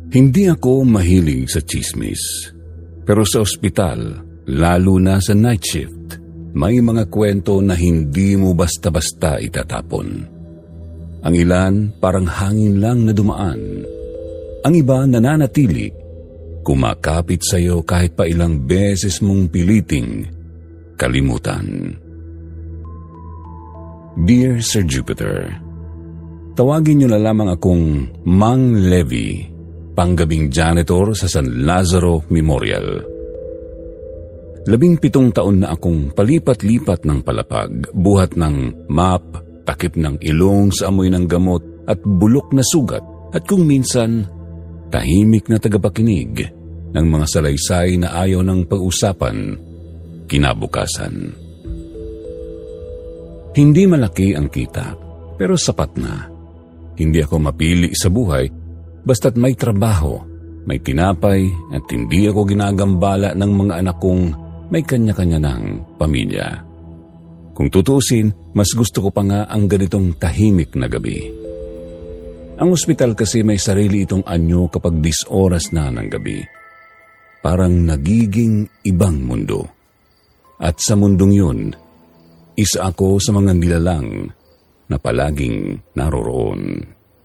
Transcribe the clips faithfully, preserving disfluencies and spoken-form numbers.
Hindi ako mahilig sa tsismis. Pero sa ospital, lalo na sa night shift, may mga kwento na hindi mo basta-basta itatapon. Ang ilan parang hangin lang na dumaan. Ang iba nananatili, kumakapit sa iyo kahit pa ilang beses mong piliting kalimutan. Dear Sir Jupiter, tawagin niyo na lamang akong Mang Levy, panggabing janitor sa San Lazaro Memorial. Labing pitong taon na akong palipat-lipat ng palapag, buhat ng map, takip ng ilong sa amoy ng gamot at bulok na sugat at kung minsan, tahimik na tagapakinig ng mga salaysay na ayaw ng pag-usapan kinabukasan. Hindi malaki ang kita, pero sapat na. Hindi ako mapili sa buhay, basta't may trabaho, may tinapay at hindi ako ginagambala ng mga anak kong may kanya-kanya ng pamilya. Kung tutusin, mas gusto ko pa nga ang ganitong tahimik na gabi. Ang ospital kasi may sarili itong anyo kapag dis oras na ng gabi. Parang nagiging ibang mundo. At sa mundong yun, isa ako sa mga nilalang na palaging naroroon.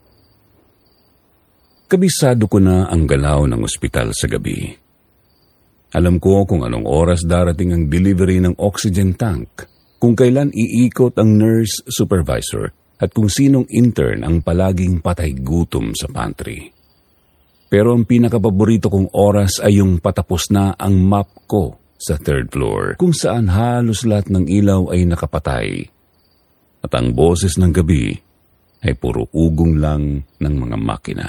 Kabisado ko na ang galaw ng ospital sa gabi. Alam ko kung anong oras darating ang delivery ng oxygen tank, kung kailan iikot ang nurse supervisor at kung sinong intern ang palaging patay gutom sa pantry. Pero ang pinakapaborito kong oras ay yung patapos na ang map ko sa third floor, kung saan halos lahat ng ilaw ay nakapatay. At ang boses ng gabi ay puro ugong lang ng mga makina.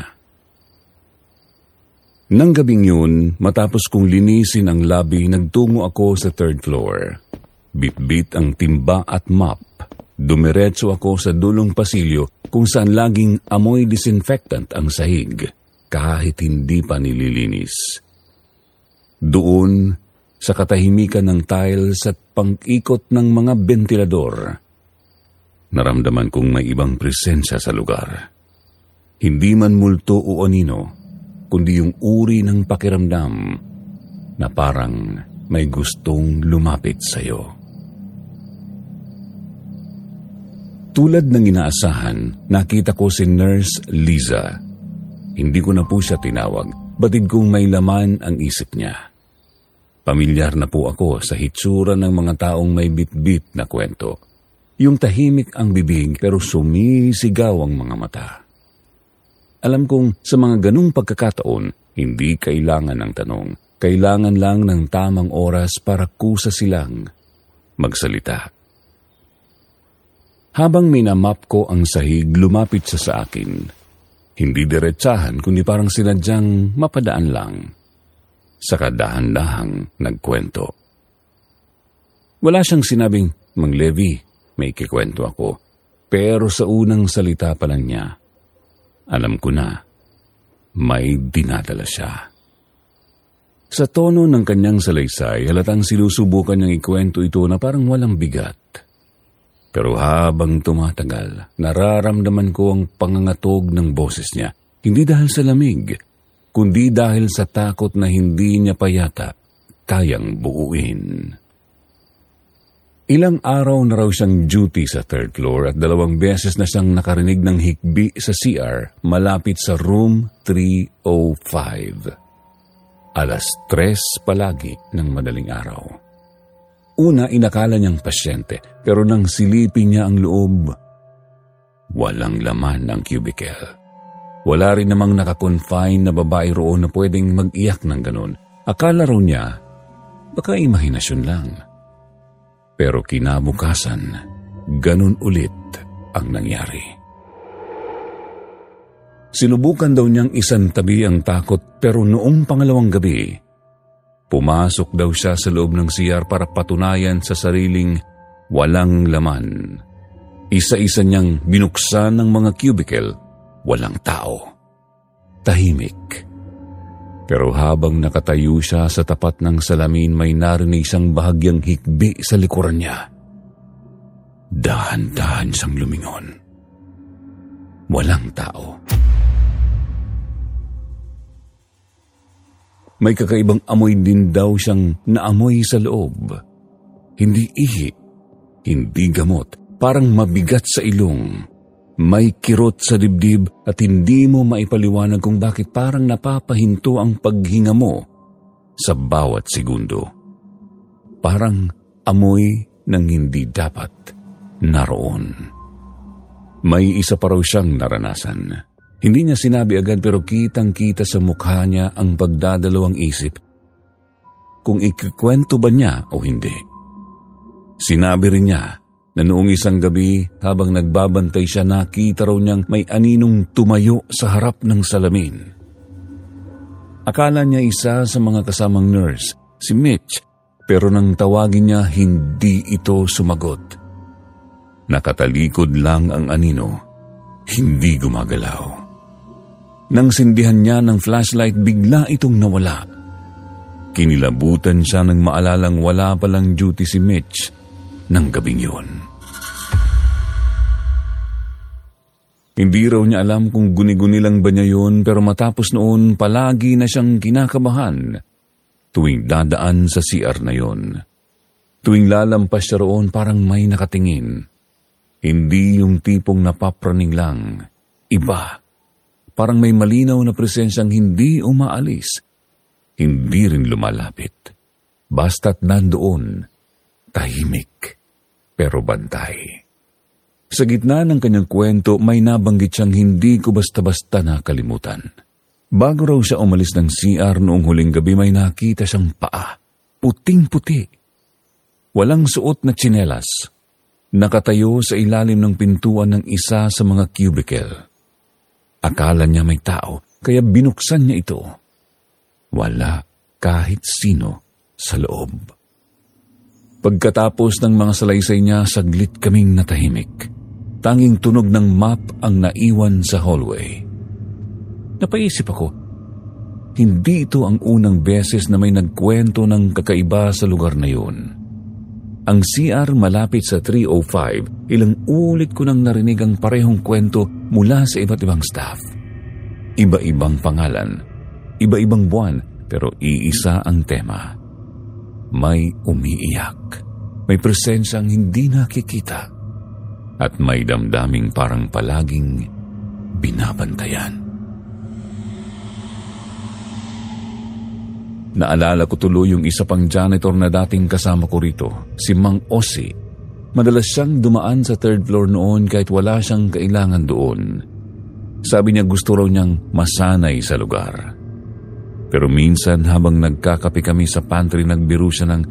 Nang gabing yun, matapos kong linisin ang lobby, nagtungo ako sa third floor. Bit-bit ang timba at map. Dumiretso ako sa dulong pasilyo kung saan laging amoy disinfectant ang sahig kahit hindi pa nililinis. Doon, sa katahimikan ng tiles at pang-ikot ng mga bentilador, naramdaman kong may ibang presensya sa lugar. Hindi man multo o anino, kundi yung uri ng pakiramdam na parang may gustong lumapit sa iyo. Tulad ng inaasahan, nakita ko si Nurse Liza. Hindi ko na po siya tinawag, batid kong may laman ang isip niya. Pamilyar na po ako sa hitsura ng mga taong may bit-bit na kwento. Yung tahimik ang bibig pero sumisigaw ang mga mata. Alam kong sa mga ganung pagkakataon, hindi kailangan ng tanong. Kailangan lang ng tamang oras para kusa silang magsalita. Habang minamap ko ang sahig, lumapit siya sa akin. Hindi diretsahan, kundi parang sinadyang mapadaan lang. Saka dahan-dahang nagkwento. Wala siyang sinabing, Mang Levy, may kikwento ako. Pero sa unang salita pa lang niya, alam ko na, may dinadala siya. Sa tono ng kanyang salaysay, halatang sinusubukan niyang ikwento ito na parang walang bigat. Pero habang tumatagal, nararamdaman ko ang pangangatog ng boses niya. Hindi dahil sa lamig, kundi dahil sa takot na hindi niya pa yata kayang buuin. Ilang araw na raw siyang duty sa third floor at dalawang beses na siyang nakarinig ng hikbi sa C R malapit sa room three oh five. Alas tres palagi ng madaling araw. Una, inakala niyang pasyente, pero nang silipin niya ang loob, walang laman ang cubicle. Wala rin namang nakakonfine na babae roon na pwedeng mag-iyak ng ganun. Akala raw niya, baka imahinasyon lang. Pero kinabukasan, ganun ulit ang nangyari. Sinubukan daw niyang isantabi ang takot pero noong pangalawang gabi, pumasok daw siya sa loob ng C R para patunayan sa sariling walang laman. Isa-isa niyang binuksan ng mga cubicle, walang tao. Tahimik. Pero habang nakatayo siya sa tapat ng salamin, may narinig siyang bahagyang hikbi sa likuran niya. Dahan-dahan siyang lumingon. Walang tao. May kakaibang amoy din daw siyang naamoy sa loob. Hindi ihi, hindi gamot, parang mabigat sa ilong. May kirot sa dibdib at hindi mo maipaliwanag kung bakit parang napapahinto ang paghinga mo sa bawat segundo. Parang amoy ng hindi dapat naroon. May isa pa raw siyang naranasan. Hindi niya sinabi agad pero kitang-kita sa mukha niya ang pagdadalawang isip kung ikikwento ba niya o hindi. Sinabi rin niya na noong isang gabi habang nagbabantay siya, nakita raw niyang may aninong tumayo sa harap ng salamin. Akala niya isa sa mga kasamang nurse, si Mitch, pero nang tawagin niya, hindi ito sumagot. Nakatalikod lang ang anino, hindi gumagalaw. Nang sindihan niya ng flashlight, bigla itong nawala. Kinilabutan siya nang maalalang wala palang duty si Mitch ng gabing yun. Hindi raw niya alam kung guni-guni lang ba niya yun, pero matapos noon palagi na siyang kinakabahan tuwing dadaan sa C R na yun. Tuwing lalampas siya roon parang may nakatingin. Hindi yung tipong napapraning lang. Iba. Parang may malinaw na presensyang hindi umaalis. Hindi rin lumalapit. Basta't nandoon, tahimik, pero bantay. Sa gitna ng kanyang kwento, may nabanggit siyang hindi ko basta-basta nakalimutan. Bago raw siya umalis ng C R noong huling gabi, may nakita siyang paa. Puting-puti. Walang suot na tsinelas. Nakatayo sa ilalim ng pintuan ng isa sa mga cubicle. Akala niya may tao, kaya binuksan niya ito. Wala kahit sino sa loob. Pagkatapos ng mga salaysay niya, saglit kaming natahimik. Tanging tunog ng map ang naiwan sa hallway. Napaisip ako, hindi ito ang unang beses na may nagkwento ng kakaiba sa lugar na yun. Ang C R malapit sa three oh five, ilang ulit ko nang narinig ang parehong kwento mula sa iba't ibang staff. Iba-ibang pangalan, iba-ibang buwan, pero iisa ang tema. May umiiyak, may presensyang hindi nakikita, at may damdaming parang palaging binabantayan. Naalala ko tuloy yung isa pang janitor na dating kasama ko rito, si Mang Osi. Madalas siyang dumaan sa third floor noon kahit wala siyang kailangan doon. Sabi niya gusto raw niyang masanay sa lugar. Pero minsan habang nagkakape kami sa pantry, nagbiro siya ng,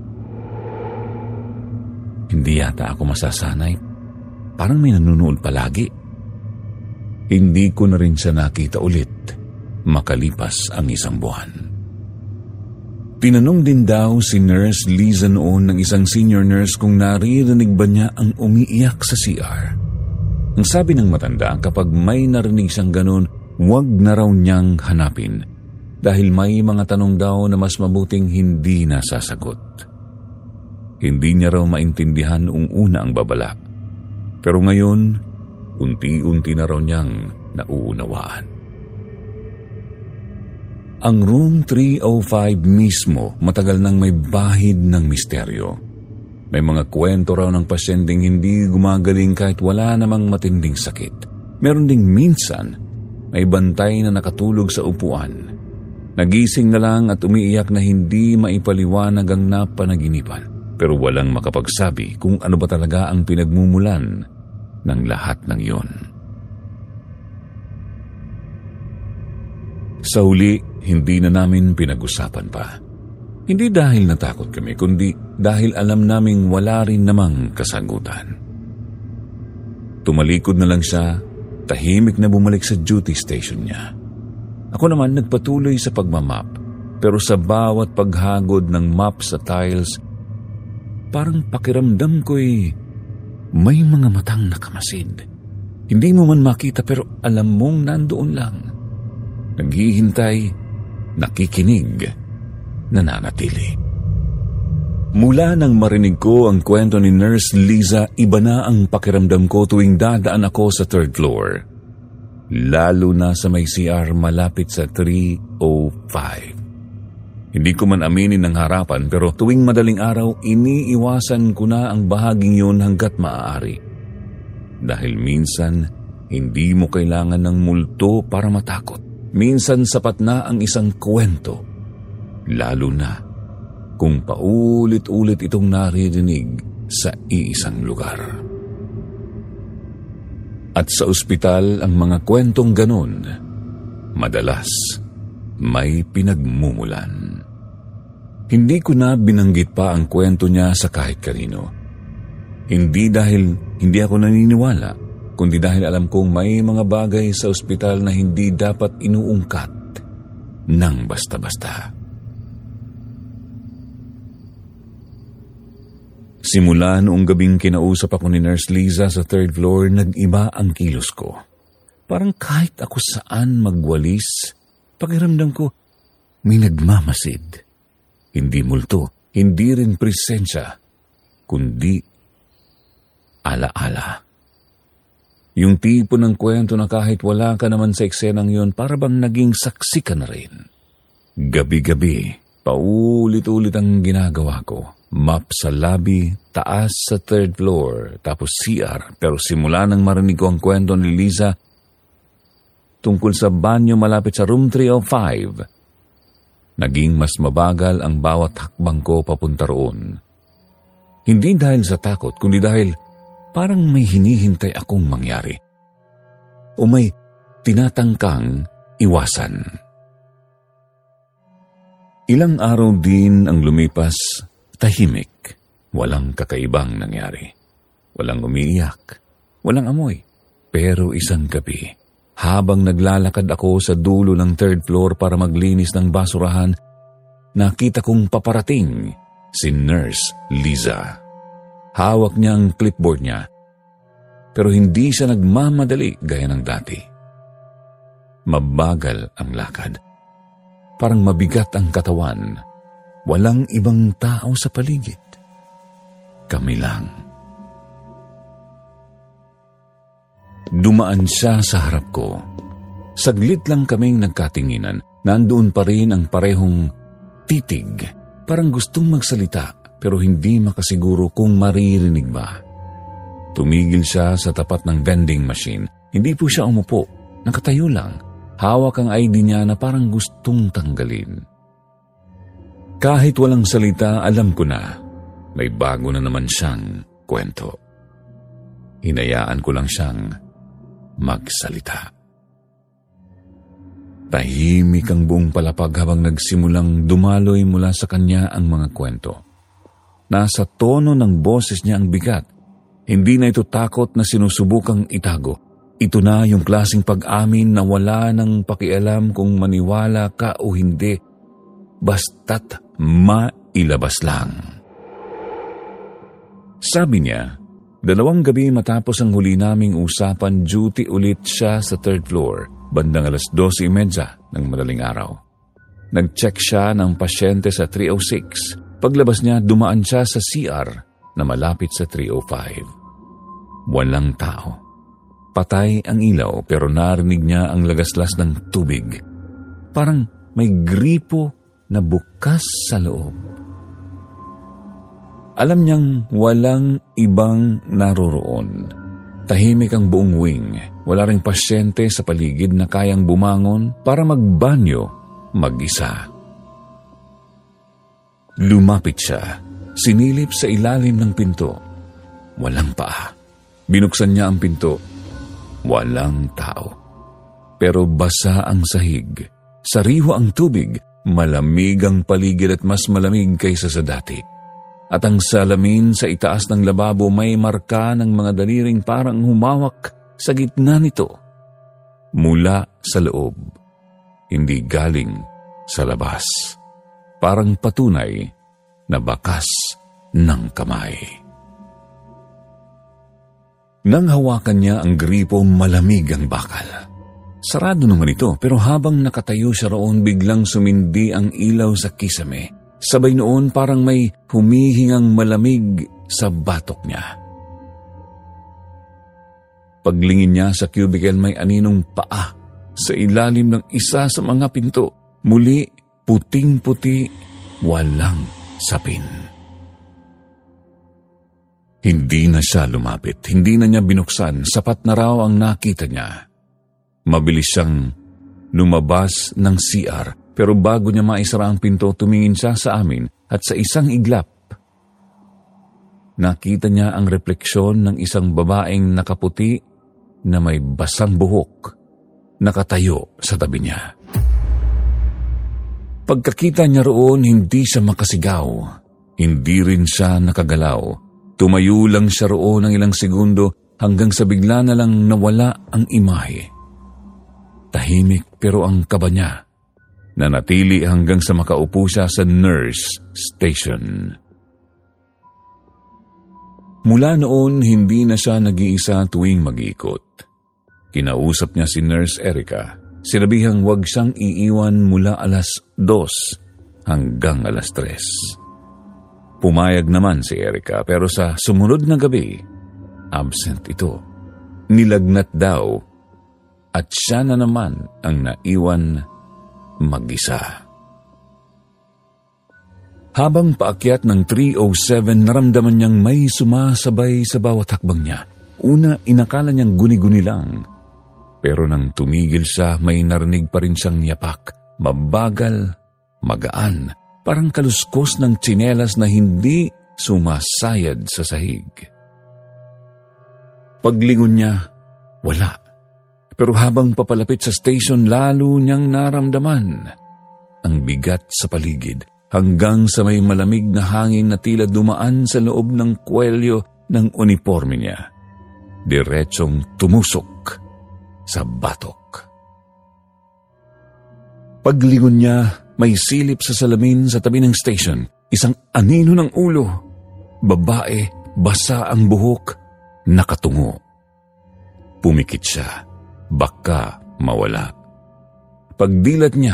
hindi yata ako masasanay. Parang may nanonood palagi. Hindi ko na rin siya nakita ulit makalipas ang isang buwan. Tinanong din daw si Nurse Liza noon ng isang senior nurse kung naririnig ba niya ang umiiyak sa C R. Ang sabi ng matanda, kapag may narinig siyang ganun, huwag na raw niyang hanapin dahil may mga tanong daw na mas mabuting hindi nasasagot. Hindi niya raw maintindihan noong una ang babala. Pero ngayon, unti-unti na raw niyang nauunawaan. Ang room three oh five mismo matagal nang may bahid ng misteryo. May mga kwento raw ng pasyenteng hindi gumagaling kahit wala namang matinding sakit. Meron ding minsan may bantay na nakatulog sa upuan. Nagising na lang at umiiyak na hindi maipaliwanag ang napanaginipan. Pero walang makapagsabi kung ano ba talaga ang pinagmumulan ng lahat ng iyon. Sa huli, hindi na namin pinag-usapan pa. Hindi dahil natakot kami, kundi dahil alam naming wala rin namang kasagutan. Tumalikod na lang siya, tahimik na bumalik sa duty station niya. Ako naman nagpatuloy sa pagmamap, pero sa bawat paghagod ng map sa tiles, parang pakiramdam ko'y may mga matang nakamasid. Hindi mo man makita pero alam mong nandoon lang. Naghihintay, nakikinig, nananatili. Mula nang marinig ko ang kwento ni Nurse Liza, iba na ang pakiramdam ko tuwing dadaan ako sa third floor. Lalo na sa may C R malapit sa three oh five. Hindi ko man aminin ng harapan pero tuwing madaling araw, iniiwasan ko na ang bahaging yun hanggat maaari. Dahil minsan, hindi mo kailangan ng multo para matakot. Minsan sapat na ang isang kwento, lalo na kung paulit-ulit itong naririnig sa iisang lugar. At sa ospital, ang mga kwentong ganon, madalas may pinagmumulan. Hindi ko na binanggit pa ang kwento niya sa kahit kanino. Hindi dahil hindi ako naniniwala, kundi dahil alam kong may mga bagay sa ospital na hindi dapat inuungkat ng basta-basta. Simula noong gabing kinausap ako ni Nurse Liza sa third floor, nag-iba ang kilos ko. Parang kahit ako saan magwalis, pakiramdam ko may nagmamasid. Hindi multo, hindi rin presensya, kundi ala-ala. Yung tipo ng kwento na kahit wala ka naman sa eksenang yun, para bang naging saksi ka na rin. Gabi-gabi, paulit-ulit ang ginagawa ko. Map sa lobby, taas sa third floor, tapos C R. Pero simula nang marinig ko ang kwento ni Liza tungkol sa banyo malapit sa room three oh five, naging mas mabagal ang bawat hakbang ko papunta roon. Hindi dahil sa takot, kundi dahil parang may hinihintay akong mangyari. O may tinatangkang iwasan. Ilang araw din ang lumipas, tahimik, walang kakaibang nangyari. Walang umiiyak, walang amoy. Pero isang gabi, habang naglalakad ako sa dulo ng third floor para maglinis ng basurahan, nakita kong paparating si Nurse Liza. Hawak niya ang clipboard niya, pero hindi siya nagmamadali gaya ng dati. Mabagal ang lakad. Parang mabigat ang katawan. Walang ibang tao sa paligid. Kami lang. Dumaan siya sa harap ko. Saglit lang kaming nagkatinginan. Nandoon pa rin ang parehong titig. Parang gustong magsalita pero hindi makasiguro kung maririnig ba. Tumigil siya sa tapat ng vending machine. Hindi po siya umupo. Nakatayo lang. Hawak ang I D niya na parang gustong tanggalin. Kahit walang salita, alam ko na may bago na naman siyang kwento. Hinayaan ko lang siyang magsalita. Tahimik ang buong palapag habang nagsimulang dumaloy mula sa kanya ang mga kwento. Nasa tono ng boses niya ang bigat. Hindi na ito takot na sinusubukang itago. Ito na yung klaseng pag-amin na wala nang pakialam kung maniwala ka o hindi. Basta't mailabas lang. Sabi niya, dalawang gabi matapos ang huli naming usapan, duty ulit siya sa third floor, bandang alas dose imedya ng madaling araw. Nag-check siya ng pasyente sa three oh six. Paglabas niya, dumaan siya sa C R na malapit sa three oh five. Walang tao. Patay ang ilaw pero narinig niya ang lagaslas ng tubig. Parang may gripo na bukas sa loob. Alam niyang walang ibang naroroon. Tahimik ang buong wing. Wala ring pasyente sa paligid na kayang bumangon para magbanyo mag-isa. Lumapit siya. Sinilip sa ilalim ng pinto. Walang paa. Binuksan niya ang pinto. Walang tao. Pero basa ang sahig. Sariwa ang tubig. Malamig ang paligid at mas malamig kaysa sa dati. At ang salamin sa itaas ng lababo may marka ng mga daliring parang humawak sa gitna nito. Mula sa loob. Hindi galing sa labas. Parang patunay na bakas ng kamay. Nang hawakan niya ang gripo, malamig ang bakal. Sarado naman ito, pero habang nakatayo siya roon, biglang sumindi ang ilaw sa kisame. Sabay noon parang may humihingang malamig sa batok niya. Paglingin niya sa cubicle, may aninong paa sa ilalim ng isa sa mga pinto. Muli, puting-puti, walang sapin. Hindi na siya lumapit, hindi na niya binuksan, sapat na raw ang nakita niya. Mabilis siyang lumabas ng C R, pero bago niya maisara ang pinto, tumingin siya sa amin at sa isang iglap, nakita niya ang refleksyon ng isang babaeng nakaputi na may basang buhok, nakatayo sa tabi niya. Pagkakita niya roon, hindi siya makasigaw, hindi rin siya nakagalaw. Tumayo lang siya roon ng ilang segundo hanggang sa bigla na lang nawala ang imahe. Tahimik pero ang kaba niya, nanatili hanggang sa makaupo siya sa nurse station. Mula noon, hindi na siya nag-iisa tuwing mag-iikot. Kinausap niya si Nurse Erica. Sinabihang huwag siyang iiwan mula alas dos hanggang alas tres. Pumayag naman si Erica, pero sa sumunod na gabi, absent ito. Nilagnat daw at siya na naman ang naiwan mag-isa. Habang paakyat ng three oh seven, naramdaman niyang may sumasabay sa bawat hakbang niya. Una, inakala niyang guni-guni lang. Pero nang tumigil siya, may narinig pa rin siyang yapak. Mabagal, magaan, parang kaluskos ng tsinelas na hindi sumasayad sa sahig. Paglingon niya, wala. Pero habang papalapit sa station, lalo niyang naramdaman ang bigat sa paligid, hanggang sa may malamig na hangin na tila dumaan sa loob ng kwelyo ng uniforme niya. Diretsong tumusok sa batok. Paglingon niya, may silip sa salamin sa tabi ng station. Isang anino ng ulo. Babae, basa ang buhok, nakatungo. Pumikit siya. Baka mawala. Pagdilat niya,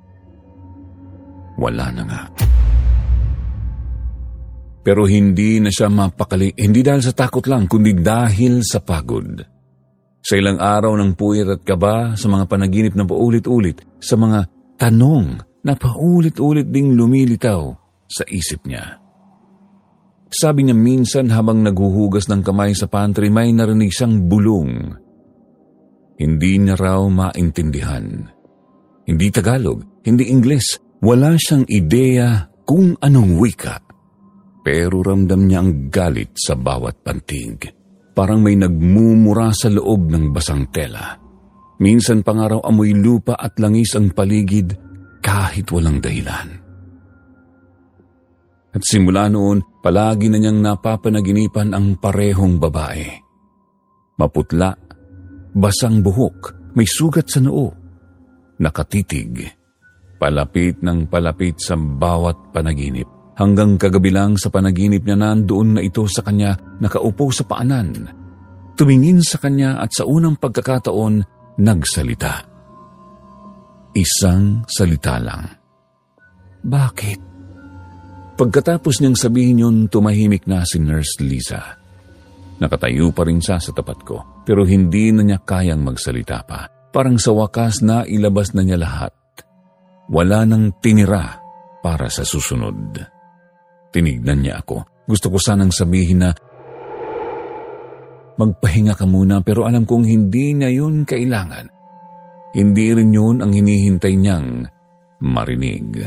wala na nga. Pero hindi na siya mapakali, hindi dahil sa takot lang, kundi dahil sa pagod. Sa ilang araw ng puwir at kaba, sa mga panaginip na paulit-ulit, sa mga tanong na paulit-ulit ding lumilitaw sa isip niya. Sabi niya minsan habang naghuhugas ng kamay sa pantry, may narinig siyang bulong. Hindi niya raw maintindihan. Hindi Tagalog, hindi Ingles. Wala siyang ideya kung anong wika. Pero ramdam niya ang galit sa bawat pantig. Parang may nagmumura sa loob ng basang tela. Minsan pa nga raw amoy lupa at langis ang paligid kahit walang dahilan. At simula noon, palagi na niyang napapanaginipan ang parehong babae. Maputla, basang buhok, may sugat sa noo, nakatitig, palapit ng palapit sa bawat panaginip. Hanggang kagabi lang sa panaginip niya, nandoon na ito sa kanya, nakaupo sa paanan. Tumingin sa kanya at sa unang pagkakataon, nagsalita. Isang salita lang. Bakit? Pagkatapos niyang sabihin yun, tumahimik na si Nurse Liza. Nakatayo pa rin siya sa tapat ko, pero hindi na niya kayang magsalita pa. Parang sa wakas na ilabas na niya lahat. Wala nang tinira para sa susunod. Tinignan niya ako. Gusto ko sanang sabihin na magpahinga ka muna, pero alam kong hindi niya yun kailangan. Hindi rin yun ang hinihintay niyang marinig.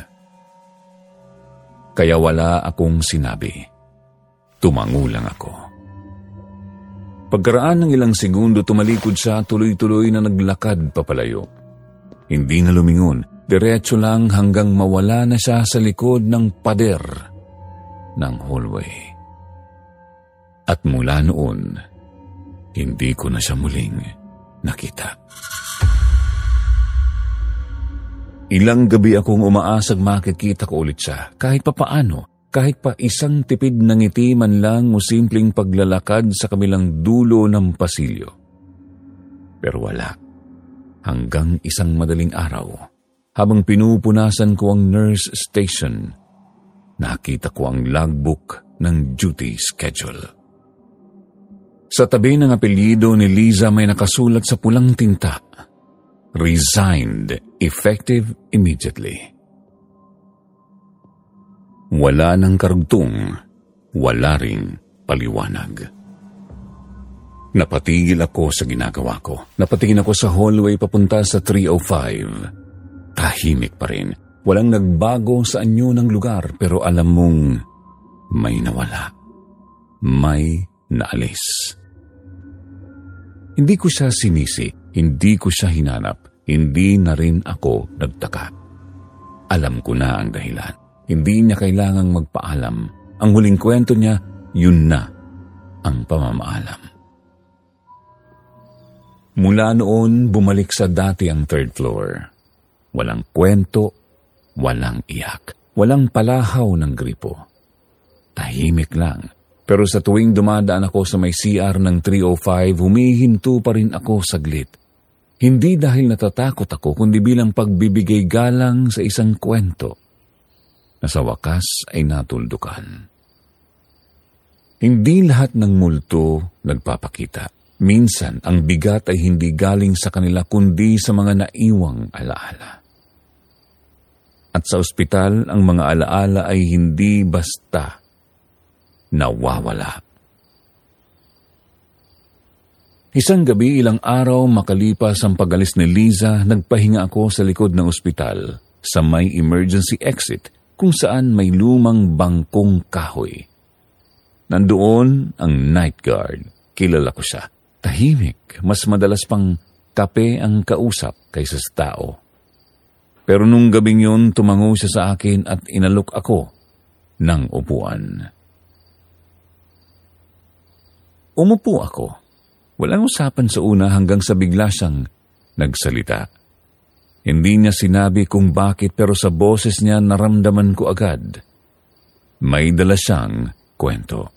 Kaya wala akong sinabi. Tumango lang ako. Pagkaraan ng ilang segundo, tumalikod siya, tuloy-tuloy na naglakad papalayo. Hindi na lumingon, diretso lang hanggang mawala na siya sa likod ng pader ng hallway. At mula noon, hindi ko na siya muling nakita. Ilang gabi akong umaasag makikita ko ulit siya, kahit pa paano, kahit pa isang tipid na ngiti man lang o simpleng paglalakad sa kabilang dulo ng pasilyo. Pero wala. Hanggang isang madaling araw, habang pinupunasan ko ang nurse station, nakita ko ang logbook ng duty schedule. Sa tabi ng apelyido ni Liza may nakasulat sa pulang tinta, Resigned, effective immediately. Wala ng karugtong, wala ring paliwanag. Napatigil ako sa ginagawa ko. Napatingin ako sa hallway papunta sa three oh five. Tahimik pa rin. Walang nagbago sa anyo ng lugar, pero alam mong may nawala. May naalis. Hindi ko siya sinisi, hindi ko siya hinanap, hindi na rin ako nagtaka. Alam ko na ang dahilan. Hindi niya kailangang magpaalam. Ang huling kwento niya, yun na ang pamamaalam. Mula noon, bumalik sa dati ang third floor. Walang kwento, walang iyak, walang palahaw ng gripo. Tahimik lang. Pero sa tuwing dumadaan ako sa may C R ng three oh five, humihinto pa rin ako saglit. Hindi dahil natatakot ako, kundi bilang pagbibigay galang sa isang kwento na sa wakas ay natuldukan. Hindi lahat ng multo nagpapakita. Minsan, ang bigat ay hindi galing sa kanila kundi sa mga naiwang alaala. At sa ospital, ang mga alaala ay hindi basta nawawala. Isang gabi, ilang araw makalipas ang pag-alis ni Liza, nagpahinga ako sa likod ng ospital sa may emergency exit kung saan may lumang bangkong kahoy. Nandoon ang night guard. Kilala ko siya. Tahimik, mas madalas pang kape ang kausap kaysa sa tao. Pero nung gabing yun, tumango siya sa akin at inalok ako ng upuan. Umupo ako. Walang usapan sa una hanggang sa bigla siyang nagsalita. Hindi niya sinabi kung bakit pero sa boses niya naramdaman ko agad. May dala siyang kwento.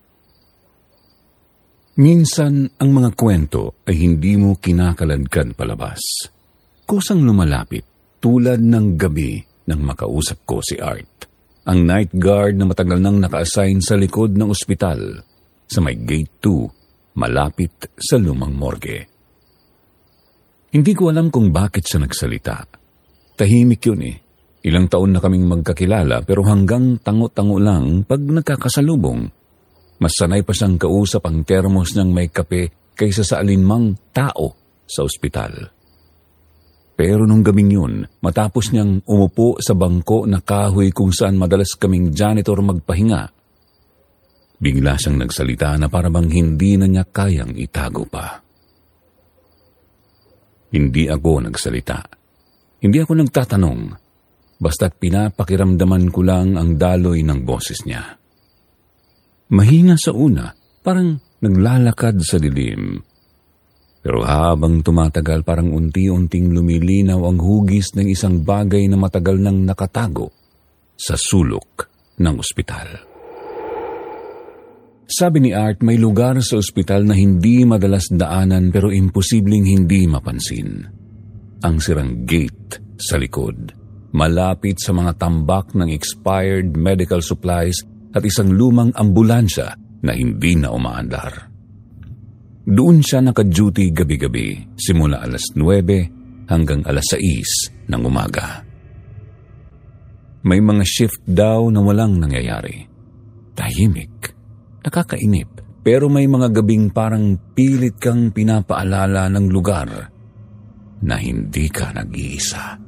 Minsan ang mga kwento ay hindi mo kinakaladkad palabas. Kusang lumalapit tulad ng gabi nang makausap ko si Art. Ang night guard na matagal nang naka-assign sa likod ng ospital. Sa may gate two, malapit sa lumang morgue. Hindi ko alam kung bakit siya nagsalita. Tahimik yun eh. Ilang taon na kaming magkakilala pero hanggang tango-tango lang pag nagkakasalubong. Mas sanay pa siyang kausap ang termos niyang may kape kaysa sa alinmang tao sa ospital. Pero nung gabing yun, matapos niyang umupo sa bangko na kahoy kung saan madalas kaming janitor magpahinga, bigla siyang nagsalita na para bang hindi na niya kayang itago pa. Hindi ako nagsalita. Hindi ako nagtatanong. Basta't pinapakiramdaman ko lang ang daloy ng boses niya. Mahina sa una, parang naglalakad sa dilim. Pero habang tumatagal, parang unti-unting lumilinaw ang hugis ng isang bagay na matagal nang nakatago sa sulok ng ospital. Sabi ni Art, may lugar sa ospital na hindi madalas daanan pero imposibleng hindi mapansin. Ang sirang gate sa likod, malapit sa mga tambak ng expired medical supplies at isang lumang ambulansya na hindi na umaandar. Doon siya naka-duty gabi-gabi, simula alas nuwebe hanggang alas sais ng umaga. May mga shift daw na walang nangyayari. Tahimik. Nakakainip, pero may mga gabing parang pilit kang pinapaalala ng lugar na hindi ka nag-iisa.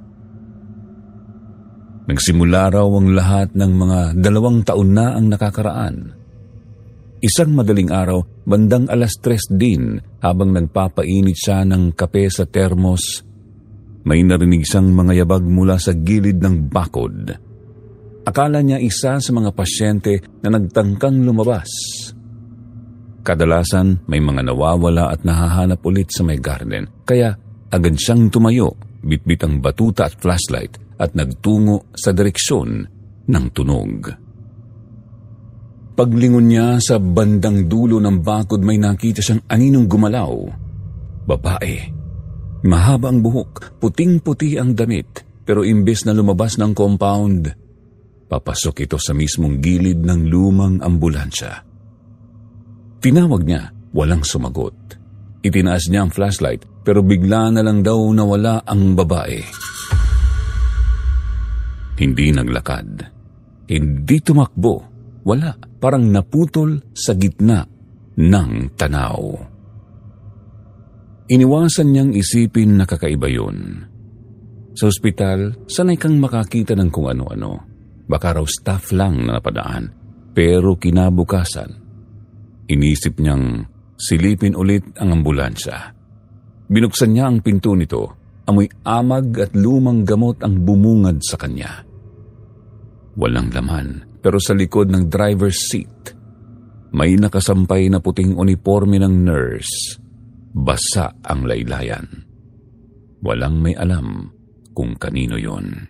Nagsimula raw ang lahat ng mga dalawang taon na ang nakakaraan. Isang madaling araw, bandang alas tres din, habang nagpapainit siya ng kape sa termos, may narinig siyang mga yabag mula sa gilid ng bakod. Akala niya isa sa mga pasyente na nagtangkang lumabas. Kadalasan may mga nawawala at nahahanap ulit sa may garden, kaya agad siyang tumayo, bitbit ang batuta at flashlight at nagtungo sa direksyon ng tunog. Paglingon niya sa bandang dulo ng bakod, may nakita siyang aninong gumalaw. Babae. Mahaba ang buhok, puting-puti ang damit, pero imbes na lumabas ng compound, papasok ito sa mismong gilid ng lumang ambulansya. Tinawag niya, walang sumagot. Itinaas niya ang flashlight, pero bigla na lang daw nawala ang babae. Hindi naglakad. Hindi tumakbo. Wala. Parang naputol sa gitna ng tanaw. Iniwasan niyang isipin na kakaiba yun. Sa ospital, sanay kang makakita ng kung ano-ano. Baka raw staff lang na napadaan. Pero kinabukasan, inisip niyang silipin ulit ang ambulansya. Binuksan niya ang pinto nito. Amoy amag at lumang gamot ang bumungad sa kanya. Walang laman, pero sa likod ng driver's seat, may nakasampay na puting uniforme ng nurse. Basa ang laylayan. Walang may alam kung kanino yon.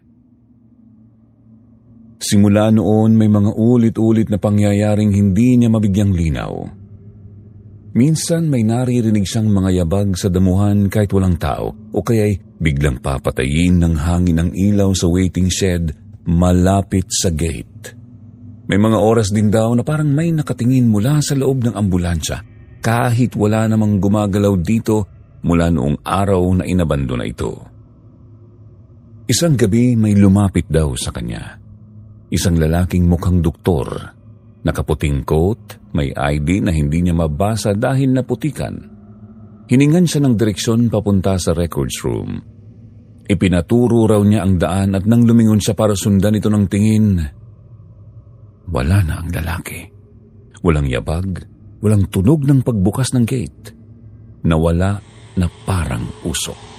Simula noon may mga ulit-ulit na pangyayaring hindi niya mabigyang linaw. Minsan may naririnig siyang mga yabag sa damuhan kahit walang tao o kaya'y biglang papatayin ng hangin ng ilaw sa waiting shed malapit sa gate. May mga oras din daw na parang may nakatingin mula sa loob ng ambulansya kahit wala namang gumagalaw dito mula noong araw na inabandona ito. Isang gabi may lumapit daw sa kanya. Isang lalaking mukhang doktor, nakaputing coat, may I D na hindi niya mabasa dahil naputikan. Hiningan siya ng direksyon papunta sa records room. Ipinaturo raw niya ang daan at nang lumingon siya para sundan ito ng tingin, wala na ang lalaki. Walang yabag, walang tunog ng pagbukas ng gate. Nawala na parang usok.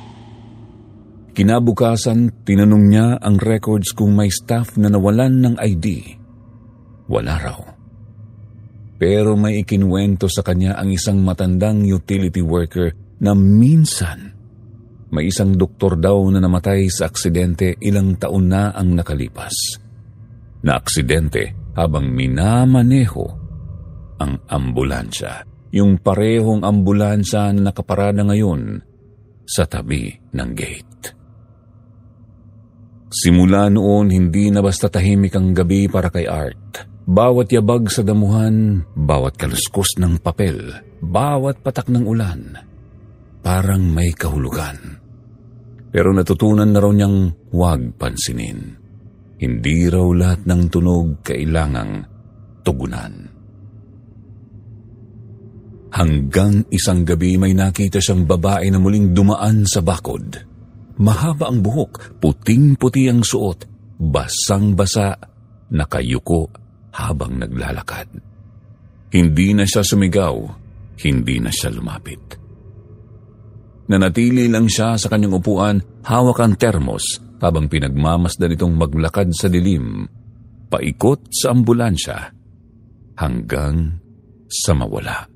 Kinabukasan, tinanong niya ang records kung may staff na nawalan ng I D. Wala raw. Pero may ikinwento sa kanya ang isang matandang utility worker na minsan may isang doktor daw na namatay sa aksidente ilang taon na ang nakalipas. Na aksidente habang minamaneho ang ambulansya. Yung parehong ambulansya na nakaparada ngayon sa tabi ng gate. Simula noon, hindi na basta tahimik ang gabi para kay Art. Bawat yabag sa damuhan, bawat kaluskos ng papel, bawat patak ng ulan, parang may kahulugan. Pero natutunan na raw niyang huwag pansinin. Hindi raw lahat ng tunog kailangang tugunan. Hanggang isang gabi may nakita siyang babae na muling dumaan sa bakod. Mahaba ang buhok, puting-puti ang suot, basang-basa, nakayuko habang naglalakad. Hindi na siya sumigaw, hindi na siya lumapit. Nanatili lang siya sa kanyang upuan, hawak ang termos habang pinagmamasdan itong maglakad sa dilim, paikot sa ambulansya, hanggang sa mawala.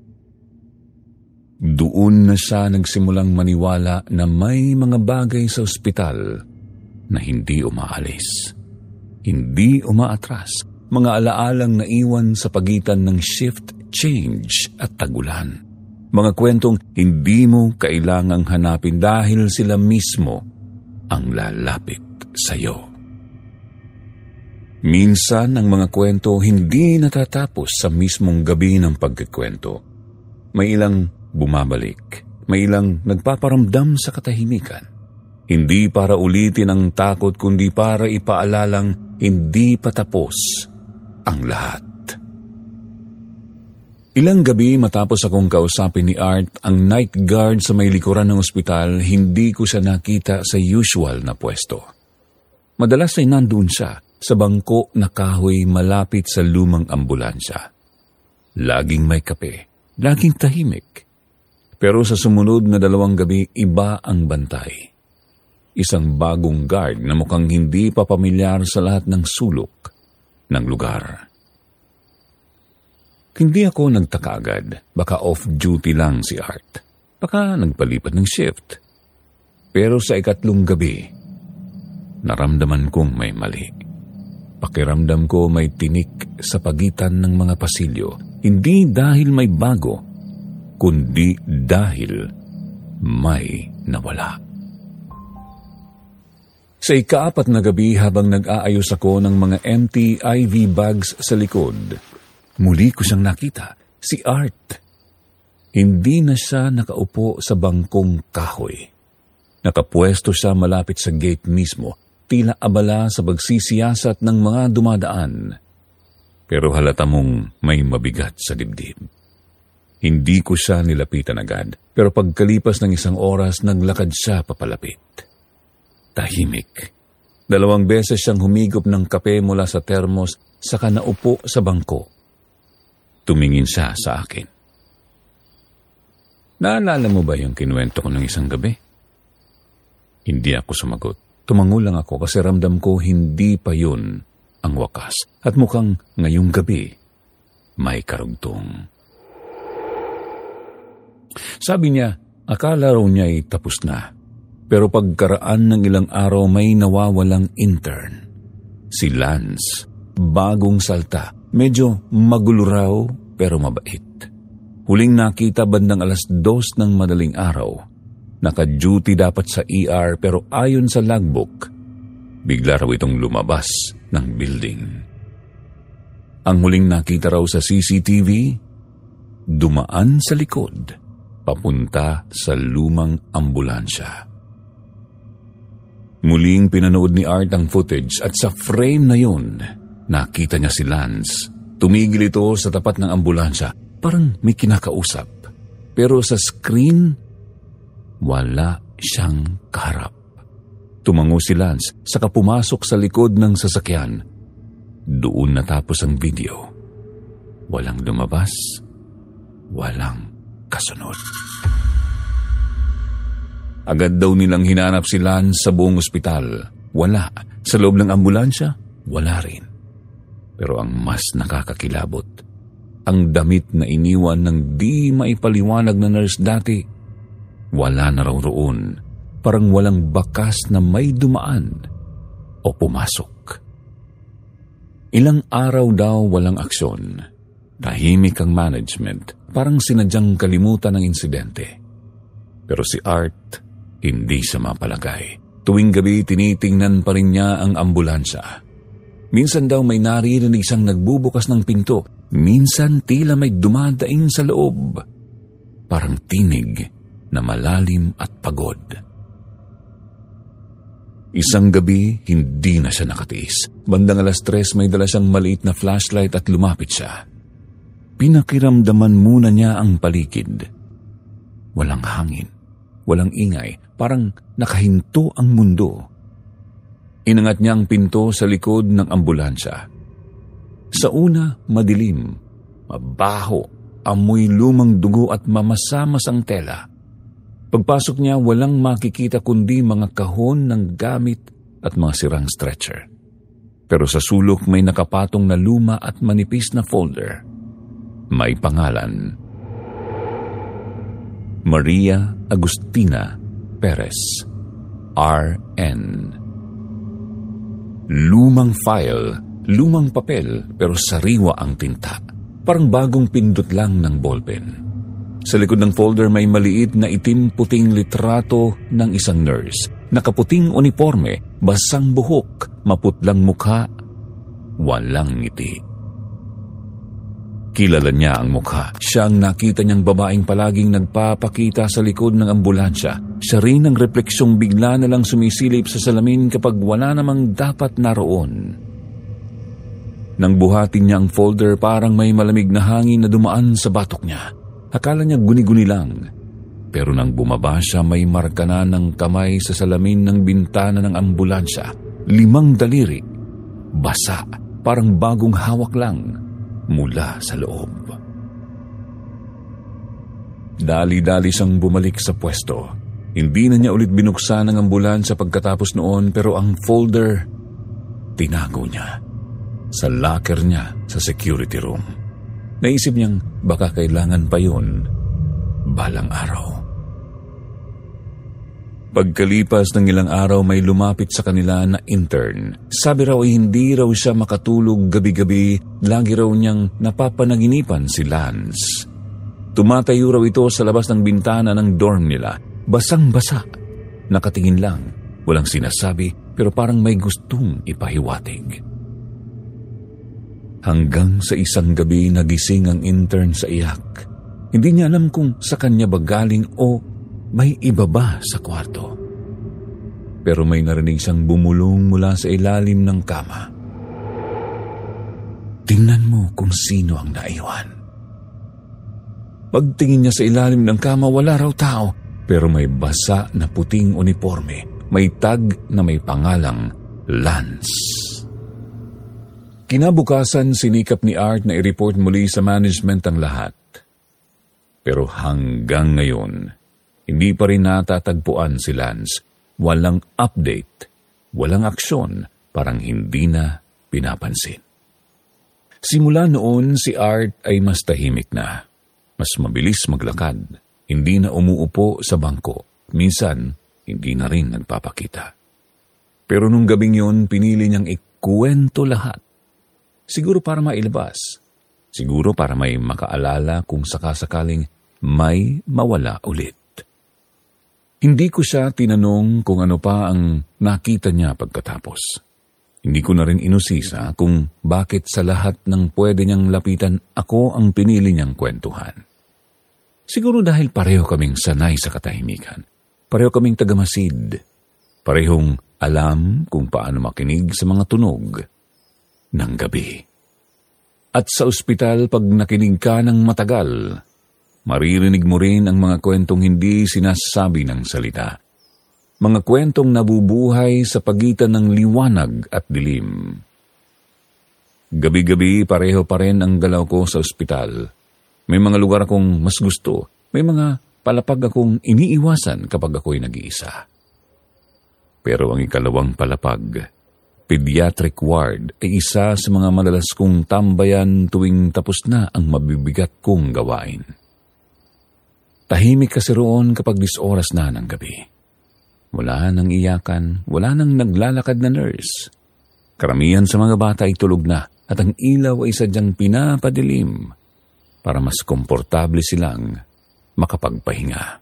Doon na siya nagsimulang maniwala na may mga bagay sa ospital na hindi umaalis, hindi umaatras, mga alaalang naiwan sa pagitan ng shift change at tagulan. Mga kwentong hindi mo kailangang hanapin dahil sila mismo ang lalapit sa iyo. Minsan ang mga kwento hindi natatapos sa mismong gabi ng pagkikwento. May ilang bumabalik, may ilang nagpaparamdam sa katahimikan. Hindi para ulitin ang takot kundi para ipaalalang hindi pa tapos ang lahat. Ilang gabi matapos akong kausapin ni Art ang night guard sa may likuran ng ospital, hindi ko siya nakita sa usual na pwesto. Madalas ay nandun siya sa bangko na kahoy malapit sa lumang ambulansya. Laging may kape, laging tahimik. Pero sa sumunod na dalawang gabi, iba ang bantay. Isang bagong guard na mukhang hindi pa pamilyar sa lahat ng sulok ng lugar. Hindi ako nagtaka agad. Baka off-duty lang si Art. Baka nagpalipat ng shift. Pero sa ikatlong gabi, naramdaman kong may mali. Pakiramdam ko may tinik sa pagitan ng mga pasilyo. Hindi dahil may bago, kundi dahil may nawala. Sa ikaapat na gabi habang nag-aayos ako ng mga empty I V bags sa likod, muli ko siyang nakita, si Art. Hindi na siya nakaupo sa bangkong kahoy. Nakapwesto siya malapit sa gate mismo, tila abala sa pagsisiyasat ng mga dumadaan. Pero halata mong may mabigat sa dibdib. Hindi ko siya nilapitan agad, pero pagkalipas ng isang oras, naglakad siya papalapit. Tahimik. Dalawang beses siyang humigop ng kape mula sa termos, saka naupo sa bangko. Tumingin siya sa akin. Naalala mo ba yung kinuwento ko ng isang gabi? Hindi ako sumagot. Tumango lang ako kasi ramdam ko hindi pa yun ang wakas. At mukhang ngayong gabi, may karugtong. Sabi niya, akala raw niya ay tapos na. Pero pagkaraan ng ilang araw may nawawalang intern. Si Lance, bagong salta. Medyo magulo raw pero mabait. Huling nakita bandang alas dos ng madaling araw. Naka-duty dapat sa E R pero ayon sa logbook, bigla raw itong lumabas ng building. Ang huling nakita raw sa C C T V, dumaan sa likod, papunta sa lumang ambulansya. Muling pinanood ni Art ang footage at sa frame na yun, nakita niya si Lance. Tumigil ito sa tapat ng ambulansya, parang may kinakausap. Pero sa screen, wala siyang kaharap. Tumango si Lance, saka pumasok sa likod ng sasakyan. Doon natapos ang video. Walang lumabas, walang kasunod. Agad daw nilang hinanap si Lance sa buong ospital. Wala. Sa loob ng ambulansya, wala rin. Pero ang mas nakakakilabot, ang damit na iniwan ng di maipaliwanag na nurse dati, wala na raw roon. Parang walang bakas na may dumaan o pumasok. Ilang araw daw walang aksyon. Tahimik ang management, parang sinadyang kalimutan ang insidente. Pero si Art, hindi siya mapalagay. Tuwing gabi, tinitingnan pa rin niya ang ambulansya. Minsan daw may naririnig siyang nagbubukas ng pinto. Minsan tila may dumadaing sa loob. Parang tinig na malalim at pagod. Isang gabi, hindi na siya nakatiis. Bandang alas tres, may dala siyang maliit na flashlight at lumapit siya. Pinakiramdaman muna niya ang paligid. Walang hangin, walang ingay, parang nakahinto ang mundo. Inangat niya ang pinto sa likod ng ambulansya. Sa una, madilim, mabaho, amoy lumang dugo at mamasamas ang tela. Pagpasok niya, walang makikita kundi mga kahon ng gamit at mga sirang stretcher. Pero sa sulok may nakapatong na luma at manipis na folder. May pangalan. Maria Agustina Perez, R N. Lumang file, lumang papel, pero sariwa ang tinta. Parang bagong pindot lang ng ballpen. Sa likod ng folder may maliit na itim-puting litrato ng isang nurse. Nakaputing uniforme, basang buhok, maputlang mukha, walang ngiti. Kilala niya ang mukha. Siya ang nakita niyang babaeng palaging nagpapakita sa likod ng ambulansya. Siya rin ang refleksyong bigla na lang sumisilip sa salamin kapag wala namang dapat naroon. Nang buhatin niya ang folder, parang may malamig na hangin na dumaan sa batok niya. Akala niya guni-guni lang. Pero nang bumaba siya, may marka na ng kamay sa salamin ng bintana ng ambulansya. Limang daliri. Basa, parang bagong hawak lang mula sa loob. Dali-dali siyang bumalik sa pwesto. Hindi na niya ulit binuksan ang ambulansya pagkatapos noon, pero ang folder, tinago niya sa locker niya sa security room. Naisip niyang baka kailangan pa yun balang araw. Pagkalipas ng ilang araw, may lumapit sa kanila na intern. Sabi raw ay hindi raw siya makatulog gabi-gabi. Lagi raw niyang napapanaginipan si Lance. Tumatayo raw ito sa labas ng bintana ng dorm nila. Basang-basa. Nakatingin lang. Walang sinasabi, pero parang may gustong ipahiwatig. Hanggang sa isang gabi, nagising ang intern sa iyak. Hindi niya alam kung sa kanya ba galing o may iba ba sa kwarto. pero may narinig siyang bumulong mula sa ilalim ng kama. Tingnan mo kung sino ang naiwan. Pagtingin niya sa ilalim ng kama, wala raw tao, pero may basa na puting uniforme. May tag na may pangalang Lance. Kinabukasan, sinikap ni Art na i-report muli sa management ang lahat. Pero hanggang ngayon, hindi pa rin natatagpuan si Lance. Walang update, walang aksyon, parang hindi na pinapansin. Simula noon, si Art ay mas tahimik na. Mas mabilis maglakad, hindi na umuupo sa bangko. Minsan, hindi na rin nagpapakita. Pero nung gabing yun, pinili niyang ikuwento lahat. Siguro para mailabas. Siguro para may makaalala kung sakasakaling may mawala ulit. Hindi ko siya tinanong kung ano pa ang nakita niya pagkatapos. Hindi ko na rin inusisa kung bakit sa lahat ng pwede niyang lapitan, ako ang pinili niyang kwentuhan. Siguro dahil pareho kaming sanay sa katahimikan. Pareho kaming tagamasid. Parehong alam kung paano makinig sa mga tunog ng gabi. At sa ospital, pag nakinig ka ng matagal, maririnig mo rin ang mga kwentong hindi sinasabi ng salita. Mga kwentong nabubuhay sa pagitan ng liwanag at dilim. Gabi-gabi, pareho pa rin ang galaw ko sa ospital. May mga lugar akong mas gusto. May mga palapag akong iniiwasan kapag ako'y nag-iisa. Pero ang ikalawang palapag, pediatric ward, ay isa sa mga madalas kong tambayan tuwing tapos na ang mabibigat kong gawain. Tahimik kasi roon kapag dis oras na ng gabi. Wala nang iyakan, wala nang naglalakad na nurse. Karamihan sa mga bata ay tulog na at ang ilaw ay sadyang pinapadilim para mas komportable silang makapagpahinga.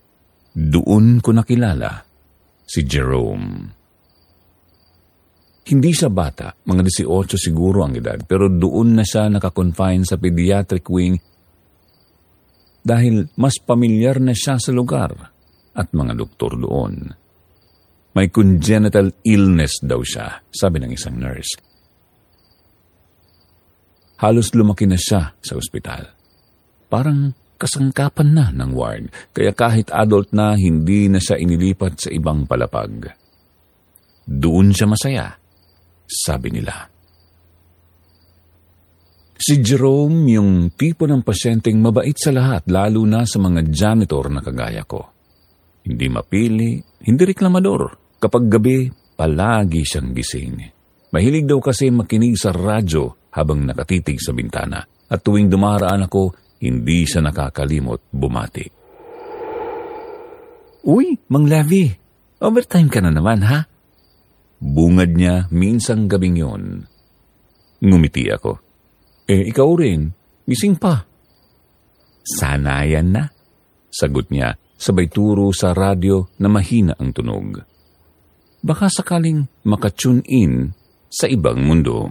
Doon ko nakilala si Jerome. Hindi siya bata, mga eighteen siguro ang edad, pero doon na siya nakakonfine sa pediatric wing dahil mas pamilyar na siya sa lugar at mga doktor doon. May congenital illness daw siya, sabi ng isang nurse. Halos lumaki na siya sa ospital. Parang kasangkapan na ng ward, kaya kahit adult na, hindi na siya inilipat sa ibang palapag. Doon siya masaya, sabi nila. Si Jerome, yung tipo ng pasyenteng mabait sa lahat, lalo na sa mga janitor na kagaya ko. Hindi mapili, hindi reklamador. Kapag gabi, palagi siyang gising. Mahilig daw kasi makinig sa radyo habang nakatitig sa bintana. At tuwing dumaraan ako, hindi siya nakakalimot bumati. Uy, Mang Levi, overtime ka na naman, ha? Bungad niya minsang gabing yon. Ngumiti ako. Eh, ikaw rin, gising pa. Sanayan na, sagot niya, sabay turo sa radyo na mahina ang tunog. Baka sakaling makatune in sa ibang mundo.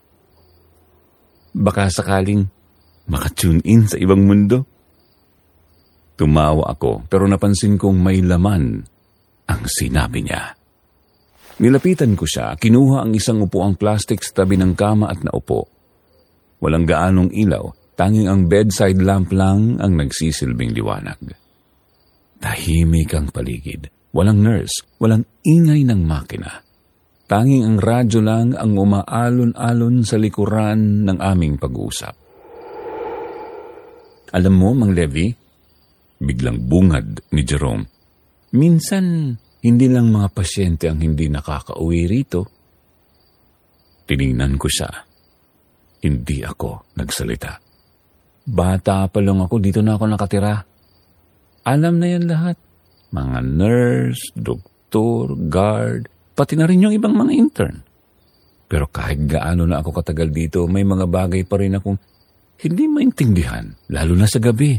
Baka sakaling makatune in sa ibang mundo? Tumawa ako, pero napansin kong may laman ang sinabi niya. Nilapitan ko siya, kinuha ang isang upuang plastic sa tabi ng kama at naupo. Walang gaanong ilaw, tanging ang bedside lamp lang ang nagsisilbing liwanag. Tahimik ang paligid, walang nurse, walang ingay ng makina. Tanging ang radyo lang ang umaalon-alon sa likuran ng aming pag-uusap. Alam mo, Mang Levi, biglang bungad ni Jerome, minsan hindi lang mga pasyente ang hindi nakakauwi rito. Tiningnan ko siya. Hindi ako nagsalita. Bata pa lang ako, dito na ako nakatira. Alam na yan lahat. Mga nurse, doktor, guard, pati na rin yung ibang mga intern. Pero kahit gaano na ako katagal dito, may mga bagay pa rin akong hindi maintindihan, lalo na sa gabi.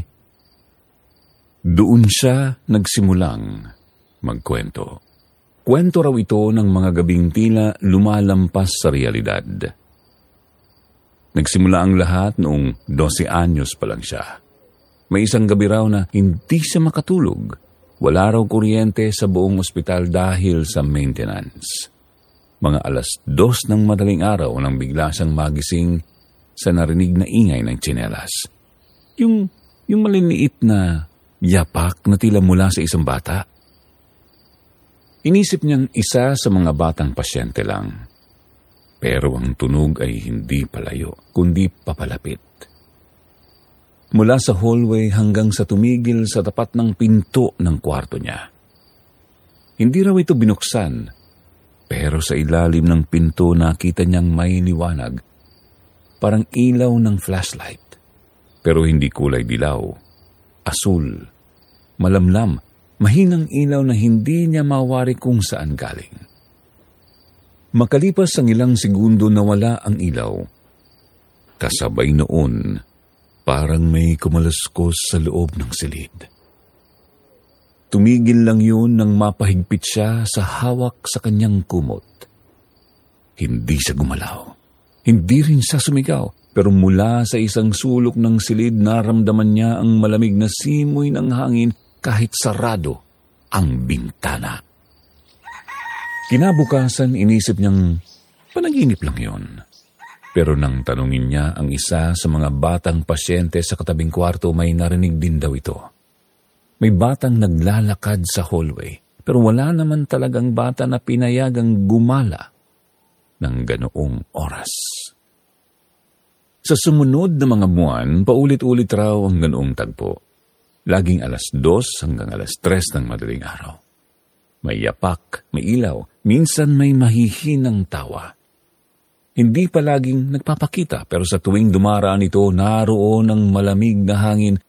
Doon siya nagsimulang magkwento. Kwento raw ito ng mga gabing tila lumalampas sa realidad. Nagsimula ang lahat noong twelve anyos pa lang siya. May isang gabi raw na hindi siya makatulog. Wala raw kuryente sa buong ospital dahil sa maintenance. Mga alas dos ng madaling araw nang bigla siyang magising sa narinig na ingay ng tsinelas. Yung, yung maliliit na yapak na tila mula sa isang bata. Inisip niyang isa sa mga batang pasyente lang. Pero ang tunog ay hindi palayo, kundi papalapit. Mula sa hallway hanggang sa tumigil sa tapat ng pinto ng kwarto niya. Hindi raw ito binuksan, pero sa ilalim ng pinto nakita niyang may liwanag, parang ilaw ng flashlight. Pero hindi kulay dilaw, asul, malamlam, mahinang ilaw na hindi niya mawari kung saan galing. Makalipas ang ilang segundo nawala ang ilaw. Kasabay noon, parang may kumaluskos sa loob ng silid. Tumigil lang yun nang mapahigpit siya sa hawak sa kanyang kumot. Hindi siya gumalaw. Hindi rin siya sumigaw. Pero mula sa isang sulok ng silid, naramdaman niya ang malamig na simoy ng hangin kahit sarado ang bintana. Kinabukasan, inisip niyang panaginip lang yun. Pero nang tanungin niya ang isa sa mga batang pasyente sa katabing kwarto, may narinig din daw ito. May batang naglalakad sa hallway, pero wala naman talagang bata na pinayagang gumala ng ganoong oras. Sa sumunod na mga buwan, paulit-ulit raw ang ganoong tagpo. Laging alas dos hanggang alas tres ng madaling araw. May yapak, may ilaw, minsan may mahihinang tawa. Hindi palaging nagpapakita, pero sa tuwing dumaraan ito, naroon ang malamig na hangin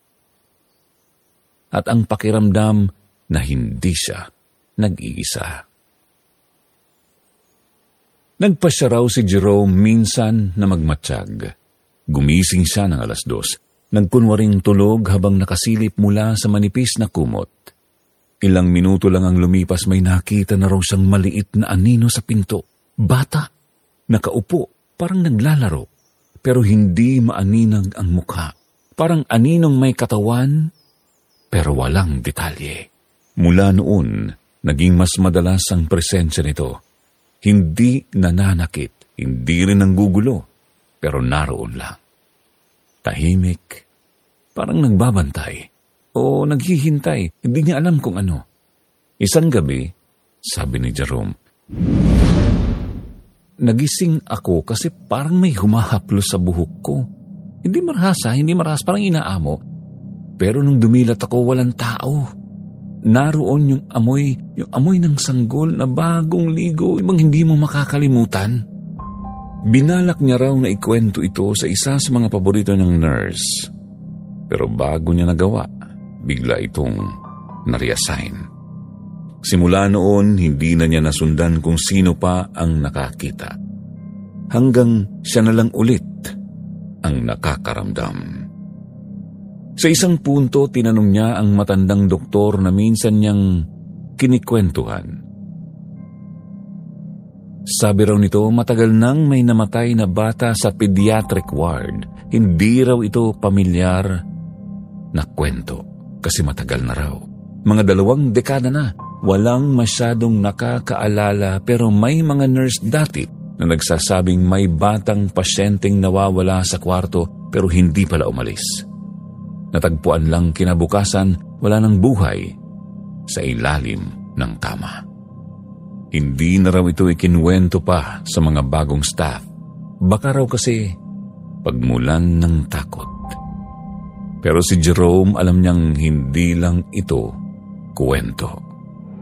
at ang pakiramdam na hindi siya nag-iisa. Nagpasya raw si Jerome minsan na magmatsyag. Gumising siya ng alas dos. Nagkunwaring tulog habang nakasilip mula sa manipis na kumot. Ilang minuto lang ang lumipas, may nakita na raw siyang maliit na anino sa pinto. Bata. Nakaupo, parang naglalaro, pero hindi maaninag ang mukha. Parang aninong may katawan, pero walang detalye. Mula noon, naging mas madalas ang presensya nito. Hindi nananakit, hindi rin nanggugulo, pero naroon lang. Tahimik, parang nagbabantay, o naghihintay, hindi niya alam kung ano. Isang gabi, sabi ni Jerome, nagising ako kasi parang may humahaplos sa buhok ko. Hindi marahas ha, hindi marahas, parang inaamo. Pero nung dumilat ako, walang tao. Naroon yung amoy, yung amoy ng sanggol na bagong ligo, ibang hindi mo makakalimutan. Binalak niya raw na ikwento ito sa isa sa mga paborito ng nurse. Pero bago niya nagawa, bigla itong na-reassign. Simula noon, hindi na niya nasundan kung sino pa ang nakakita. Hanggang siya na lang ulit ang nakakaramdam. Sa isang punto, tinanong niya ang matandang doktor na minsan niyang kinikwentuhan. Sabi raw nito, matagal nang may namatay na bata sa pediatric ward. Hindi raw ito pamilyar na kwento kasi matagal na raw. Mga dalawang dekada na. Walang masyadong nakakaalala pero may mga nurse dati na nagsasabing may batang pasyenteng nawawala sa kwarto pero hindi pala umalis. Natagpuan lang kinabukasan, wala ng buhay sa ilalim ng kama. Hindi na raw ito ikinwento pa sa mga bagong staff. Baka raw kasi pagmulan ng takot. Pero si Jerome alam niyang hindi lang ito kwento.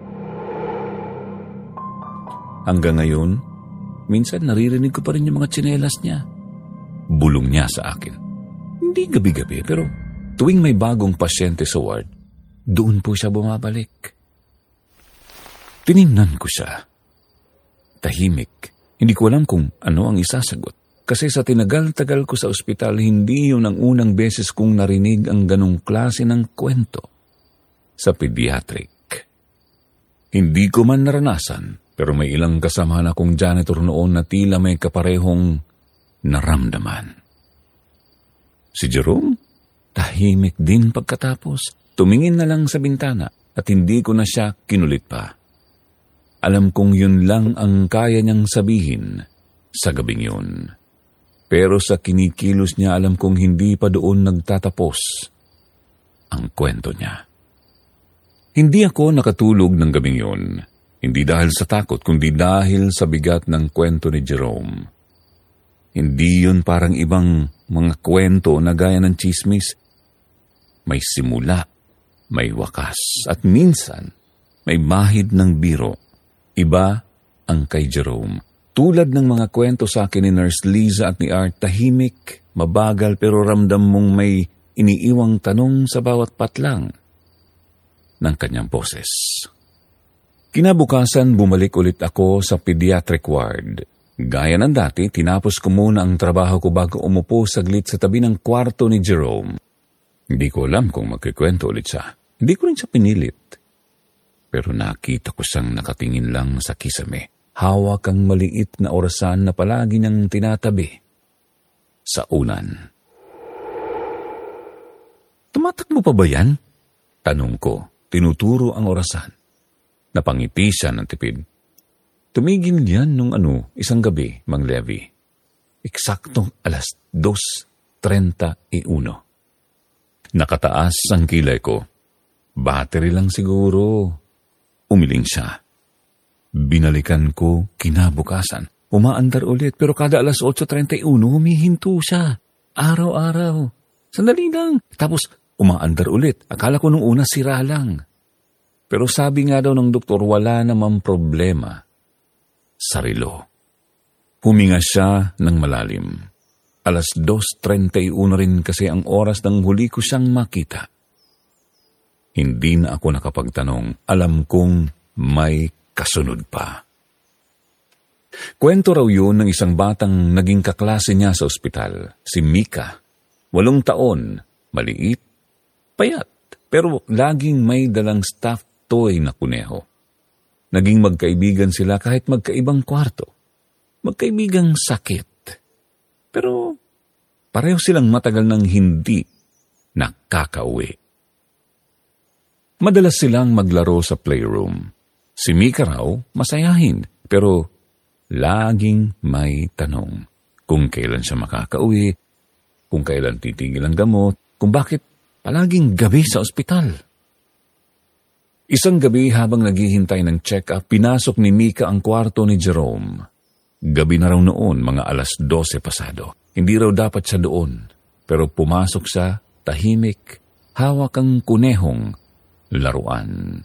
Hanggang ngayon, minsan naririnig ko pa rin yung mga tsinelas niya. Bulong niya sa akin. Hindi gabi-gabi, pero tuwing may bagong pasyente sa ward, doon po siya bumabalik. Tiningnan ko siya. Tahimik. Hindi ko alam kung ano ang isasagot. Kasi sa tinagal-tagal ko sa ospital, hindi yun ang unang beses kong narinig ang ganong klase ng kwento sa pediatric. Hindi ko man naranasan, pero may ilang kasamahan akong janitor noon na tila may kaparehong naramdaman. Si Jerome, tahimik din pagkatapos. Tumingin na lang sa bintana at hindi ko na siya kinulit pa. Alam kong yun lang ang kaya niyang sabihin sa gabing yun. Pero sa kinikilos niya, alam kong hindi pa doon nagtatapos ang kwento niya. Hindi ako nakatulog ng gabing yun. Hindi dahil sa takot, kundi dahil sa bigat ng kwento ni Jerome. Hindi yun parang ibang mga kwento na gaya ng tsismis. May simula, may wakas, at minsan may mahid ng biro. Iba ang kay Jerome. Tulad ng mga kwento sa akin ni Nurse Liza at ni Art, tahimik, mabagal pero ramdam mong may iniiwang tanong sa bawat patlang ng kanyang boses. Kinabukasan, bumalik ulit ako sa pediatric ward. Gaya ng dati, tinapos ko muna ang trabaho ko bago umupo saglit sa tabi ng kwarto ni Jerome. Hindi ko alam kung magkikwento ulit siya. Hindi ko rin siya pinilit. Pero nakita ko siyang nakatingin lang sa kisame. Hawak ang maliit na orasan na palagi niyang tinatabi sa unan. Tumatakbo pa ba yan? Tanong ko. Tinuturo ang orasan. Napangiti siya ng tipid. Tumigil yan nung ano, isang gabi, Mang Levi. Eksaktong alas dos treinta y uno. Nakataas ang kilay ko. Battery lang siguro. Umiling siya. Binalikan ko kinabukasan. Umaandar ulit pero kada alas otso treinta y uno humihinto siya. Araw-araw. Sandali lang. Tapos umaandar ulit. Akala ko nung una sira lang. Pero sabi nga daw ng doktor wala namang problema. Sarilo. Huminga siya ng malalim. Alas dos treinta y uno rin kasi ang oras ng huli ko siyang makita. Hindi na ako nakapagtanong. Alam kong may kasunod pa. Kwento raw yun ng isang batang naging kaklase niya sa ospital. Si Mika. Walong taon. Maliit. Payat. Pero laging may dalang stuffed toy na kuneho. Naging magkaibigan sila kahit magkaibang kwarto. Magkaibigang sakit. Pero pareho silang matagal nang hindi nakakauwi. Madalas silang maglaro sa playroom. Si Mika raw masayahin, pero laging may tanong. Kung kailan siya makakauwi, kung kailan titigil ang gamot, kung bakit palaging gabi sa ospital. Isang gabi habang naghihintay ng check-up, pinasok ni Mika ang kwarto ni Jerome. Gabi na raw noon, mga alas dose pasado. Hindi raw dapat siya doon. Pero pumasok siya, tahimik, hawak ang kunehong laruan.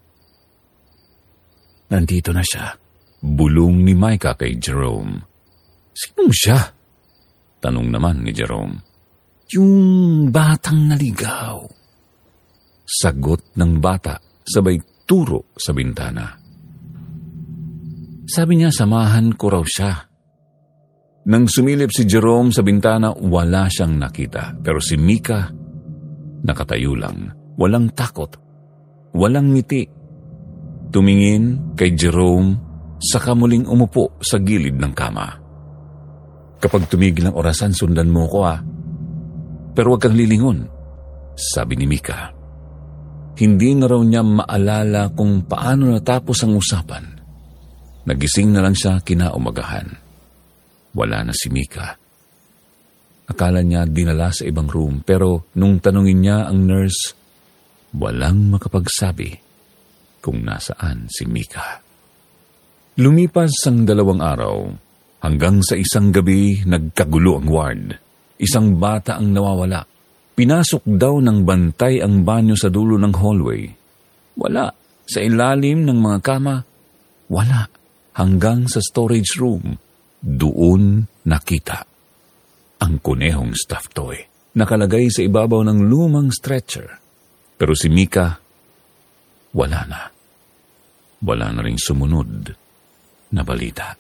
Nandito na siya. Bulong ni Micah kay Jerome. Sinong siya? Tanong naman ni Jerome. Yung batang naligaw. Sagot ng bata, sabay turo sa bintana. Sabi niya samahan ko raw siya. Nang sumilip si Jerome sa bintana, wala siyang nakita. Pero si Mika, nakatayo lang. Walang takot. Walang ngiti. Tumingin kay Jerome, saka muling umupo sa gilid ng kama. Kapag tumigil ang orasan, sundan mo ko ah. Pero huwag kang lilingon, sabi ni Mika. Hindi na raw niya maalala kung paano natapos ang usapan. Nagising na lang siya kinaumagahan. Wala na si Mika. Akala niya dinala sa ibang room, pero nung tanungin niya ang nurse, walang makapagsabi kung nasaan si Mika. Lumipas ang dalawang araw, hanggang sa isang gabi nagkagulo ang ward. Isang bata ang nawawala. Pinasok daw ng bantay ang banyo sa dulo ng hallway. Wala. Sa ilalim ng mga kama, wala. Hanggang sa storage room, doon nakita ang kunehong stuffed toy. Nakalagay sa ibabaw ng lumang stretcher. Pero si Mika, wala na. Wala na ring sumunod na balita.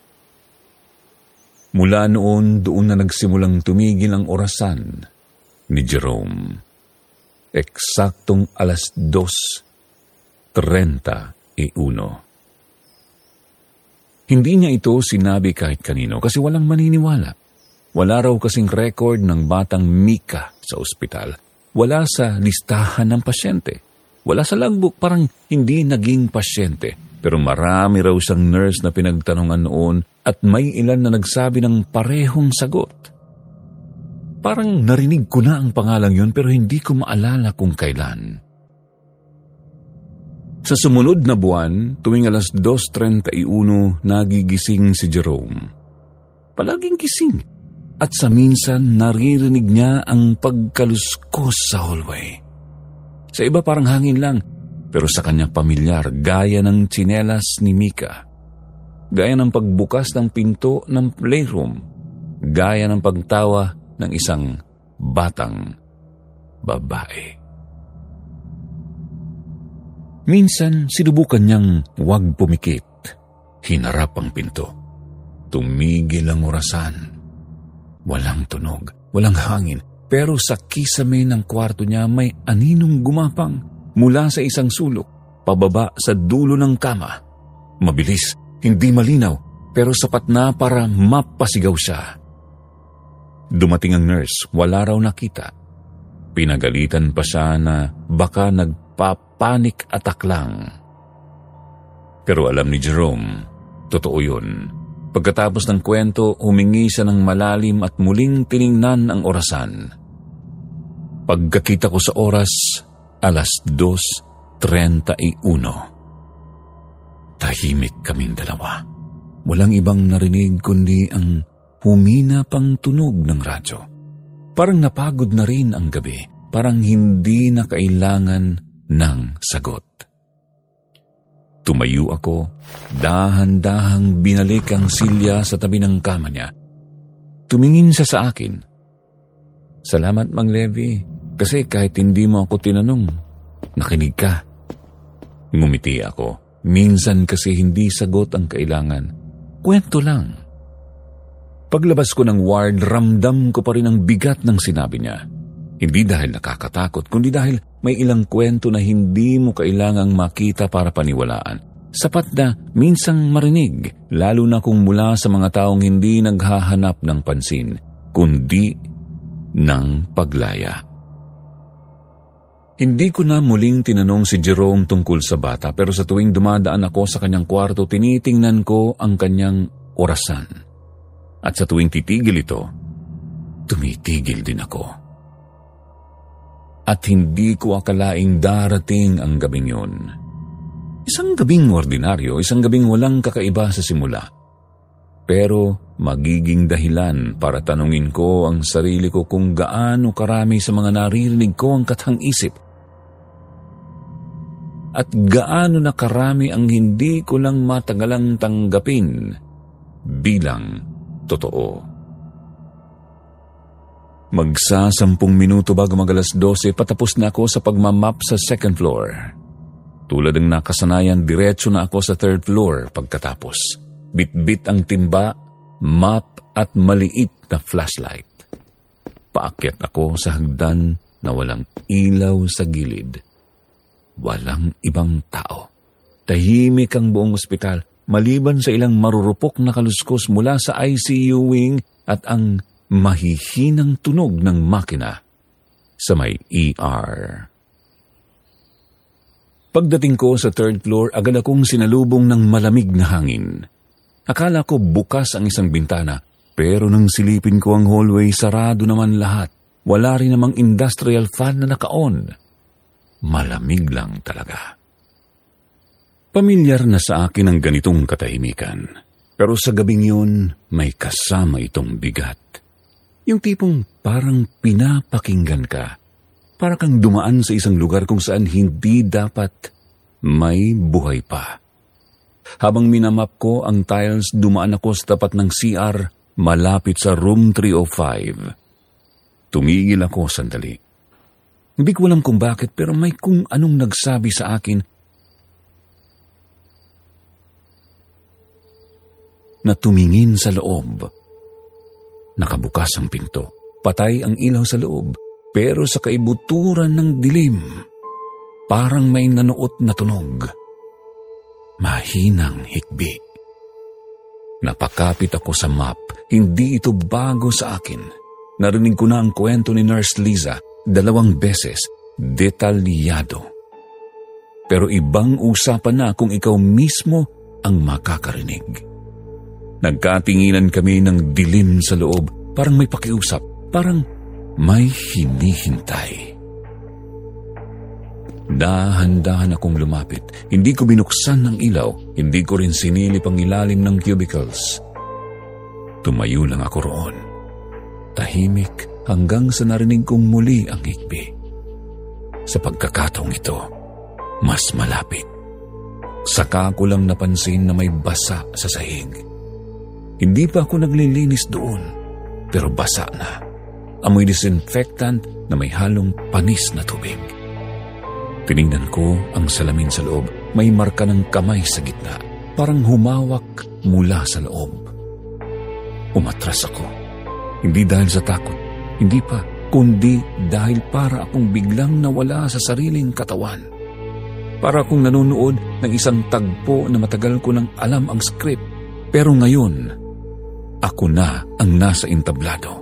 Mula noon, doon na nagsimulang tumigil ang orasan ni Jerome. Eksaktong alas dos treinta y uno. Hindi niya ito sinabi kahit kanino kasi walang maniniwala. Wala raw kasing record ng batang Mika sa ospital. Wala sa listahan ng pasyente. Wala sa logbook, parang hindi naging pasyente. Pero marami raw siyang nurse na pinagtanungan noon at may ilan na nagsabi ng parehong sagot. Parang narinig ko na ang pangalang yun pero hindi ko maalala kung kailan. Sa sumunod na buwan, tuwing alas dos trenta y uno, nagigising si Jerome. Palaging gising. At sa minsan, naririnig niya ang pagkaluskos sa hallway. Sa iba parang hangin lang, pero sa kanyang pamilyar, gaya ng tsinelas ni Mika. Gaya ng pagbukas ng pinto ng playroom. Gaya ng pagtawa ng isang batang babae. Minsan, sinubukan niyang huwag pumikit. Hinarap ang pinto. Tumigil ang orasan. Walang tunog, walang hangin, pero sa kisame ng kwarto niya may aninong gumapang mula sa isang sulok, pababa sa dulo ng kama. Mabilis, hindi malinaw, pero sapat na para mapasigaw siya. Dumating ang nurse, wala raw nakita. Pinagalitan pa siya na baka nagpapanik attack lang. Pero alam ni Jerome, totoo yun. Pagkatapos ng kwento, humingi siya ng malalim at muling tiningnan ang orasan. Pagkakita ko sa oras, alas dos treinta y uno. Tahimik kaming dalawa. Walang ibang narinig kundi ang humina pang tunog ng radyo. Parang napagod na rin ang gabi. Parang hindi na kailangan ng sagot. Tumayo ako, dahan-dahang binalik ang silya sa tabi ng kama niya. Tumingin siya sa akin. Salamat, Mang Levi, kasi kahit hindi mo ako tinanong, nakinig ka. Ngumiti ako. Minsan kasi hindi sagot ang kailangan. Kwento lang. Paglabas ko ng ward, ramdam ko pa rin ang bigat ng sinabi niya. Hindi dahil nakakatakot, kundi dahil may ilang kwento na hindi mo kailangang makita para paniwalaan. Sapat na minsang marinig, lalo na kung mula sa mga taong hindi naghahanap ng pansin, kundi ng paglaya. Hindi ko na muling tinanong si Jerome tungkol sa bata, pero sa tuwing dumadaan ako sa kanyang kwarto, tinitingnan ko ang kanyang orasan. At sa tuwing titigil ito, tumitigil din ako. At hindi ko akalaing darating ang gabing yun. Isang gabing ordinaryo, isang gabing walang kakaiba sa simula. Pero magiging dahilan para tanungin ko ang sarili ko kung gaano karami sa mga naririnig ko ang kathang-isip. At gaano na karami ang hindi ko lang matagalang tanggapin bilang totoo. Magsasampung minuto bago mag alas dose, patapos na ako sa pagmamap sa second floor. Tulad ng nakasanayan, diretso na ako sa third floor pagkatapos. Bit-bit ang timba, map at maliit na flashlight. Paakyat ako sa hagdan na walang ilaw sa gilid. Walang ibang tao. Tahimik ang buong ospital, maliban sa ilang marurupok na kaluskos mula sa I C U wing at ang mahihinang tunog ng makina sa may E R. Pagdating ko sa third floor, agad akong sinalubong ng malamig na hangin. Akala ko bukas ang isang bintana, pero nang silipin ko ang hallway, sarado naman lahat. Wala rin namang industrial fan na naka-on. Malamig lang talaga. Pamilyar na sa akin ang ganitong katahimikan. Pero sa gabing yun, may kasama itong bigat. Yung tipong parang pinapakinggan ka. Para kang dumaan sa isang lugar kung saan hindi dapat may buhay pa. Habang minamap ko ang tiles, dumaan ako sa tapat ng C R malapit sa room three oh five. Tumigil ako sandali. Hindi ko alam kung bakit, pero may kung anong nagsabi sa akin na tumingin sa loob. Nakabukas ang pinto. Patay ang ilaw sa loob. Pero sa kaibuturan ng dilim, parang may nanuot na tunog. Mahinang hikbi. Napakapit ako sa map. Hindi ito bago sa akin. Narinig ko na ang kwento ni Nurse Liza dalawang beses. Detalyado. Pero ibang usapan na kung ikaw mismo ang makakarinig. Nagkatinginan kami ng dilim sa loob, parang may pakiusap, parang may hinihintay. Dahan-dahan akong lumapit. Hindi ko binuksan ng ilaw, hindi ko rin sinilip ang ilalim ng cubicles. Tumayo lang ako roon. Tahimik hanggang sa narinig kong muli ang hikbi. Sa pagkakataong ito, mas malapit. Saka ko lang napansin na may basa sa sahig. Hindi pa ako naglilinis doon, pero basa na. Amoy disinfectant na may halong panis na tubig. Tiningnan ko ang salamin sa loob. May marka ng kamay sa gitna. Parang humawak mula sa loob. Umatras ako. Hindi dahil sa takot. Hindi pa. Kundi dahil para akong biglang nawala sa sariling katawan. Para akong nanonood ng isang tagpo na matagal ko nang alam ang script. Pero ngayon, ako na ang nasa entablado.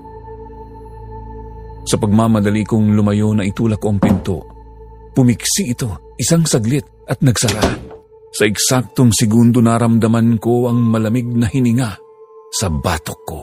Sa pagmamadali kong lumayo na itulak ko ang pinto, pumiksi ito, isang saglit at nagsara. Sa eksaktong segundo naramdaman ko ang malamig na hininga sa batok ko.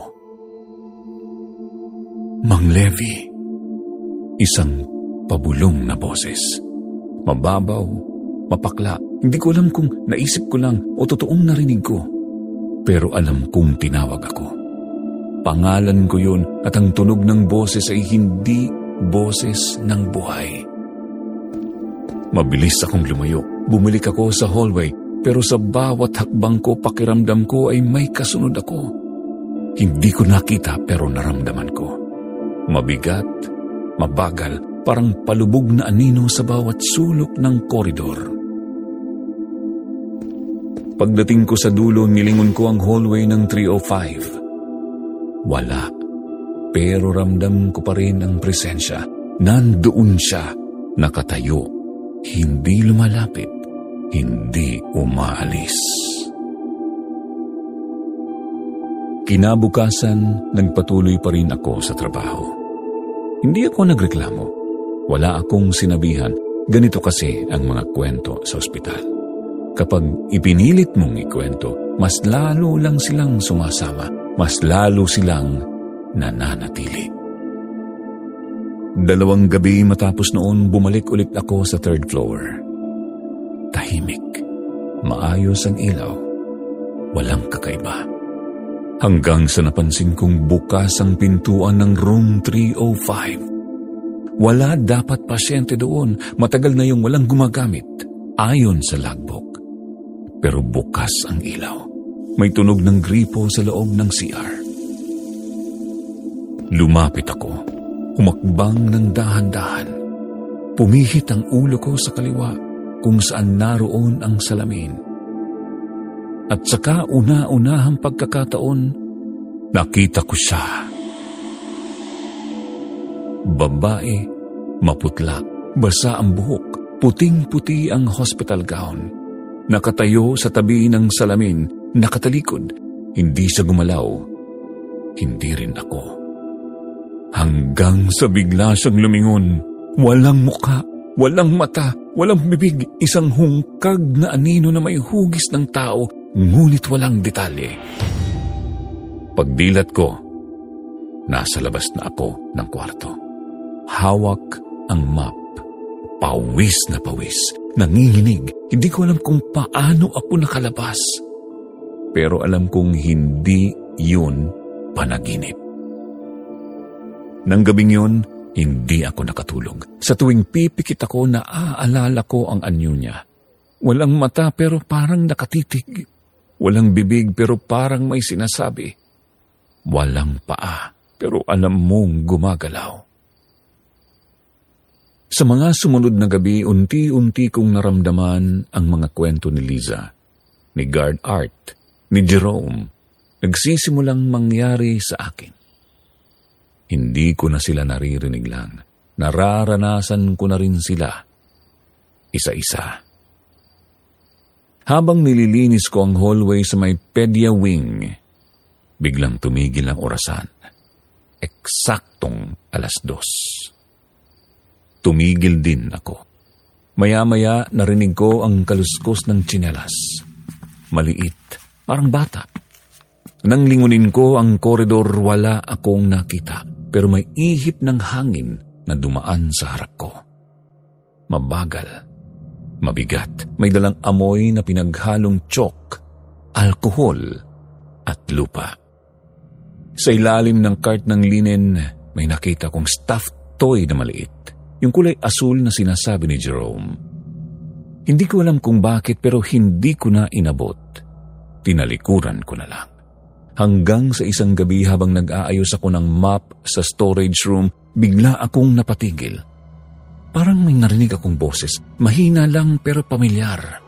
Mang Levi, isang pabulong na boses. Mababaw, mapakla. Hindi ko alam kung naisip ko lang o totoong narinig ko. Pero alam kong tinawag ako. Pangalan ko yun at ang tunog ng boses ay hindi boses ng buhay. Mabilis akong lumayo. Bumalik ako sa hallway, pero sa bawat hakbang ko, pakiramdam ko ay may kasunod ako. Hindi ko nakita pero naramdaman ko. Mabigat, mabagal, parang palubog na anino sa bawat sulok ng koridor. Pagdating ko sa dulo, nilingon ko ang hallway ng three oh five. Wala, pero ramdam ko pa rin ang presensya. Nandoon siya, nakatayo. Hindi lumalapit, hindi umaalis. Kinabukasan, nagpatuloy pa rin ako sa trabaho. Hindi ako nagreklamo. Wala akong sinabihan. Ganito kasi ang mga kwento sa ospital. Kapag ipinilit mong ikwento, mas lalo lang silang sumasama. Mas lalo silang nananatili. Dalawang gabi matapos noon, bumalik ulit ako sa third floor. Tahimik. Maayos ang ilaw. Walang kakaiba. Hanggang sa napansin kong bukas ang pintuan ng room three oh five. Wala dapat pasyente doon. Matagal na yung walang gumagamit. Ayon sa logbook. Pero bukas ang ilaw. May tunog ng gripo sa loob ng C R. Lumapit ako. Humakbang ng dahan-dahan. Pumihit ang ulo ko sa kaliwa kung saan naroon ang salamin. At saka una-unahang pagkakataon, nakita ko siya. Babae, maputla, basa ang buhok, puting-puti ang hospital gown. Nakatayo sa tabi ng salamin, nakatalikod, hindi siya gumalaw. Hindi rin ako. Hanggang sa bigla siyang lumingon. Walang muka, walang mata, walang bibig. Isang hungkag na anino na may hugis ng tao, ngunit walang detalye. Pagdilat ko, nasa labas na ako ng kwarto. Hawak ang map. Pawis na pawis. Nanginginig. Hindi ko alam kung paano ako nakalabas. Pero alam kong hindi yun panaginip. Nang gabing yun, hindi ako nakatulog. Sa tuwing pipikit ako, naaalala ko ang anyo niya. Walang mata pero parang nakatitig. Walang bibig pero parang may sinasabi. Walang paa pero alam mong gumagalaw. Sa mga sumunod na gabi, unti-unti kong naramdaman ang mga kwento ni Liza, ni Guard Art, ni Jerome. Nagsisimulang mangyari sa akin. Hindi ko na sila naririnig lang. Nararanasan ko na rin sila. Isa-isa. Habang nililinis ko ang hallway sa may pedia wing, biglang tumigil ang orasan. Eksaktong alas dos. Tumigil din ako. Maya-maya narinig ko ang kaluskos ng tsinelas. Maliit, parang bata. Nang lingunin ko ang koridor, wala akong nakita, pero may ihip ng hangin na dumaan sa harap ko. Mabagal, mabigat, may dalang amoy na pinaghalong tsyok, alkohol at lupa. Sa ilalim ng cart ng linen, may nakita kong stuffed toy na maliit, yung kulay asul na sinasabi ni Jerome. Hindi ko alam kung bakit, pero hindi ko na inabot. Tinalikuran ko na lang. Hanggang sa isang gabi habang nag-aayos ako ng map sa storage room, bigla akong napatigil. Parang may narinig akong boses. Mahina lang pero pamilyar.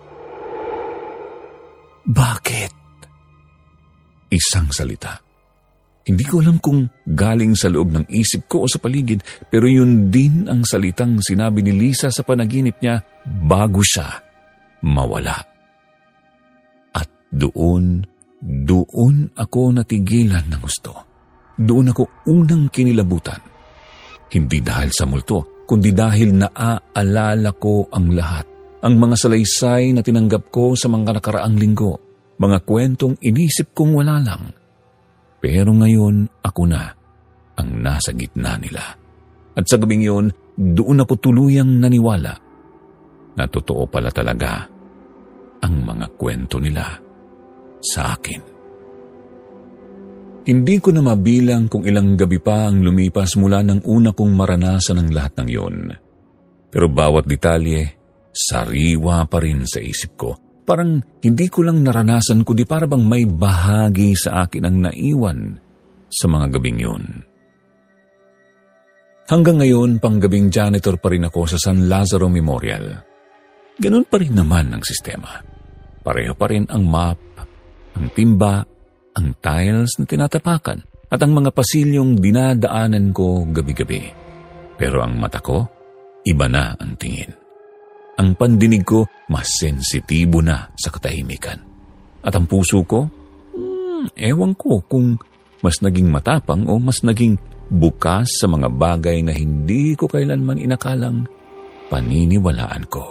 Bakit? Isang salita. Hindi ko alam kung galing sa loob ng isip ko o sa paligid, pero yun din ang salitang sinabi ni Lisa sa panaginip niya bago siya mawala. At doon, doon ako natigilan ng gusto. Doon ako unang kinilabutan. Hindi dahil sa multo, kundi dahil naaalala ko ang lahat. Ang mga salaysay na tinanggap ko sa mga nakaraang linggo. Mga kwentong inisip kong wala lang. Pero ngayon ako na ang nasa gitna nila. At sa gabing yun, doon ako tuluyang naniwala na totoo pala talaga ang mga kwento nila sa akin. Hindi ko na mabilang kung ilang gabi pa ang lumipas mula nang una kong maranasan ang lahat ng yun. Pero bawat detalye, sariwa pa rin sa isip ko. Parang hindi ko lang naranasan kundi para bang may bahagi sa akin ang naiwan sa mga gabing yun. Hanggang ngayon, panggabing janitor pa rin ako sa San Lazaro Memorial. Ganun pa rin naman ang sistema. Pareho pa rin ang map, ang timba, ang tiles na tinatapakan, at ang mga pasilyong dinadaanan ko gabi-gabi. Pero ang mata ko, iba na ang tingin. Ang pandinig ko, mas sensitibo na sa katahimikan. At ang puso ko, hmm, ewan ko kung mas naging matapang o mas naging bukas sa mga bagay na hindi ko kailanman inakalang paniniwalaan ko.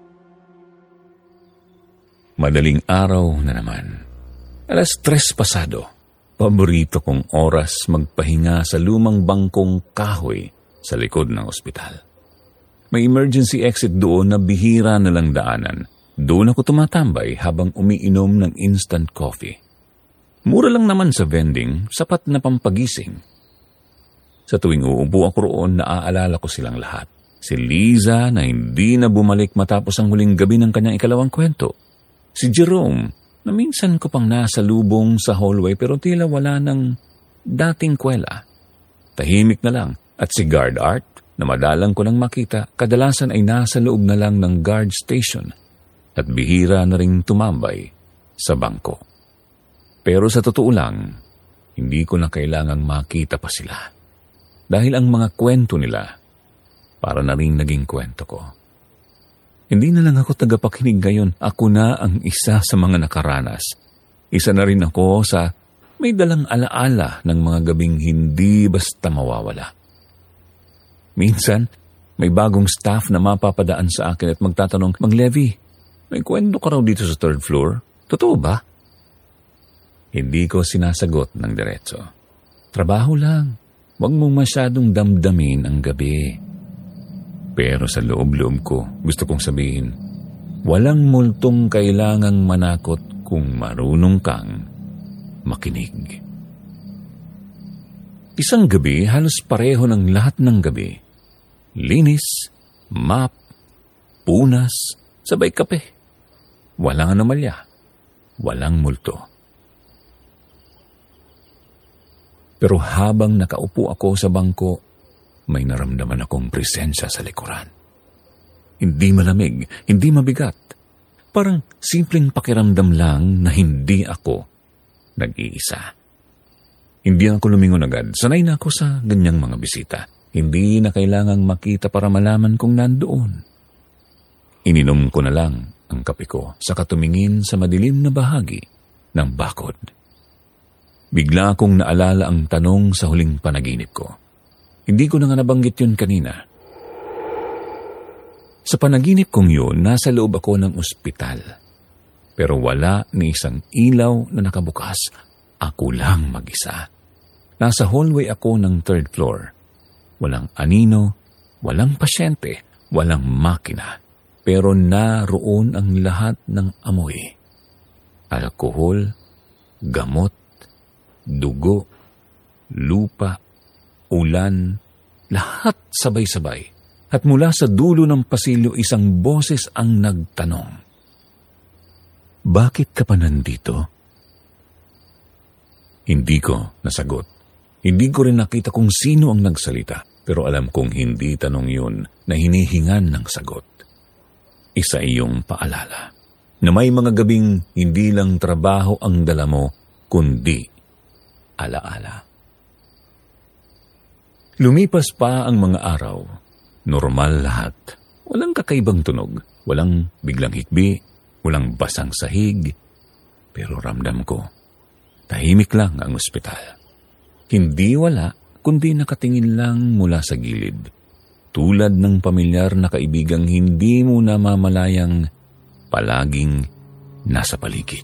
Madaling araw na naman. Alas tres pasado. Paborito kong oras magpahinga sa lumang bangkong kahoy sa likod ng ospital. May emergency exit doon na bihira na lang daanan. Doon ako tumatambay habang umiinom ng instant coffee. Mura lang naman sa vending, sapat na pampagising. Sa tuwing uupo ako roon, naaalala ko silang lahat. Si Liza na hindi na bumalik matapos ang huling gabi ng kanyang ikalawang kwento. Si Jerome na minsan ko pang nasa lubong sa hallway pero tila wala ng dating kwela. Tahimik na lang. At si Guard Art na madalang ko lang makita, kadalasan ay nasa loob na lang ng guard station at bihira na ring tumambay sa bangko. Pero sa totoo lang, hindi ko na kailangang makita pa sila. Dahil ang mga kwento nila, para na rin naging kwento ko. Hindi na lang ako tagapakinig ngayon, ako na ang isa sa mga nakaranas. Isa na rin ako sa may dalang alaala ng mga gabing hindi basta mawawala. Minsan, may bagong staff na mapapadaan sa akin at magtatanong, Mang Levi, may kwento ka raw dito sa third floor? Totoo ba? Hindi ko sinasagot ng diretso. Trabaho lang. Huwag mong masyadong damdamin ang gabi. Pero sa loob-loob ko, gusto kong sabihin, walang multong kailangang manakot kung marunong kang makinig. Isang gabi, halos pareho ng lahat ng gabi. Linis, map, punas, sabay kape. Walang anomalya, walang multo. Pero habang nakaupo ako sa bangko, may naramdaman akong presensya sa likuran. Hindi malamig, hindi mabigat. Parang simpleng pakiramdam lang na hindi ako nag-iisa. Hindi ako lumingon agad. Sanay na ako sa ganyang mga bisita. Hindi na kailangang makita para malaman kung nandoon. Ininom ko na lang ang kape ko sa katumingin sa madilim na bahagi ng bakod. Bigla akong naalala ang tanong sa huling panaginip ko. Hindi ko na nga nabanggit yun kanina. Sa panaginip kong yun, nasa loob ako ng ospital. Pero wala ni isang ilaw na nakabukas. Ako lang mag-isa. Nasa hallway ako ng third floor. Walang anino, walang pasyente, walang makina. Pero naroon ang lahat ng amoy. Alkohol, gamot, dugo, lupa, ulan, lahat sabay-sabay. At mula sa dulo ng pasilyo, isang boses ang nagtanong, "Bakit ka pa nandito?" Hindi ko nasagot. Hindi ko rin nakita kung sino ang nagsalita, pero alam kong hindi tanong yun na hinihingan ng sagot. Isa iyong paalala na may mga gabing hindi lang trabaho ang dala mo, kundi alaala. Lumipas pa ang mga araw. Normal lahat. Walang kakaibang tunog. Walang biglang hikbi. Walang basang sahig. Pero ramdam ko, tahimik lang ang ospital. Hindi wala, kundi nakatingin lang mula sa gilid. Tulad ng pamilyar na kaibigang hindi mo namamalayang palaging nasa paligid.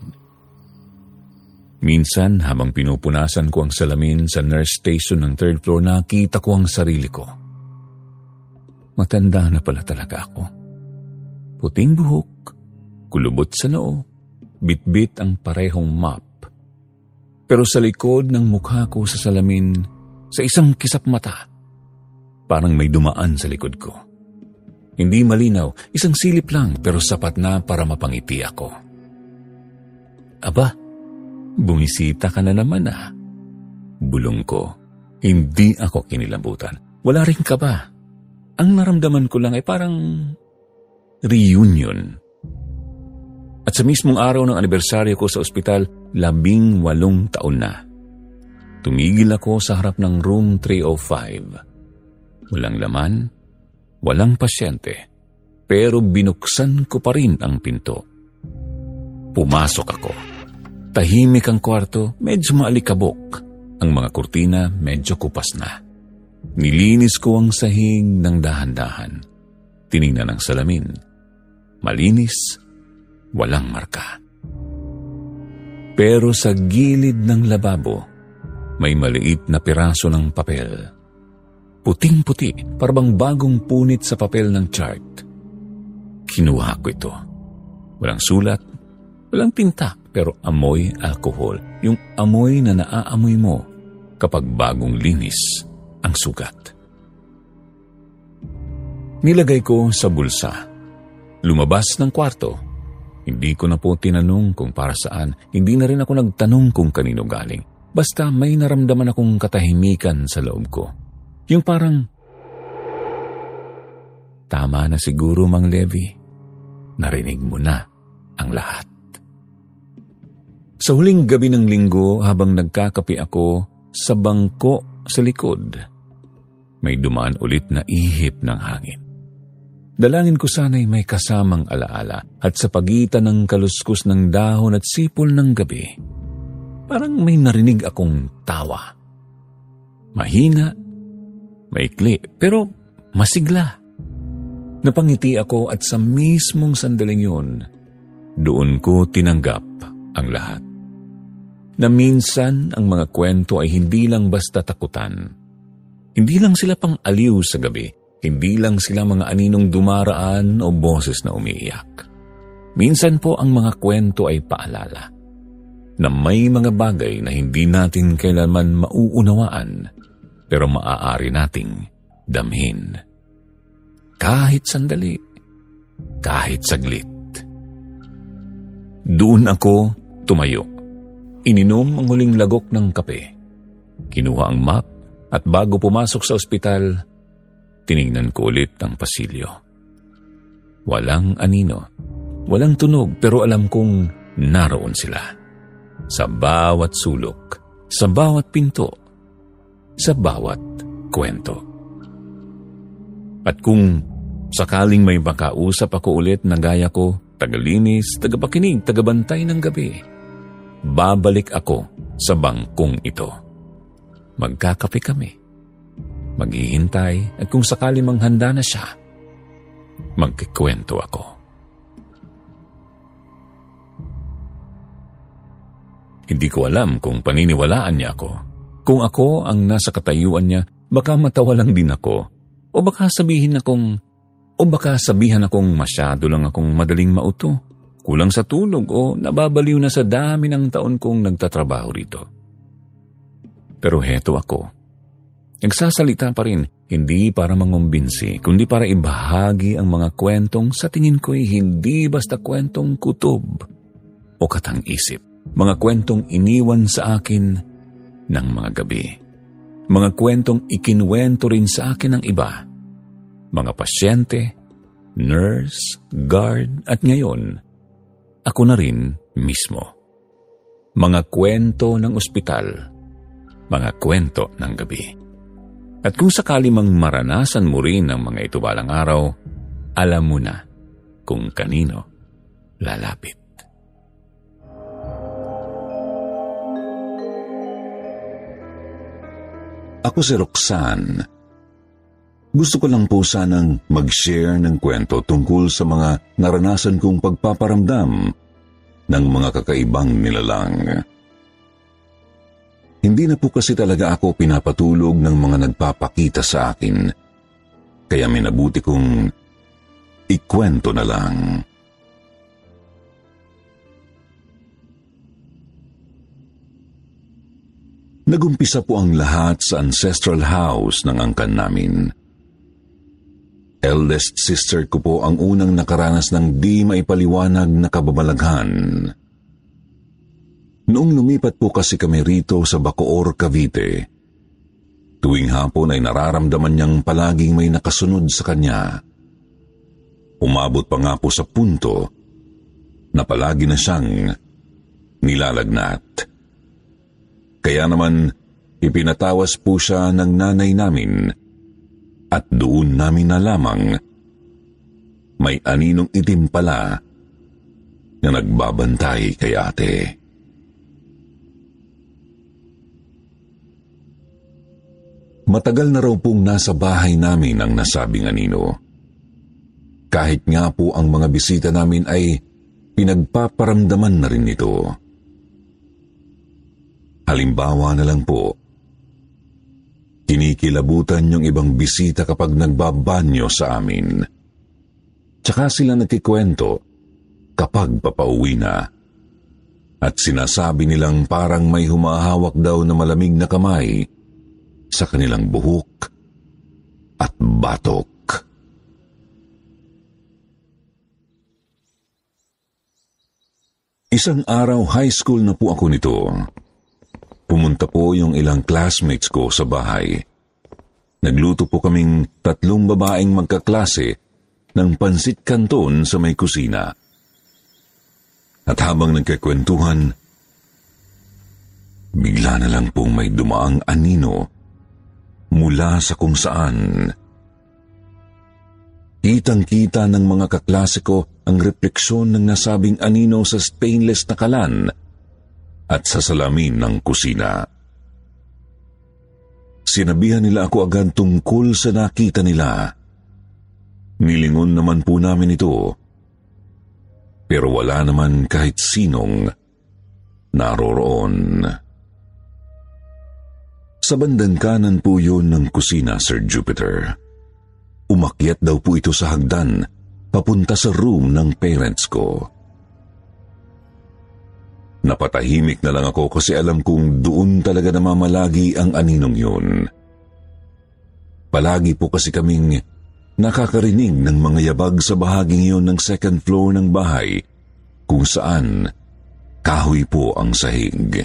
Minsan, habang pinupunasan ko ang salamin sa nurse station ng third floor, nakita ko ang sarili ko. Matanda na pala talaga ako. Puting buhok, kulubot sa noo, bitbit ang parehong map. Pero sa likod ng mukha ko sa salamin, sa isang kisap mata, parang may dumaan sa likod ko. Hindi malinaw, isang silip lang pero sapat na para mapangiti ako. "Aba, bumisita ka na naman ah." Bulong ko. Hindi ako kinilabutan. Wala rin kaba. Ang naramdaman ko lang ay parang reunion. At sa mismong araw ng anibersaryo ko sa ospital, labing walong taon na. Tumigil ako sa harap ng room three oh five. Walang laman, walang pasyente, pero binuksan ko pa rin ang pinto. Pumasok ako. Tahimik ang kwarto, medyo maalikabok. Ang mga kurtina medyo kupas na. Nilinis ko ang sahig ng dahan-dahan. Tiningnan ang salamin. Malinis, walang marka. Pero sa gilid ng lababo, may maliit na piraso ng papel. Puting-puti, parang bagong punit sa papel ng chart. Kinuha ko ito. Walang sulat, walang tinta, pero amoy alkohol. Yung amoy na naaamoy mo kapag bagong linis ang sugat. Nilagay ko sa bulsa. Lumabas ng kwarto. Hindi ko na po tinanong kung para saan. Hindi na rin ako nagtanong kung kanino galing. Basta may naramdaman akong katahimikan sa loob ko. Yung parang, tama na siguro, Mang Levi. Narinig mo na ang lahat. Sa huling gabi ng linggo, habang nagkakape ako sa bangko sa likod, may dumaan ulit na ihip ng hangin. Dalangin ko sana'y may kasamang alaala at sa pagitan ng kaluskus ng dahon at sipol ng gabi, parang may narinig akong tawa. Mahina, maikli, pero masigla. Napangiti ako at sa mismong sandaling yun, doon ko tinanggap ang lahat. Na minsan ang mga kwento ay hindi lang basta takutan. Hindi lang sila pang aliw sa gabi. Hindi lang sila mga aninong dumaraan o boses na umiiyak. Minsan po ang mga kwento ay paalala na may mga bagay na hindi natin kailanman mauunawaan pero maaari nating damhin. Kahit sandali, kahit saglit. Doon ako tumayo. Ininom ang huling lagok ng kape. Kinuha ang map at bago pumasok sa ospital, tiningnan ko ulit ang pasilyo. Walang anino, walang tunog, pero alam kong naroon sila. Sa bawat sulok, sa bawat pinto, sa bawat kwento. At kung sakaling may makausap ako ulit na gaya ko, tagalinis, tagapakinig, tagabantay ng gabi, babalik ako sa bangkong ito. Magkakape kami. Maghihintay at kung sakali manghanda na siya, magkikwento ako. Hindi ko alam kung paniniwalaan niya ako. Kung ako ang nasa katayuan niya, baka matawa lang din ako. O baka sabihin akong, o baka sabihan akong masyado lang akong madaling mauto, kulang sa tulog o nababaliw na sa dami ng taon kong nagtatrabaho rito. Pero heto ako. Nagsasalita pa rin, hindi para mangumbinsi, kundi para ibahagi ang mga kwentong sa tingin ko'y hindi basta kwentong kutob o katang-isip. Mga kwentong iniwan sa akin ng mga gabi. Mga kwentong ikinwento rin sa akin ng iba. Mga pasyente, nurse, guard, at ngayon, ako na rin mismo. Mga kwento ng ospital, mga kwento ng gabi. At kung sakali mang maranasan mo rin ang mga ito balang araw, alam mo na kung kanino lalapit. Ako si Roxanne. Gusto ko lang po sanang mag-share ng kwento tungkol sa mga naranasan kong pagpaparamdam ng mga kakaibang nilalang. Hindi na po kasi talaga ako pinapatulog ng mga nagpapakita sa akin, kaya minabuti kong ikwento na lang. Nagumpisa po ang lahat sa ancestral house ng angkan namin. Eldest sister ko po ang unang nakaranas ng di maipaliwanag na kababalaghan. Noong lumipat po kasi kami rito sa Bacoor, Cavite, tuwing hapon ay nararamdaman niyang palaging may nakasunod sa kanya. Umabot pa nga po sa punto na palagi na siyang nilalagnat. Kaya naman, ipinatawas po siya ng nanay namin at doon namin nalamang may aninong itim pala na nagbabantay kay ate. Matagal na raw pong nasa bahay namin ang nasabing anino. Kahit nga po ang mga bisita namin ay pinagpaparamdaman na rin ito. Halimbawa na lang po, kinikilabutan yung ibang bisita kapag nagbabanyo sa amin. Tsaka sila nagkikwento kapag papauwi na. At sinasabi nilang parang may humahawak daw na malamig na kamay sa kanilang buhok at batok. Isang araw high school na po ako nito. Pumunta po yung ilang classmates ko sa bahay. Nagluto po kaming tatlong babaeng magkaklase ng pansit canton sa may kusina. At habang nagkakwentuhan, bigla na lang pong may dumaang anino mula sa kung saan. Kitang-kita ng mga kaklase ko ang refleksyon ng nasabing anino sa stainless na kalan at sa salamin ng kusina. Sinabihan nila ako agad tungkol sa nakita nila. Nilingon naman po namin ito, pero wala naman kahit sinong naroroon. Sa bandang kanan po yun ng kusina, Sir Jupiter. Umakyat daw po ito sa hagdan, papunta sa room ng parents ko. Napatahimik na lang ako kasi alam kong doon talaga namamalagi ang aninong yun. Palagi po kasi kaming nakakarinig ng mga yabag sa bahaging yun ng second floor ng bahay kung saan kahoy po ang sahig.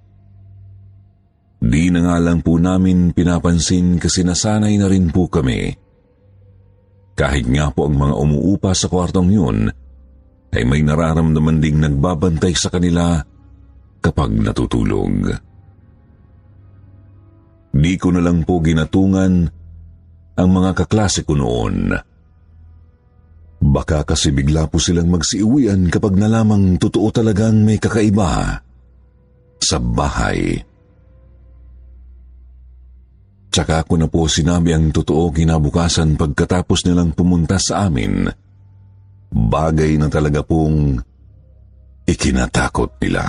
Di na nga lang po namin pinapansin kasi nasanay na rin po kami. Kahit nga po ang mga umuupa sa kwartong yun ay may nararamdaman ding nagbabantay sa kanila kapag natutulog. Di ko na lang po ginatungan ang mga kaklase ko noon. Baka kasi bigla po silang magsiuwian kapag nalamang totoo talagang may kakaiba sa bahay. Tsaka ko na po sinabi ang totoo kinabukasan pagkatapos nilang pumunta sa amin. Bagay na talaga pong ikinatakot nila.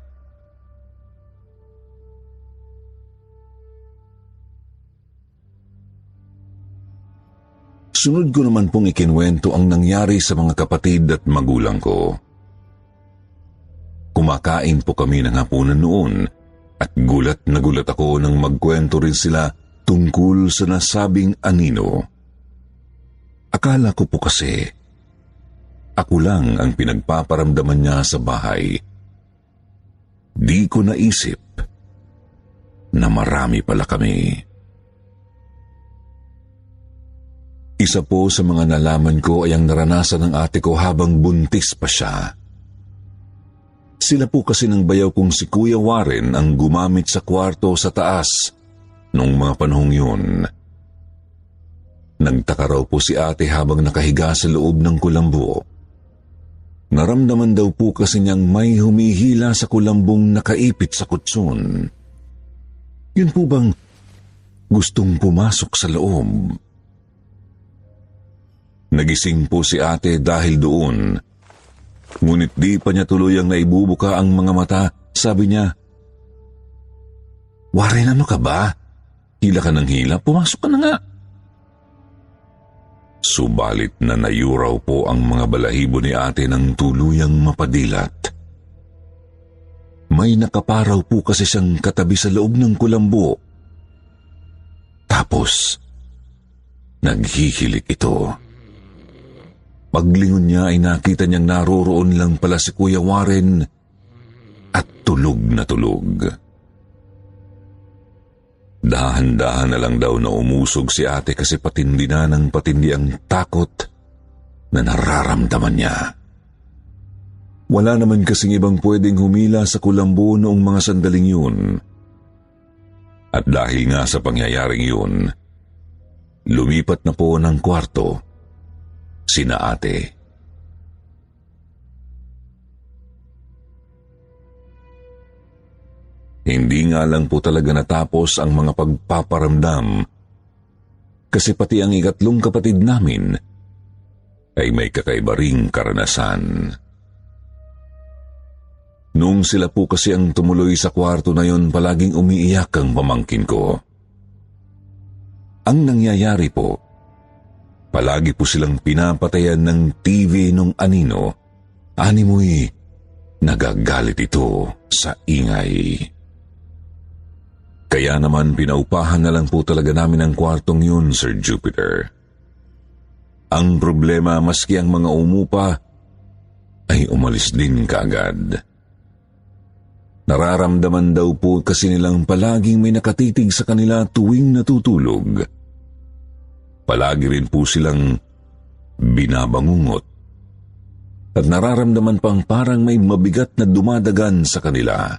Sunod ko naman pong ikinwento ang nangyari sa mga kapatid at magulang ko. Kumakain po kami ng hapunan noon at gulat na gulat ako nang magkwento rin sila tungkol sa nasabing anino. Akala ko po kasi ako lang ang pinagpaparamdaman niya sa bahay. Di ko naisip na marami pala kami. Isa po sa mga nalaman ko ay ang naranasan ng ate ko habang buntis pa siya. Sila po kasi ng bayaw kong si Kuya Warren ang gumamit sa kwarto sa taas noong mga panahong yun. Nagtaka raw po si ate habang nakahiga sa loob ng kulambo. Naramdaman daw po kasi niyang may humihila sa kulambong nakaipit sa kutson. Yun po bang gustong pumasok sa loob? Nagising po si ate dahil doon. Ngunit di pa niya tuluyang naibubuka ang mga mata. Sabi niya, "Warren, ano ka ba? Hila ka ng hila, pumasok ka na nga." Subalit na nayuraw po ang mga balahibo ni ate ng tuluyang mapadilat. May nakaparaw po kasi siyang katabi sa loob ng kulambo. Tapos, naghihilik ito. Paglingon niya ay nakita niyang naroroon lang pala si Kuya Warren at tulog na tulog. Dahan-dahan na lang daw na umusog si ate kasi patindi na ng patindi ang takot na nararamdaman niya. Wala naman kasing ibang pwedeng humila sa kulambo noong mga sandaling yun. At dahil nga sa pangyayaring yun, lumipat na po ng kwarto sina ate. Hindi nga lang po talaga natapos ang mga pagpaparamdam kasi pati ang ikatlong kapatid namin ay may kakaiba ring karanasan. Nung sila po kasi ang tumuloy sa kwarto na yon, palaging umiiyak ang pamangkin ko. Ang nangyayari po, palagi po silang pinapatayan ng T V nung anino. Animoy, nagagalit ito sa ingay. Kaya naman pinaupahan na lang po talaga namin ang kwartong yun, Sir Jupiter. Ang problema, maski ang mga umupa ay umalis din kaagad. Nararamdaman daw po kasi nilang palaging may nakatitig sa kanila tuwing natutulog. Palagi rin po silang binabangungot at nararamdaman pang parang may mabigat na dumadagan sa kanila.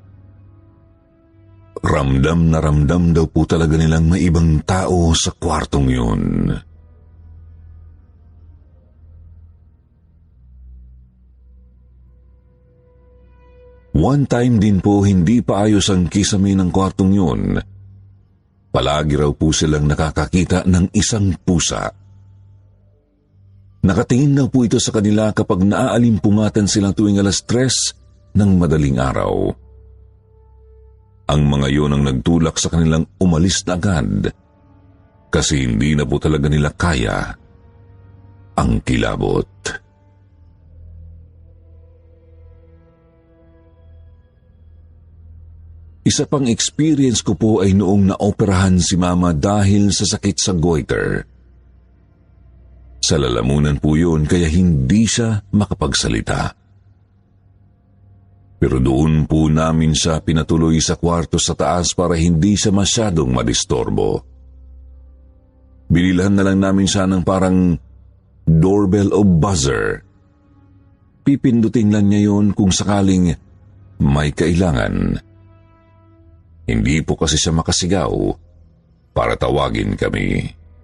Ramdam na ramdam daw po talaga nilang may ibang tao sa kwartong yun. One time din po hindi pa ayos ang kisame ng kwartong yun. Palagi raw po silang nakakakita ng isang pusa. Nakatingin daw po ito sa kanila kapag naaaalimpungatan sila tuwing alas tres ng madaling araw. Ang mga yun ang nagtulak sa kanilang umalis na agad kasi hindi na po talaga nila kaya ang kilabot. Isa pang experience ko po ay noong naoperahan si Mama dahil sa sakit sa goiter. Sa lalamunan po yun kaya hindi siya makapagsalita. Pero doon po namin siya pinatuloy sa kwarto sa taas para hindi siya masyadong madistorbo. Binilhan na lang namin siya ng parang doorbell o buzzer. Pipindutin lang niya yun kung sakaling may kailangan. Hindi po kasi siya makasigaw para tawagin kami.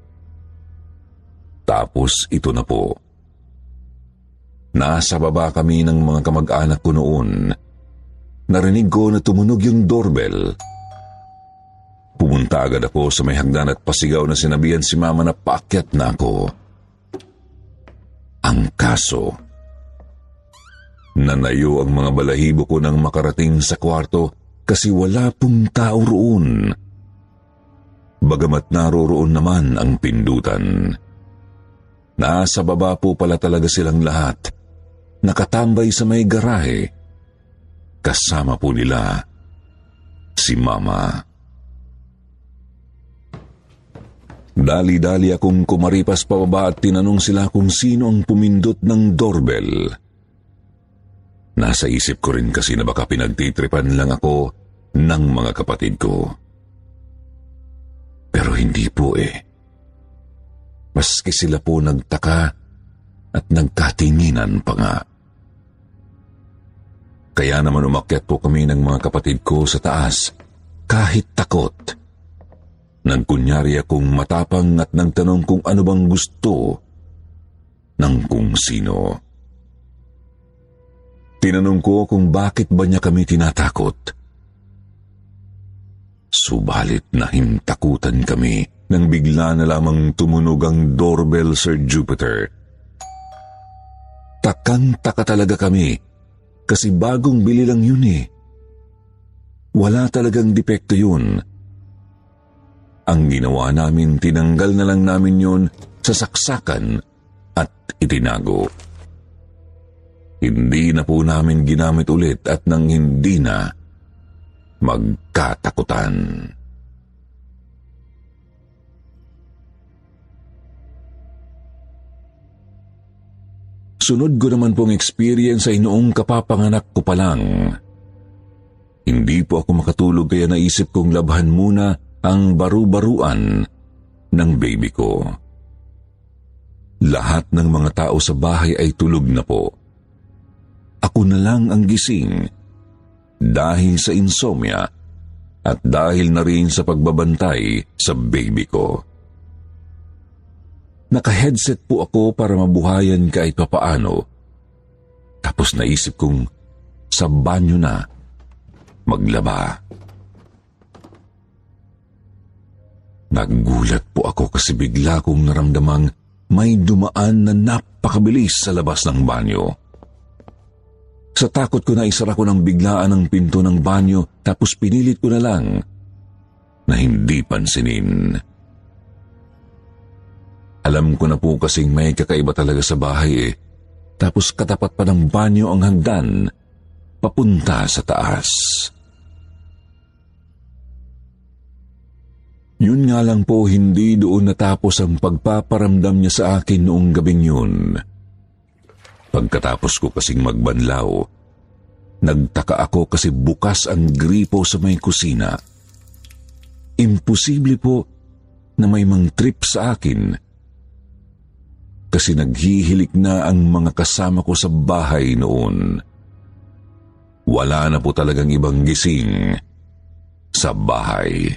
Tapos ito na po. Nasa baba kami ng mga kamag-anak ko noon. Narinig ko na tumunog yung doorbell. Pumunta agad ako sa may hagdan at pasigaw na sinabihan si Mama na paakyat na ako. Ang kaso, nanayo ang mga balahibo ko nang makarating sa kwarto kasi wala pong tao roon. Bagamat naroroon naman ang pindutan. Nasa baba po pala talaga silang lahat, nakatambay sa may garahe. Kasama po nila si Mama. Dali-dali akong kumaripas pababa at tinanong sila kung sino ang pumindot ng doorbell. Nasa isip ko rin kasi na baka pinagtitripan lang ako ng mga kapatid ko. Pero hindi po eh. Maski sila po nagtaka at nagkatinginan pa nga. Kaya naman umakyat po kami ng mga kapatid ko sa taas kahit takot. Nagkunyari akong matapang at nagtanong kung ano bang gusto ng kung sino. Tinanong ko kung bakit ba niya kami tinatakot. Subalit nahimtakutan kami nang bigla na lamang tumunog ang doorbell, Sir Jupiter. Takang-taka talaga kami kasi bagong bili lang yun eh. Wala talagang depekto yun. Ang ginawa namin, tinanggal na lang namin yun sa saksakan at itinago. Hindi na po namin ginamit ulit at nang hindi na magkatakutan. Sunod ko naman pong experience ay noong kapapanganak ko pa lang. Hindi po ako makatulog kaya naisip kong labhan muna ang baru-baruan ng baby ko. Lahat ng mga tao sa bahay ay tulog na po. Ako na lang ang gising dahil sa insomnia at dahil na rin sa pagbabantay sa baby ko. Naka-headset po ako para mabuhayan kahit papaano. Tapos naisip kong sa banyo na maglaba. Nagulat po ako kasi bigla kong naramdamang may dumaan na napakabilis sa labas ng banyo. Sa takot ko na isara ko ng biglaan ang pinto ng banyo tapos pinilit ko na lang na hindi pansinin. Alam ko na po kasing may kakaiba talaga sa bahay eh. Tapos katapat pa ng banyo ang hagdan papunta sa taas. Yun nga lang po, hindi doon natapos ang pagpaparamdam niya sa akin noong gabing yun. Pagkatapos ko kasing magbanlaw, nagtaka ako kasi bukas ang gripo sa may kusina. Imposible po na may mang trip sa akin kasi naghihilik na ang mga kasama ko sa bahay noon. Wala na po talagang ibang gising sa bahay.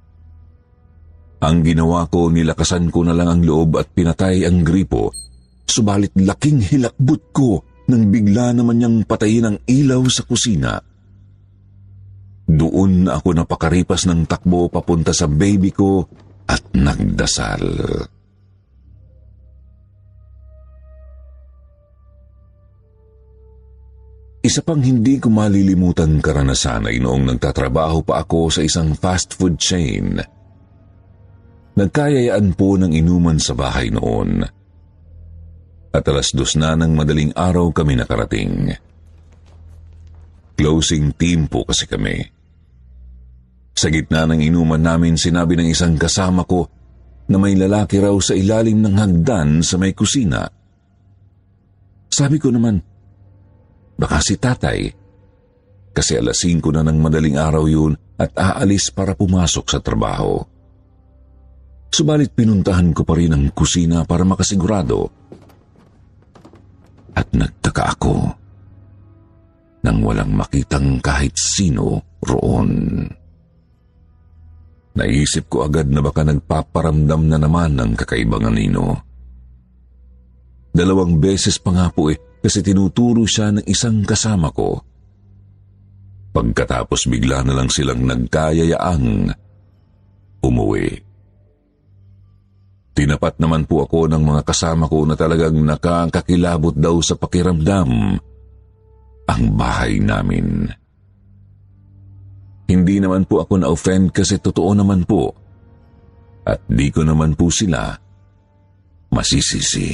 Ang ginawa ko, nilakasan ko na lang ang loob at pinatay ang gripo. Subalit laking hilakbot ko nang bigla naman niyang patayin ang ilaw sa kusina. Doon na ako napakaripas ng takbo papunta sa baby ko at nagdasal. Isa pang hindi ko malilimutan karanasan ay noong nagtatrabaho pa ako sa isang fast food chain. Nagkayayaan po ng inuman sa bahay noon. At alas dos na ng madaling araw kami nakarating. Closing team po kasi kami. Sa gitna ng inuman namin, sinabi ng isang kasama ko na may lalaki raw sa ilalim ng hagdan sa may kusina. Sabi ko naman, baka si tatay. Kasi alas singko na ng madaling araw yun at aalis para pumasok sa trabaho. Subalit pinuntahan ko pa rin ang kusina para makasigurado. At nagtaka ako nang walang makitang kahit sino roon. Naisip ko agad na baka nagpaparamdam na naman ng kakaibang anino. Dalawang beses pa nga po eh kasi tinuturo siya ng isang kasama ko. Pagkatapos bigla na lang silang nagkayayaang umuwi. Tinapat naman po ako ng mga kasama ko na talagang nakakakilabot daw sa pakiramdam ang bahay namin. Hindi naman po ako na-offend kasi totoo naman po at di ko naman po sila masisisi.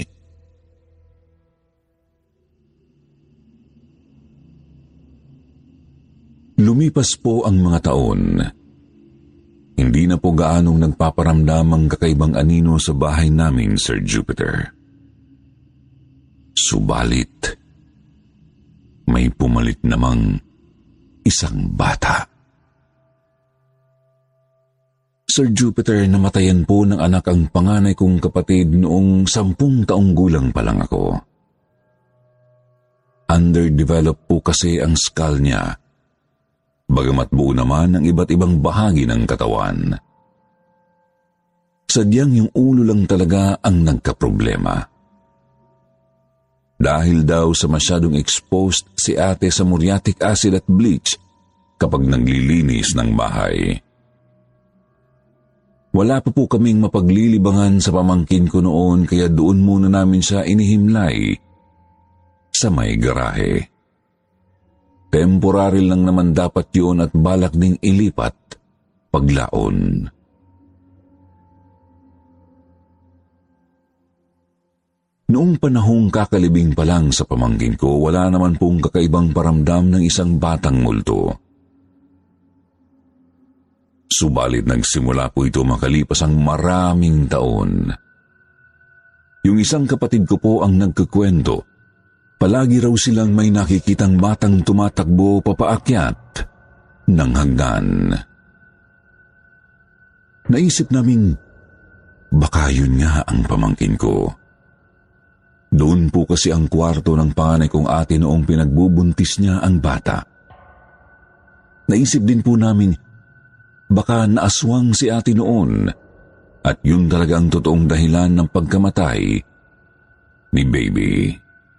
Lumipas po ang mga taon. Hindi na po gaanong nagpaparamdam ang kakaibang anino sa bahay namin, Sir Jupiter. Subalit, may pumalit namang isang bata. Sir Jupiter, namatayan po ng anak ang panganay kong kapatid noong sampung taong gulang pa lang ako. Underdeveloped po kasi ang skull niya, bagamat buo naman ang iba't ibang bahagi ng katawan. Sadyang yung ulo lang talaga ang nagkaproblema. Dahil daw sa masyadong exposed si ate sa muriatic acid at bleach kapag naglilinis ng bahay. Wala pa po kaming mapaglilibangan sa pamangkin ko noon kaya doon muna namin siya inihimlay sa may garahe. Temporary lang naman dapat yun at balak ding ilipat paglaon. Noong panahong kakalibing pa lang sa pamangkin ko, wala naman pong kakaibang paramdam ng isang batang multo. Subalit nagsimula po ito makalipas ang maraming taon. Yung isang kapatid ko po ang nagkukwento. Palagi raw silang may nakikitang batang tumatakbo papaakyat ng hagdan. Naisip naming baka yun nga ang pamangkin ko. Doon po kasi ang kwarto ng panganay kong ate noong pinagbubuntis niya ang bata. Naisip din po namin baka naaswang si ate noon at yun talaga ang totoong dahilan ng pagkamatay ni baby.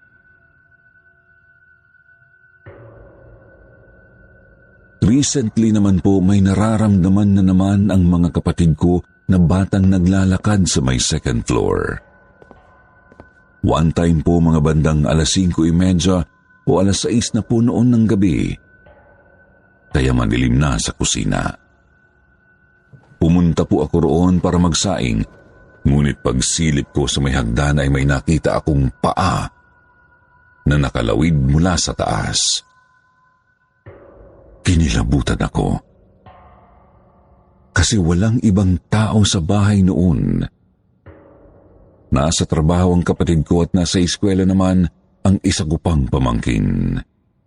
Recently naman po may nararamdaman na naman ang mga kapatid ko na batang naglalakad sa may second floor. One time po mga bandang alas singko trenta o alas sais na po noon ng gabi. Kaya madilim na sa kusina. Pumunta po ako roon para magsaing, ngunit pagsilip ko sa may hagdan ay may nakita akong paa na nakalawid mula sa taas. Kinilabutan ako. Kasi walang ibang tao sa bahay noon. Nasa trabaho ang kapatid ko at nasa eskwela naman ang isa ko pang pamangkin.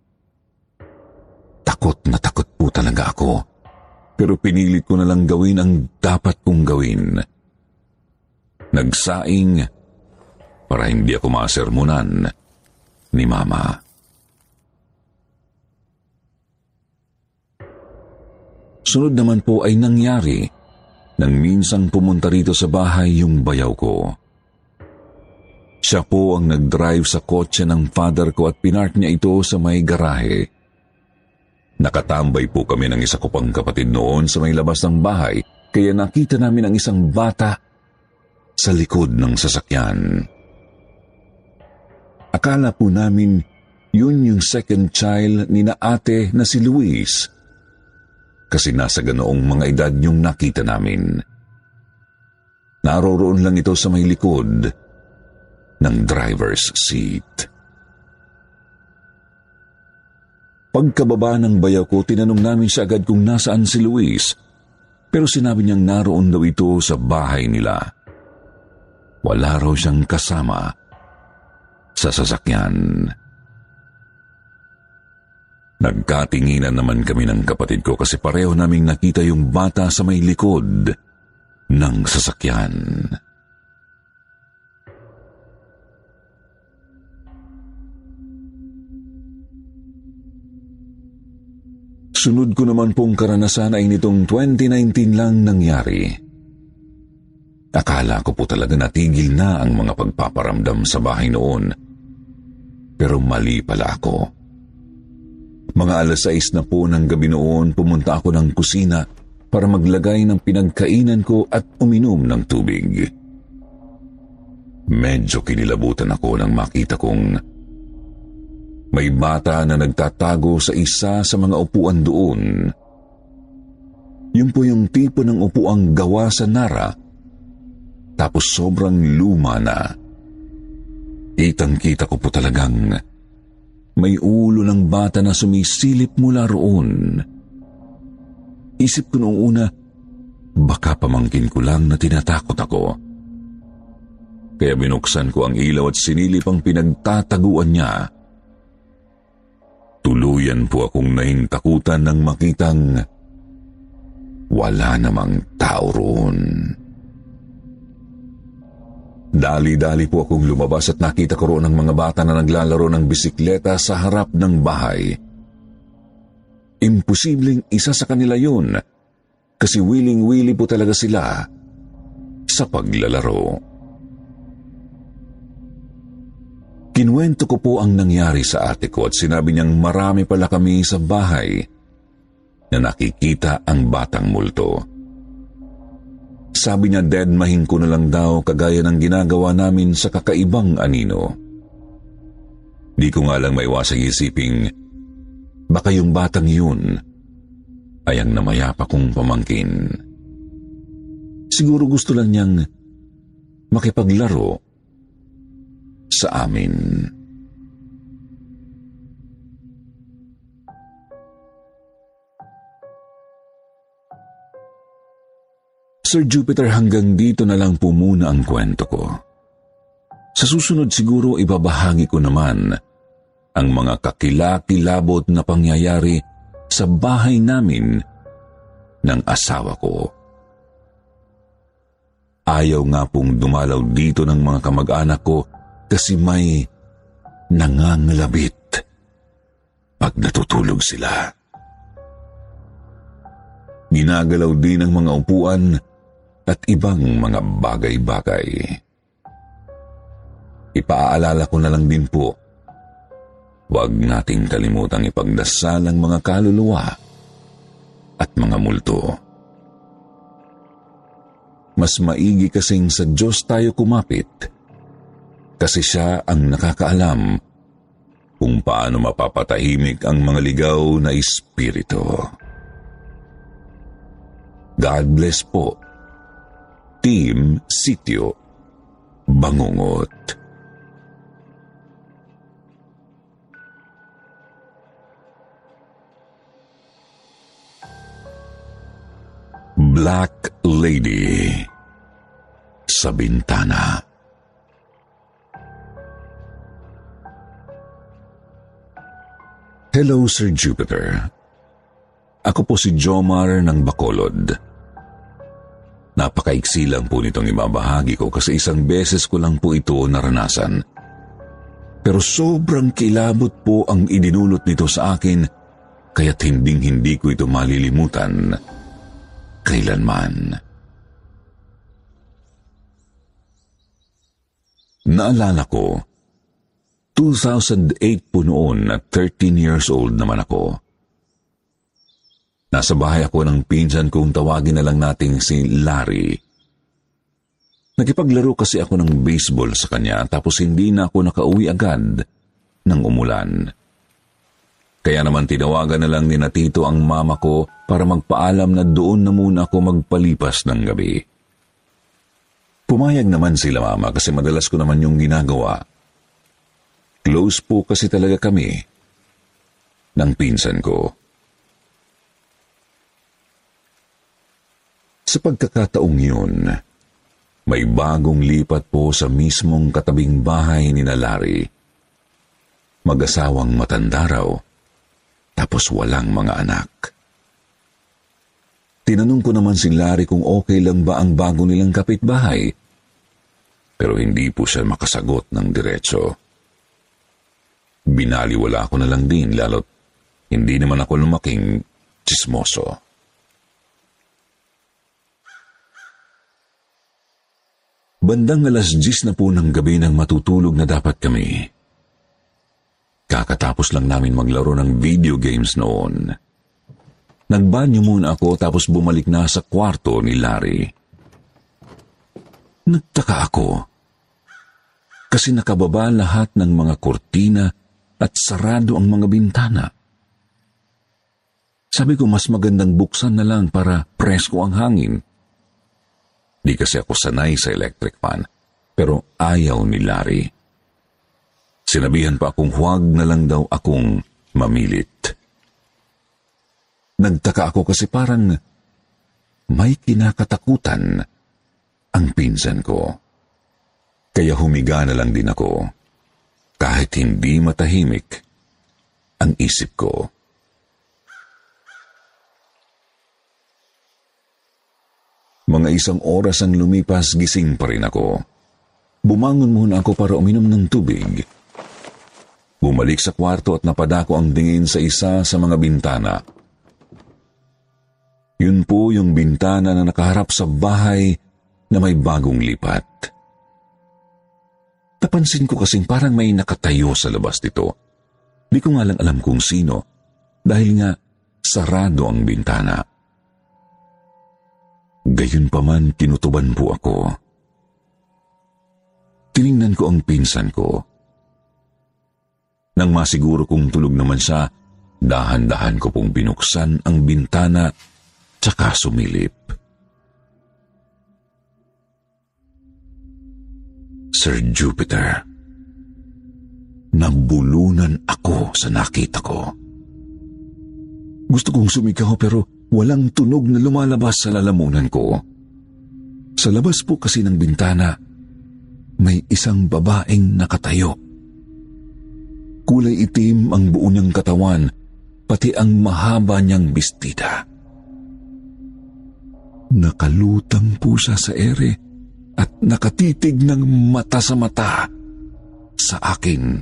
Takot na takot po talaga ako. Pero pinilit ko na lang gawin ang dapat kong gawin. Nagsaing para hindi ako masermonan ni Mama. Sunod naman po ay nangyari nang minsang pumunta rito sa bahay yung bayaw ko. Siya po ang nag-drive sa kotse ng father ko at pinark niya ito sa may garahe. Nakatambay po kami ng isa ko pang kapatid noon sa may labas ng bahay kaya nakita namin ang isang bata sa likod ng sasakyan. Akala po namin yun yung second child ni na ate na si Luis. Kasi nasa ganoong mga edad yung nakita namin. Naroroon lang ito sa may likod ng driver's seat. Pagkababa ng bayaw ko, tinanong namin siya agad kung nasaan si Luis, pero sinabi niyang naroon daw ito sa bahay nila. Wala raw siyang kasama sa sasakyan. Nagkatinginan naman kami ng kapatid ko kasi pareho naming nakita yung bata sa may likod ng sasakyan. Sunod ko naman pong karanasan ay nitong twenty nineteen lang nangyari. Akala ko po talaga natigil na ang mga pagpaparamdam sa bahay noon. Pero mali pala ako. Mga alas sais na po ng gabi noon, pumunta ako ng kusina para maglagay ng pinagkainan ko at uminom ng tubig. Medyo kinilabutan ako nang makita kong may bata na nagtatago sa isa sa mga upuan doon. Yun po yung tipo ng upuang gawa sa nara, tapos sobrang luma na. Kitang-kita ko po talagang may ulo ng bata na sumisilip mula roon. Isip ko noong una, baka pamangkin ko lang na tinatakot ako. Kaya binuksan ko ang ilaw at sinilip ang pinagtataguan niya. Tuluyan po akong nahintakutan nang makitang wala namang tao roon. Dali-dali po akong lumabas at nakita ko roon ang mga bata na naglalaro ng bisikleta sa harap ng bahay. Imposibleng isa sa kanila yun kasi wiling-wili po talaga sila sa paglalaro. Kinuwento ko po ang nangyari sa ate ko at sinabi niyang marami pala kami sa bahay na nakikita ang batang multo. Sabi niya deadmahin ko na lang daw kagaya ng ginagawa namin sa kakaibang anino. Di ko nga lang maiwasang isiping baka yung batang yun ay ang namayapa kong pamangkin. Siguro gusto lang niyang makipaglaro sa amin. Sir Jupiter, hanggang dito na lang po muna ang kwento ko. Sa susunod siguro ibabahagi ko naman ang mga kakilakilabot na pangyayari sa bahay namin ng asawa ko. Ayaw nga pong dumalaw dito ng mga kamag-anak ko kasi may nangangalabit pag natutulog sila. Ginagalaw din ang mga upuan at ibang mga bagay-bagay. Ipaalala ko na lang din po, huwag nating kalimutang ipagdasal ang mga kaluluwa at mga multo. Mas maigi kasing sa Diyos tayo kumapit kasi siya ang nakakaalam kung paano mapapatahimik ang mga ligaw na espiritu. God bless po. Team Sitio Bangungot. Black Lady sa Bintana. Hello, Sir Jupiter. Ako po si Jomar ng Bacolod. Napakaiksi lang po nitong ibabahagi ko kasi isang beses ko lang po ito naranasan. Pero sobrang kilabot po ang idinulot nito sa akin kaya't hinding-hindi ko ito malilimutan kailanman. Naalala ko, two thousand eight po noon at thirteen years old naman ako. Nasa bahay ako ng pinsan kong tawagin na lang nating si Larry. Nakipaglaro kasi ako ng baseball sa kanya tapos hindi na ako nakauwi agad ng umulan. Kaya naman tinawagan na lang ni na Tito ang mama ko para magpaalam na doon na muna ako magpalipas ng gabi. Pumayag naman sila mama kasi madalas ko naman yung ginagawa. Close po kasi talaga kami ng pinsan ko. Sa pagkakataong yun, may bagong lipat po sa mismong katabing bahay ni na Larry. Mag-asawang matanda raw, tapos walang mga anak. Tinanong ko naman si Larry kung okay lang ba ang bago nilang kapitbahay, pero hindi po siya makasagot ng diretso. Binaliwala ko na lang din, lalo't hindi naman ako lumaking tsismoso. Bandang alas diyes na po ng gabi nang matutulog na dapat kami. Kakatapos lang namin maglaro ng video games noon. Nagbanyo muna ako tapos bumalik na sa kwarto ni Larry. Nagtaka ako kasi nakababa lahat ng mga kurtina at sarado ang mga bintana. Sabi ko mas magandang buksan na lang para presko ang hangin. Di kasi ako sanay sa electric fan, pero ayaw ni Larry. Sinabihan pa akong huwag na lang daw akong mamilit. Nagtaka ako kasi parang may kinakatakutan ang pinsan ko. Kaya humiga na lang din ako, kahit hindi matahimik ang isip ko. Mga isang oras ang lumipas, gising pa rin ako. Bumangon muna ako para uminom ng tubig. Bumalik sa kwarto at napadako ang tingin sa isa sa mga bintana. Yun po yung bintana na nakaharap sa bahay na may bagong lipat. Napansin ko kasing parang may nakatayo sa labas nito. Di ko nga lang alam kung sino dahil nga sarado ang bintana. Gayunpaman kinutuban po ako. Tiningnan ko ang pinsan ko. Nang masiguro kong tulog naman siya, dahan-dahan ko pong binuksan ang bintana tsaka sumilip. Sir Jupiter, nabulunan ako sa nakita ko. Gusto kong sumigaw pero walang tunog na lumalabas sa lalamunan ko. Sa labas po kasi ng bintana, may isang babaeng nakatayo. Kulay itim ang buo niyang katawan, pati ang mahaba niyang bestida. Nakalutang po siya sa ere at nakatitig ng mata sa mata sa akin.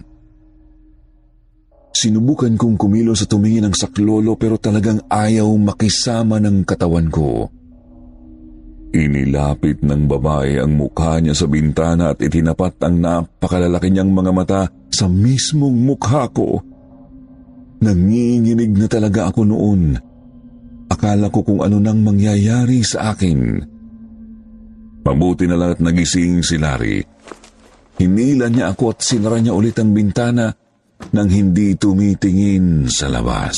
Sinubukan kong kumilos sa tumingin ng saklolo pero talagang ayaw makisama ng katawan ko. Inilapit ng babae ang mukha niya sa bintana at itinapat ang napakalalaki niyang mga mata sa mismong mukha ko. Nanginginig na talaga ako noon. Akala ko kung ano nang mangyayari sa akin. Mabuti na lang at nagising si Larry. Hinila niya ako at sinara niya ulit ang bintana nang hindi tumitingin sa labas.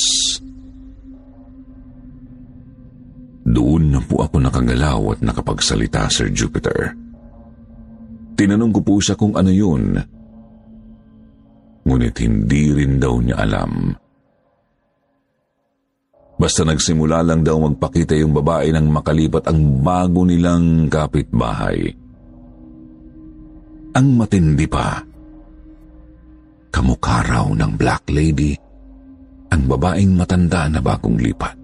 Doon na po ako nakagalaw at nakapagsalita, Sir Jupiter. Tinanong ko po siya kung ano yun. Ngunit hindi rin daw niya alam. Basta nagsimula lang daw magpakita yung babae nang makalipat ang bago nilang kapitbahay. Ang matindi pa, kamukha raw ng Black Lady ang babaeng matanda na bagong lipat.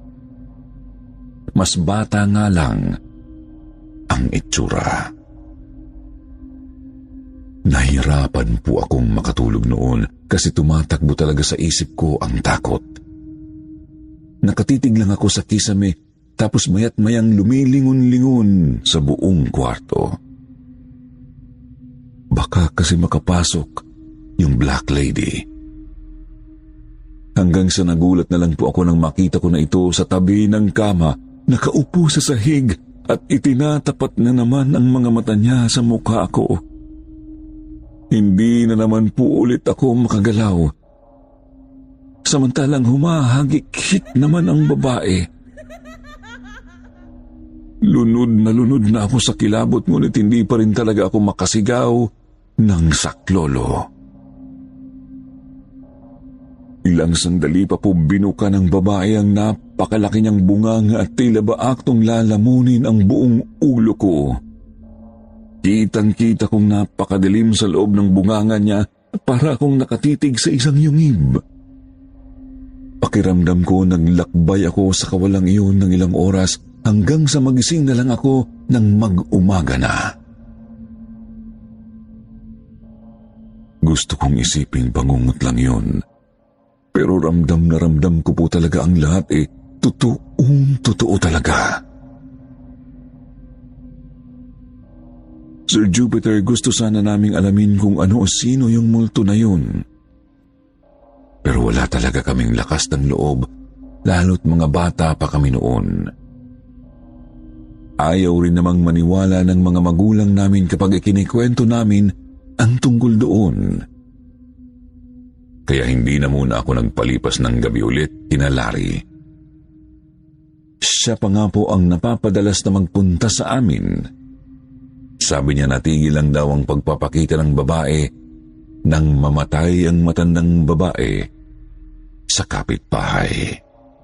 Mas bata nga lang ang itsura. Nahirapan po akong makatulog noon kasi tumatakbo talaga sa isip ko ang takot. Nakatitig lang ako sa kisame tapos mayat mayang lumilingon-lingon sa buong kwarto. Baka kasi makapasok yung Black Lady. Hanggang sa nagulat na lang po ako nang makita ko na ito sa tabi ng kama, nakaupo sa sahig at itinatapat na naman ang mga mata niya sa mukha ko. Hindi na naman po ulit ako makagalaw. Samantalang humahagik-hit naman ang babae. Lunod na lunod na ako sa kilabot ngunit hindi pa rin talaga ako makasigaw ng saklolo. Ilang sandali pa po binuka ng babae ang napakalaki niyang bunganga at tila ba aktong lalamunin ang buong ulo ko. Kitang-kita kong napakadilim sa loob ng bunganga niya at para akong nakatitig sa isang yungib. Pakiramdam ko naglakbay ako sa kawalang iyon ng ilang oras hanggang sa magising na lang ako ng mag-umaga na. Gusto kong isiping bangungot lang yun. Pero ramdam na ramdam ko po talaga ang lahat eh. Totoong totoo talaga. Sir Jupiter, gusto sana naming alamin kung ano o sino yung multo na yun. Pero wala talaga kaming lakas ng loob lalo't mga bata pa kami noon. Ayaw rin namang maniwala ng mga magulang namin kapag ikinikwento namin ang tungkol doon. Kaya hindi na muna ako nagpalipas ng gabi ulit kina Larry. Siya pa nga po ang napapadalas na magpunta sa amin. Sabi niya natigil lang daw ang pagpapakita ng babae nang mamatay ang matandang babae sa kapitbahay.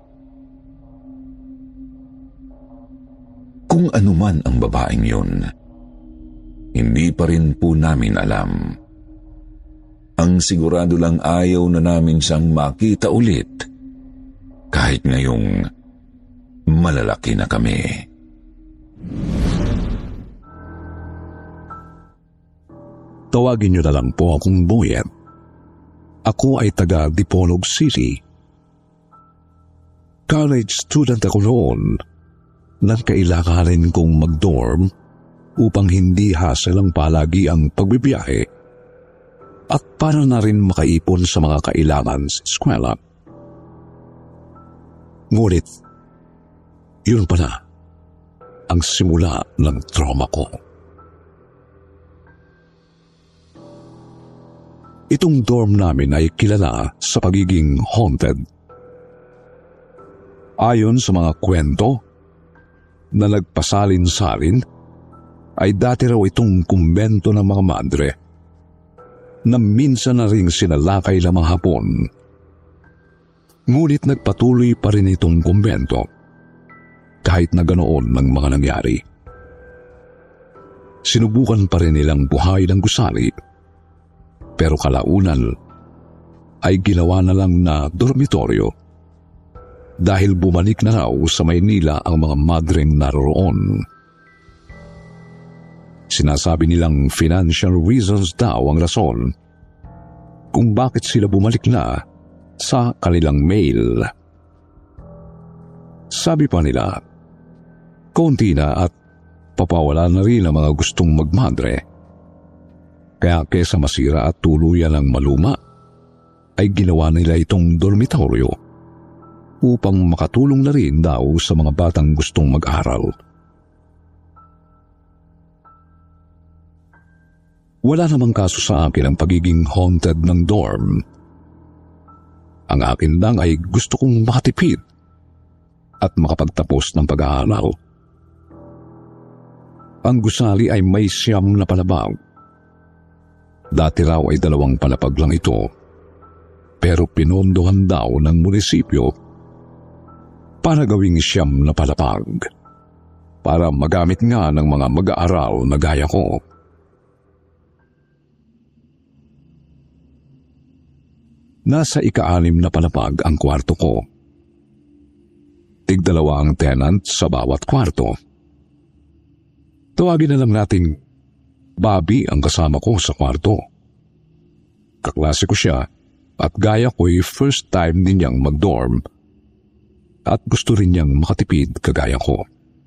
Kung ano man ang babaeng yun, hindi pa rin po namin alam. Ang sigurado lang ayaw na namin siyang makita ulit kahit ngayong malalaki na kami. Tawagin niyo na lang po akong Boyet. Ako ay taga Dipolog City. College student ako noon nang kailanganin kong mag-dorm upang hindi hassle ang palagi ang pagbibiyahe at para na rin makaipon sa mga kailangan sa eskwela. Ngunit, yun pala ang simula ng trauma ko. Itong dorm namin ay kilala sa pagiging haunted. Ayon sa mga kwento na nagpasalin-salin, ay dati raw itong kumbento ng mga madre na minsan na ring sinalakay ng mga Hapon. Ngunit nagpatuloy pa rin itong kumbento kahit na ganoon ng mga nangyari. Sinubukan pa rin nilang buhay ng gusali, pero kalaunan ay ginawa na lang na dormitoryo dahil bumalik na raw sa Maynila ang mga madreng naroroon. Sinasabi nilang financial reasons daw ang rason kung bakit sila bumalik na sa kanilang mail. Sabi pa nila, konti na at papawala na rin ang mga gustong magmadre. Kaya kesa masira at tuluyan ng maluma, ay ginawa nila itong dormitoryo upang makatulong na rin daw sa mga batang gustong mag-aral. Wala namang kaso sa akin ang pagiging haunted ng dorm. Ang akin lang ay gusto kong makatipid at makapagtapos ng pag-aaral. Ang gusali ay may siyam na palapag. Dati raw ay dalawang palapag lang ito, pero pinondohan daw ng munisipyo para gawing siyam na palapag, para magamit nga ng mga mag-aaral na gaya ko. Nasa ika-anim na palapag ang kwarto ko. Tig-dalawa ang tenant sa bawat kwarto. Tawagin na lang nating Bobby ang kasama ko sa kwarto. Kaklase ko siya at gaya ko'y first time din niyang mag-dorm at gusto rin niyang makatipid kagaya ko.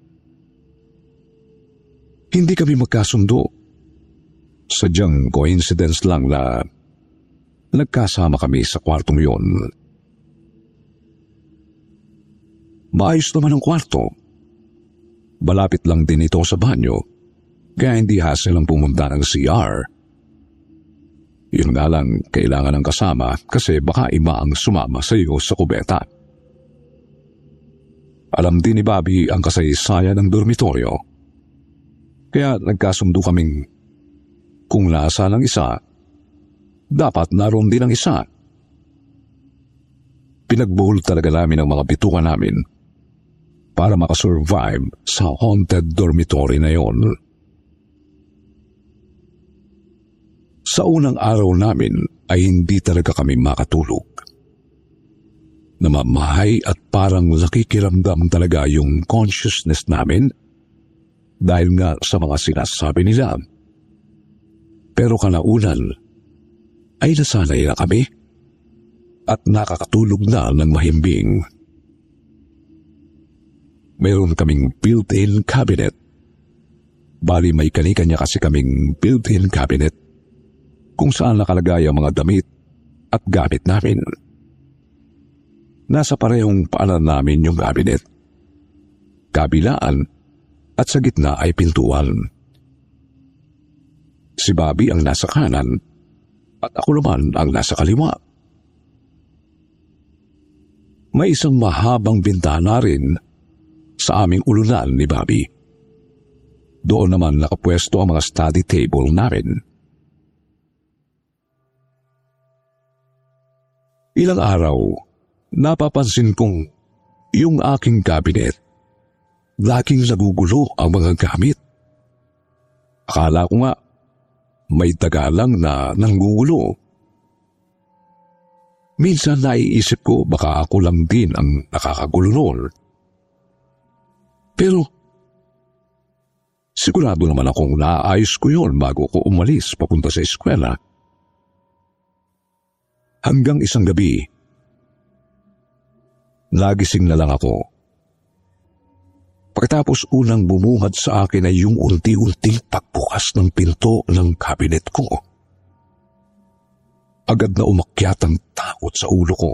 Hindi kami magkasundo. Sadyang coincidence lang na nagkasama kami sa kwartong yon. Maayos naman ang kwarto. Malapit lang din ito sa banyo, kaya hindi hassle ang pumunta ng C R. Yun nga lang, kailangan ng kasama kasi baka iba ang sumama sa iyo sa kubeta. Alam din ni Bobby ang kasaysayan ng dormitoryo, kaya nagkasundo kaming kung nasa ng isa, dapat naroon din ang isa. Pinagbuhol talaga namin ang mga bituka namin para makasurvive sa haunted dormitory na yon. Sa unang araw namin ay hindi talaga kami makatulog. Namamahay at parang nakikiramdam talaga yung consciousness namin dahil nga sa mga sinasabi nila. Pero kalaunan ay nasanay na kami at nakakatulog na ng mahimbing. Mayroon kaming built-in cabinet. Bali may kani-kanya kasi kaming built-in cabinet kung saan nakalagay ang mga damit at gamit namin. Nasa parehong paanan namin yung cabinet. Kabilaan at sa gitna ay pintuan. Si Bobby ang nasa kanan at ako naman ang nasa kaliwa. May isang mahabang bintana rin sa aming ulunan ni Bobby. Doon naman nakapwesto ang mga study table namin. Ilang araw, napapansin kong yung aking cabinet, laging nagugulo ang mga gamit. Akala ko nga, may taga lang na nanggugulo. Minsan naiisip ko baka ako lang din ang nakakagulo noon. Pero, sigurado naman akong naayos ko yun bago ko umalis papunta sa eskwela. Hanggang isang gabi, nagising na lang ako. Pagkatapos unang bumungad sa akin ay yung unti-unting pagbukas ng pinto ng cabinet ko. Agad na umakyat ang takot sa ulo ko.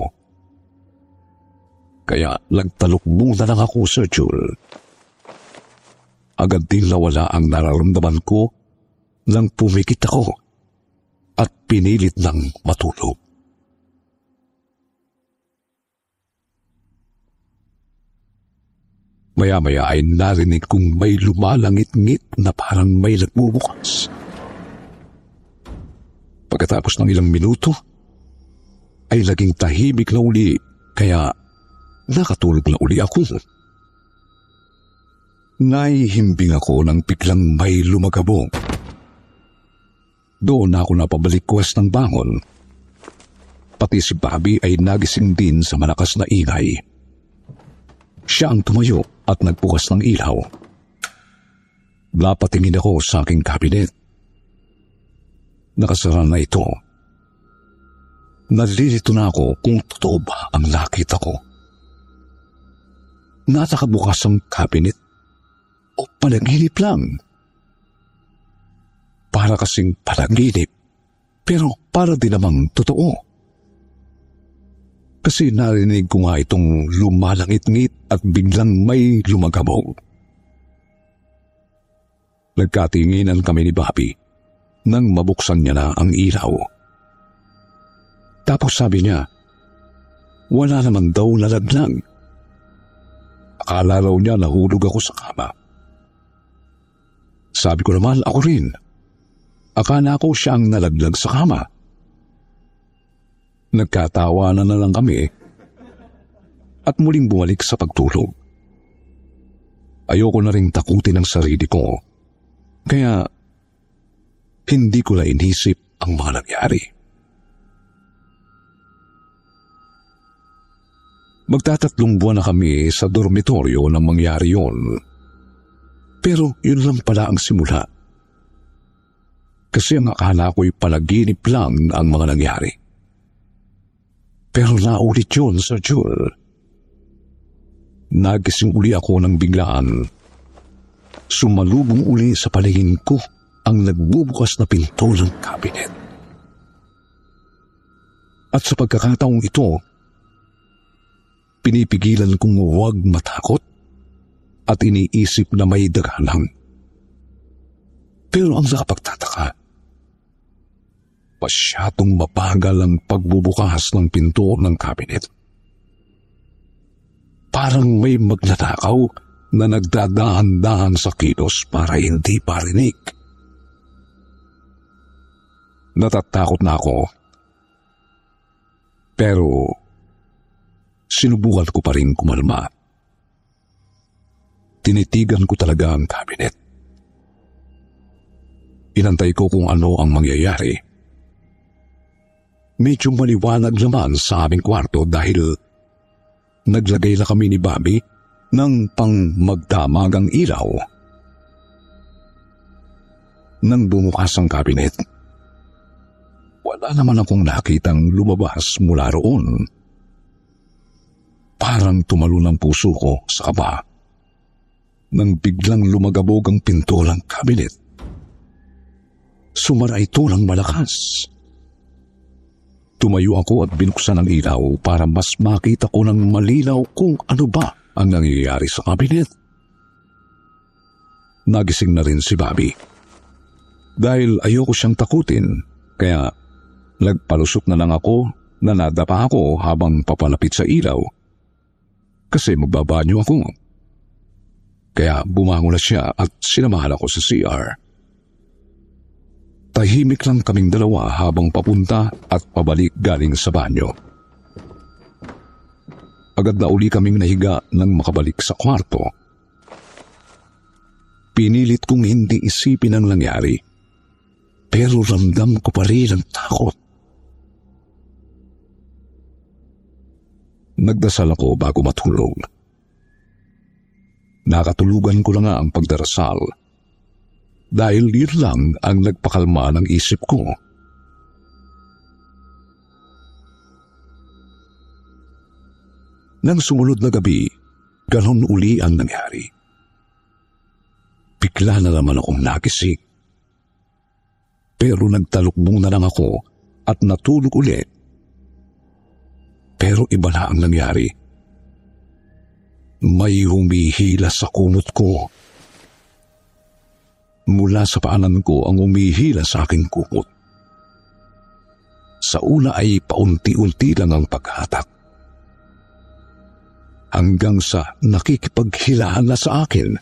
Kaya nagtalukbong na lang ako, Sir Jules. Agad din nawala ang nararamdaman ko nang pumikit ako at pinilit ng matulog. Maya-maya ay narinig kong may lumalangit-ngit na parang may nagbubukas. Pagkatapos ng ilang minuto, ay naging tahimik na uli, kaya nakatulog na uli ako. Nahihimbing ako nang biglang may lumagabong. Doon ako napabalikwas ng bangon. Pati si Bobby ay nagising din sa malakas na ingay. Siya ang tumayo at nagbukas ng ilaw. Napatingin ako sa aking cabinet. Nakasara na ito. Nalilito na ako kung totoo ba ang nakita ko. Natakabukas ang cabinet o panaginip lang. Para kasing panaginip, pero para din namang totoo. Kasi narinig ko nga itong lumalangit-ngit at biglang may lumagabog. Nagkatinginan kami ni Bobby nang mabuksan niya na ang ilaw. Tapos sabi niya, wala naman daw nalaglag. Akala raw niya nahulog ako sa kama. Sabi ko naman, ako rin. Akala ko siya ang nalaglag sa kama. Nagkatawanan na lang kami at muling bumalik sa pagtulog. Ayoko na ring takutin ang sarili ko, kaya hindi ko na inisip ang mga nangyari. Magtatatlong buwan na kami sa dormitoryo nang mangyari yon. Pero yun lang pala ang simula. Kasi ang akala ko'y panaginip lang ang mga nangyari. Pero naulit yun, Sir Jules. Nagising uli ako ng biglaan. Sumalubong uli sa paningin ko ang nagbubukas na pinto ng cabinet. At sa pagkakataong ito, pinipigilan kong huwag matakot at iniisip na may dagalang. Pero ang nakapagtataka, pasyatong mabagal ang pagbubukas ng pinto ng cabinet. Parang may magnanakaw na nagdadahan-dahan sa kilos para hindi parinig. Natatakot na ako. Pero sinubukan ko pa rin kumalma. Tinitigan ko talaga ang cabinet. Inantay ko kung ano ang mangyayari. Medyo maliwanag naman sa aming kwarto dahil naglagay na kami ni Bobby ng pang magdamagang ilaw. Nang bumukas ang cabinet, wala naman akong nakitang lumabas mula roon. Parang tumalon ang puso ko sa kaba nang biglang lumagabog ang pinto ng cabinet. Sumara ito ng malakas. Tumayo ako at binuksan ang ilaw para mas makita ko ng malinaw kung ano ba ang nangyayari sa kabinet. Nagising na rin si Bobby. Dahil ayoko siyang takutin, kaya nagpalusot na lang ako na nadapa ako habang papalapit sa ilaw. Kasi magbabanyo ako. Kaya bumangon na siya at sinamahan ako sa C R. Tahimik lang kaming dalawa habang papunta at pabalik galing sa banyo. Agad na uli kaming nahiga nang makabalik sa kwarto. Pinilit kong hindi isipin ang nangyari, pero ramdam ko pa rin ang takot. Nagdasal ako bago matulog. Nakatulugan ko na nga ang pagdarasal dahil yun lang ang nagpakalma ng isip ko. Nang sumunod na gabi, ganon uli ang nangyari. Bigla na naman akong nagising. Pero nagtalukbong na lang ako at natulog ulit. Pero iba na ang nangyari. May humihila sa kumot ko. Mula sa paanan ko ang humihila sa aking kumot. Sa una ay paunti-unti lang ang paghatak. Hanggang sa nakikipaghilaan na sa akin.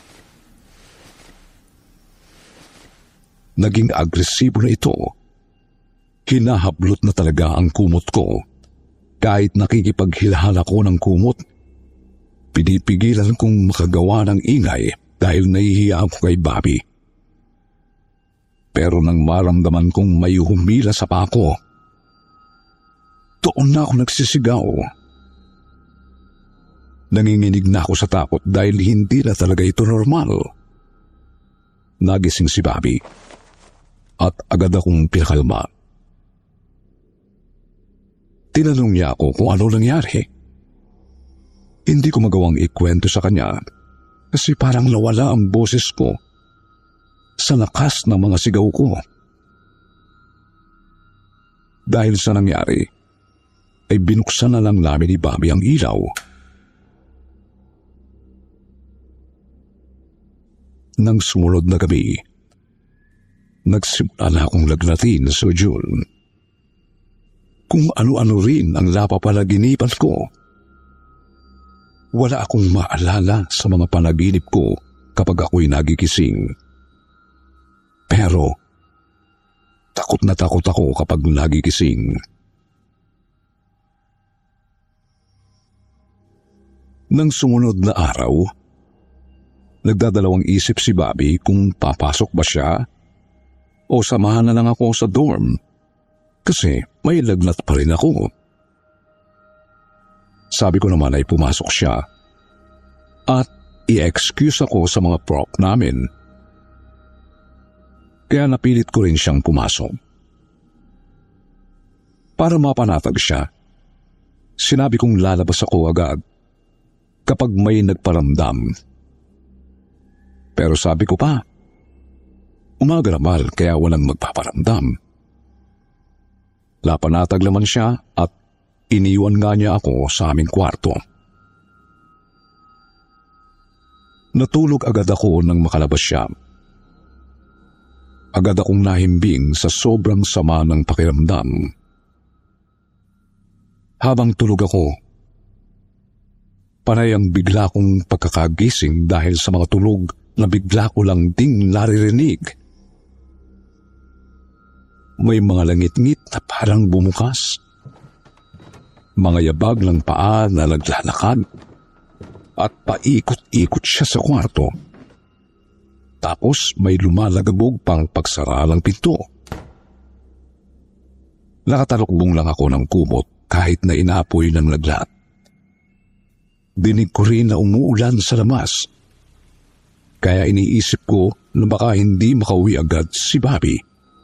Naging agresibo na ito. Hinahablot na talaga ang kumot ko. Kahit nakikipaghilahan ako ng kumot, pinipigilan kong makagawa ng ingay dahil nahihiya ako kay Bobby. Pero nang maramdaman kong may humila sa pako, doon na ako nagsisigaw. Nanginginig na ako sa takot dahil hindi na talaga ito normal. Nagising si Bobby at agad akong pinakalma. Tinanong niya ako kung ano nangyari. Hindi ko magawang ikwento sa kanya kasi parang nawala ang boses ko sa lakas ng mga sigaw ko. Dahil sa nangyari, ay binuksan na lang namin ni Bobby ang ilaw. Nang sumunod na gabi, nagsimula na akong lagnatin sa June. Kung ano-ano rin ang napapalaginipan ko. Wala akong maalala sa mga panaginip ko kapag ako'y nagigising. Pero, takot na takot ako kapag nagigising. Nang sumunod na araw, nagdadalawang isip si Bobby kung papasok ba siya o samahan na lang ako sa dorm kasi may lagnat pa rin ako. Sabi ko naman ay pumasok siya at i-excuse ako sa mga prop namin. Kaya napilit ko rin siyang pumasok. Para mapanatag siya, sinabi kong lalabas ako agad kapag may nagparamdam. Pero sabi ko pa, umaga naman kaya walang magpaparamdam. Lapanatag naman siya at iniwan nga niya ako sa aming kwarto. Natulog agad ako nang makalabas siya. Agad akong nahimbing sa sobrang sama ng pakiramdam. Habang tulog ako, panay ang bigla kong pagkakagising dahil sa mga tulog na bigla ko lang ding naririnig. May mga langit-ngit na parang bumukas. Mga yabag ng paa na naglalakad at paikot-ikot siya sa kwarto. Tapos may lumalagabog pang pagsara ng pinto. Nakatalokbong lang ako ng kumot kahit na inapoy ng laglat. Dinig ko rin na umuulan sa labas. Kaya iniisip ko na baka hindi makauwi agad si Bobby.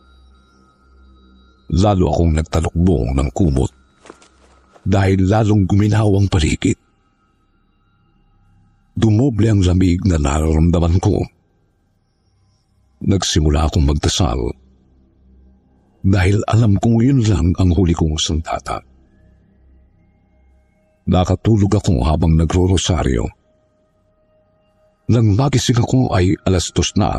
Lalo akong nagtalokbong ng kumot dahil lalong guminaw ang paligid. Dumoble ang lamig na nararamdaman ko. Nagsimula akong magdasal. dahil alam kong yun lang ang huli kong sandata. Nakatulog ako habang nagro-rosaryo. Nang magising ako ay alas dos na.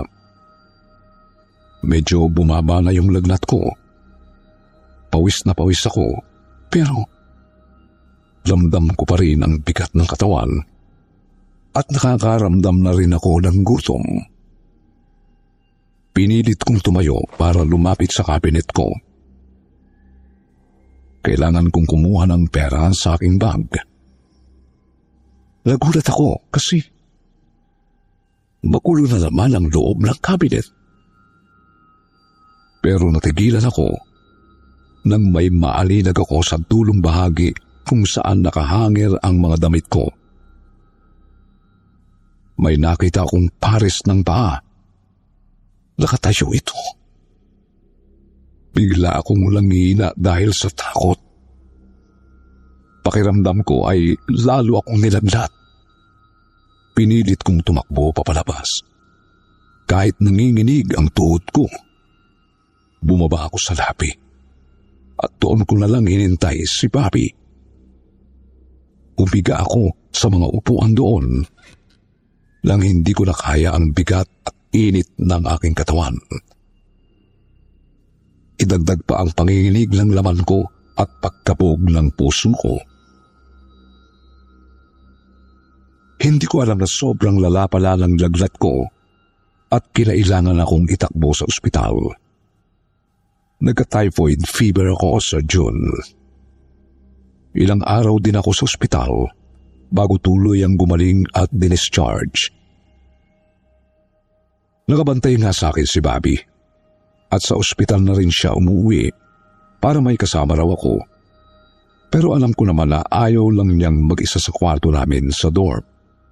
Medyo bumaba na yung lagnat ko. Pawis na pawis ako, pero ramdam ko pa rin ang bigat ng katawan at nakakaramdam na rin ako ng gutom. Pinilit kong tumayo para lumapit sa kabinet ko. Kailangan kong kumuha ng pera sa aking bag. Nagulat ako kasi magulo na naman ang loob ng kabinet. Pero natigilan ako nang may maalinag ako sa dulong bahagi kung saan nakahangir ang mga damit ko. May nakita akong pares ng paa. Nakatayo ito. Bigla akong langina dahil sa takot. Pakiramdam ko ay lalo akong nilagnat. Pinilit kong tumakbo papalabas. Kahit nanginginig ang tuhod ko. Bumaba ako sa labi. At doon ko na lang hinintay si Papi. Umiga ako sa mga upuan doon. Lang hindi ko na kaya ang bigat at init ng aking katawan. Idagdag pa ang panginginig ng laman ko at pagkabog ng puso ko. Hindi ko alam na sobrang lala pala ng lagnat ko at kinailangan akong itakbo sa ospital. Nagka-typhoid fever ako sa June. Ilang araw din ako sa ospital bago tuloy ang gumaling at dinischarge. Nakabantay nga sa akin si Bobby at sa ospital na rin siya umuwi para may kasama raw ako. Pero alam ko naman na ayaw lang niyang mag-isa sa kwarto namin sa dorm.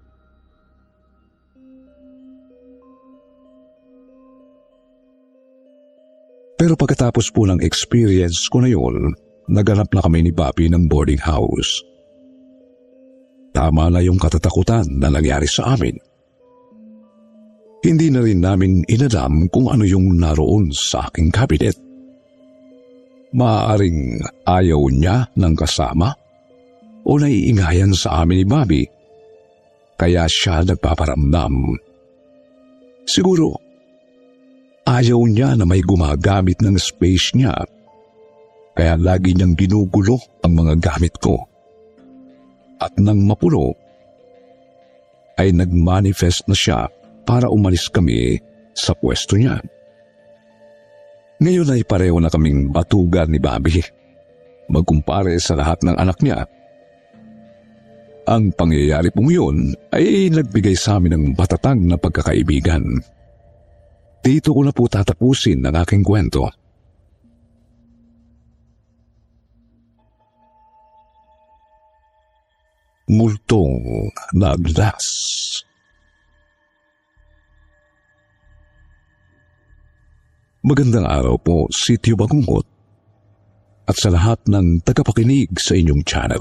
Pero pagkatapos po ng experience ko na yun, naganap na kami ni Bobby ng boarding house. Tama na yung katatakutan na nangyari sa amin. Hindi na rin namin inalam kung ano yung naroon sa aking cabinet. Maaaring ayaw niya ng kasama o naiingayan sa amin ni Bobby, kaya siya nagpaparamdam. Siguro, ayaw niya na may gumagamit ng space niya, kaya lagi niyang ginugulo ang mga gamit ko. At nang mapuno, ay nagmanifest na siya para umalis kami sa pwesto niya. Ngayon ay pareho na kaming batugan ni Bobby, magkumpare sa lahat ng anak niya. Ang pangyayari pong yun ay nagbigay sa amin ng matatag na pagkakaibigan. Dito ko na po tatapusin ang aking kwento. Multong Naglas. Magandang araw po, Sitio Bagungot, at sa lahat ng tagapakinig sa inyong channel.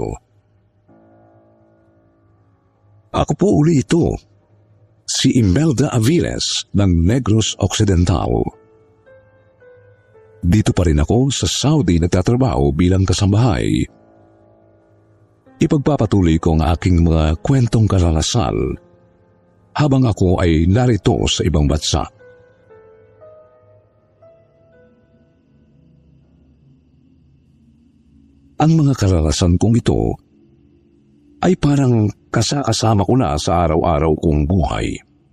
Ako po uli ito, si Imelda Aviles ng Negros Occidental. Dito pa rin ako sa Saudi nagtatrabaho bilang kasambahay. Ipagpapatuloy ko ang aking mga kwentong karanasan habang ako ay narito sa ibang bansa. Ang mga karanasan kong ito ay parang kasakasama ko na sa araw-araw kong buhay.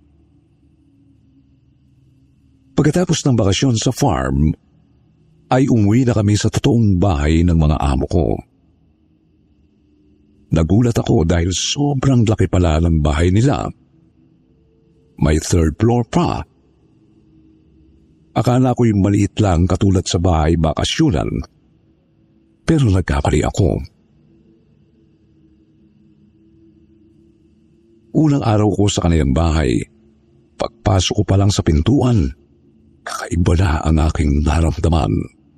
Pagkatapos ng bakasyon sa farm, ay umuwi na kami sa totoong bahay ng mga amo ko. Nagulat ako dahil sobrang laki pala ng bahay nila. May third floor pa. Akala ko'y maliit lang katulad sa bahay bakasyonan. Pero nagkamali ako. Unang araw ko sa kanilang bahay, pagpasok ko pa lang sa pintuan, kakaiba na ang aking naramdaman.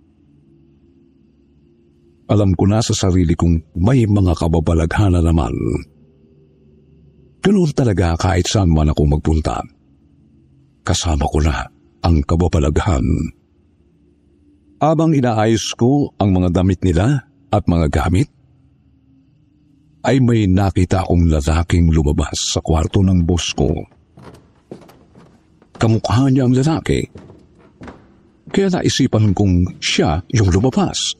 Alam ko na sa sarili kong may mga kababalaghan na naman. Ganoon talaga kahit saan man ako magpunta. Kasama ko na ang kababalaghan. Abang inaayos ko ang mga damit nila at mga gamit, ay may nakita akong lalaking lumabas sa kwarto ng boss ko. Kamukha niya ang lalaki, kaya naisipan kong siya yung lumabas.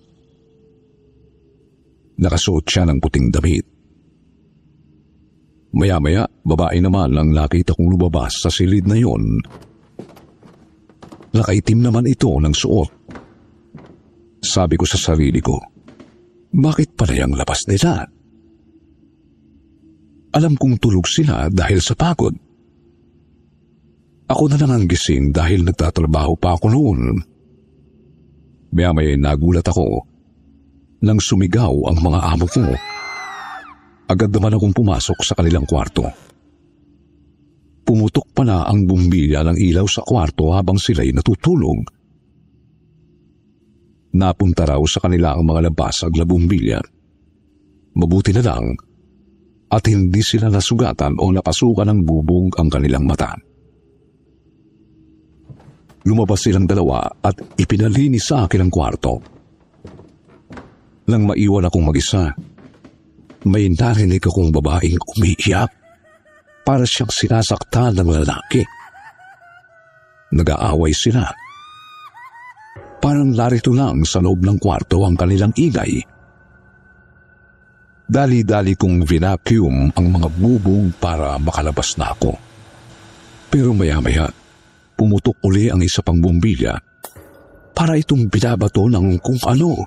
Nakasuot siya ng puting damit. Maya-maya, babae naman ang nakita kong lumabas sa silid na yon. Nakaitim naman ito ng suot. Sabi ko sa sarili ko, bakit pala yung labas nila? Alam kong tulog sila dahil sa pagod. Ako na lang ang gising dahil nagtatrabaho pa ako noon. Maya-maya nagulat ako nang sumigaw ang mga amo ko. Agad naman akong pumasok sa kanilang kwarto. Pumutok pa na ang bumbilya ng ilaw sa kwarto habang sila'y natutulog. Napunta raw sa kanila ang mga nabasag na bumbilya. Mabuti na lang at hindi sila nasugatan o napasukan ng bubog ang kanilang mata. Lumabas silang dalawa at ipinalinis sa akin ang kwarto. Nang maiwan akong mag-isa, may narinig akong babaeng umiiyak para siyang sinasaktan ng lalaki. Nag-aaway sila. Parang larito lang sa loob ng kwarto ang kanilang ingay. Dali-dali kong vacuum ang mga bubog para makalabas na ako. Pero maya-maya, pumutok uli ang isa pang bumbilya para itong binabato ng kung ano.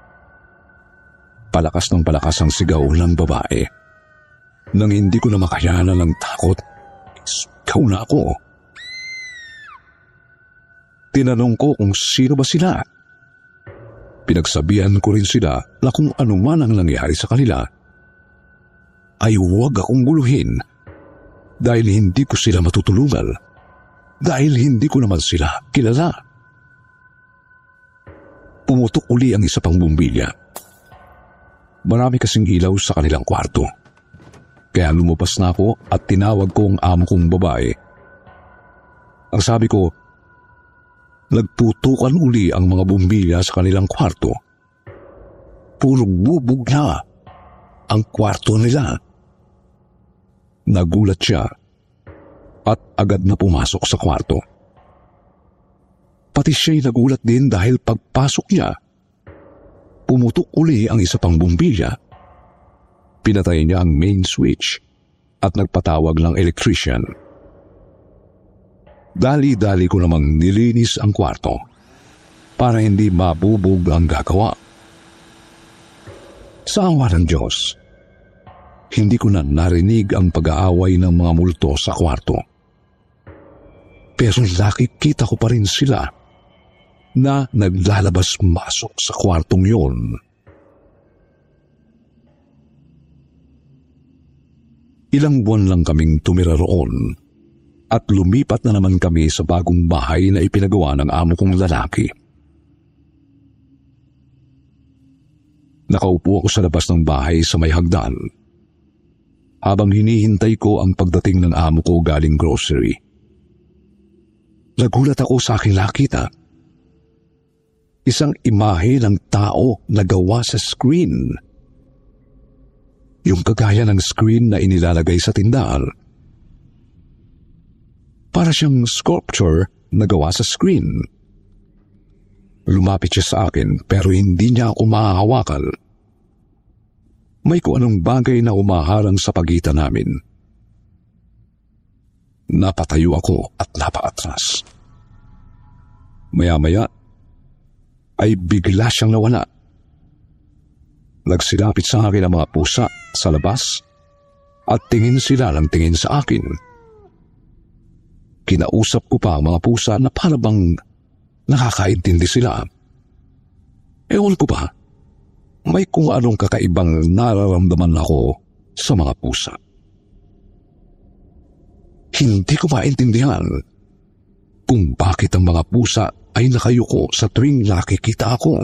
Palakas ng palakas ang sigaw ng babae. Nang hindi ko na makayanan ng takot, sigaw na ako. Tinanong ko kung sino ba sila. Pinagsabihan ko rin sila na kung ano man ang nangyari sa kanila, ay huwag akong guluhin dahil hindi ko sila matutulungan, dahil hindi ko naman sila kilala. Pumutok uli ang isa pang bumbilya. Marami kasing ilaw sa kanilang kwarto. Kaya lumabas na ako at tinawag ko ang amo kong babae. Ang sabi ko, nagputukan uli ang mga bumbilya sa kanilang kwarto. Puro bubog na ang kwarto nila. Nagulat siya at agad na pumasok sa kwarto. Pati siya'y nagulat din dahil pagpasok niya, pumutok uli ang isa pang bumbilya. Pinatay niya ang main switch at nagpatawag ng electrician. Dali-dali ko namang nilinis ang kwarto para hindi mabubog ang gagawa. Sa awa ng Diyos, hindi ko na narinig ang pag-aaway ng mga multo sa kwarto. Pero nakikita ko pa rin sila na naglalabas-masok sa kwartong yon. Ilang buwan lang kaming tumira roon at lumipat na naman kami sa bagong bahay na ipinagawa ng amo kong lalaki. Nakaupo ako sa labas ng bahay sa may hagdan habang hinihintay ko ang pagdating ng amo ko galing grocery. Nagulat ako sa aking nakita. Isang imahe ng tao na gawa sa screen. Yung kagaya ng screen na inilalagay sa tindahan. Para siyang sculpture na gawa sa screen. Lumapit siya sa akin pero hindi niya ako mahahawakan. May kung anong bagay na umaharang sa pagitan namin. Napatayo ako at napaatras. Maya-maya ay bigla siyang nawala. Nagsilapit sa akin ang mga pusa sa labas at tingin sila ng tingin sa akin. Kinausap ko pa ang mga pusa na parabang nakakaintindi sila. Ewan ko ba, may kung anong kakaibang nararamdaman ako sa mga pusa. Hindi ko maintindihan kung bakit ang mga pusa ay nakayuko sa tuwing nakikita ako.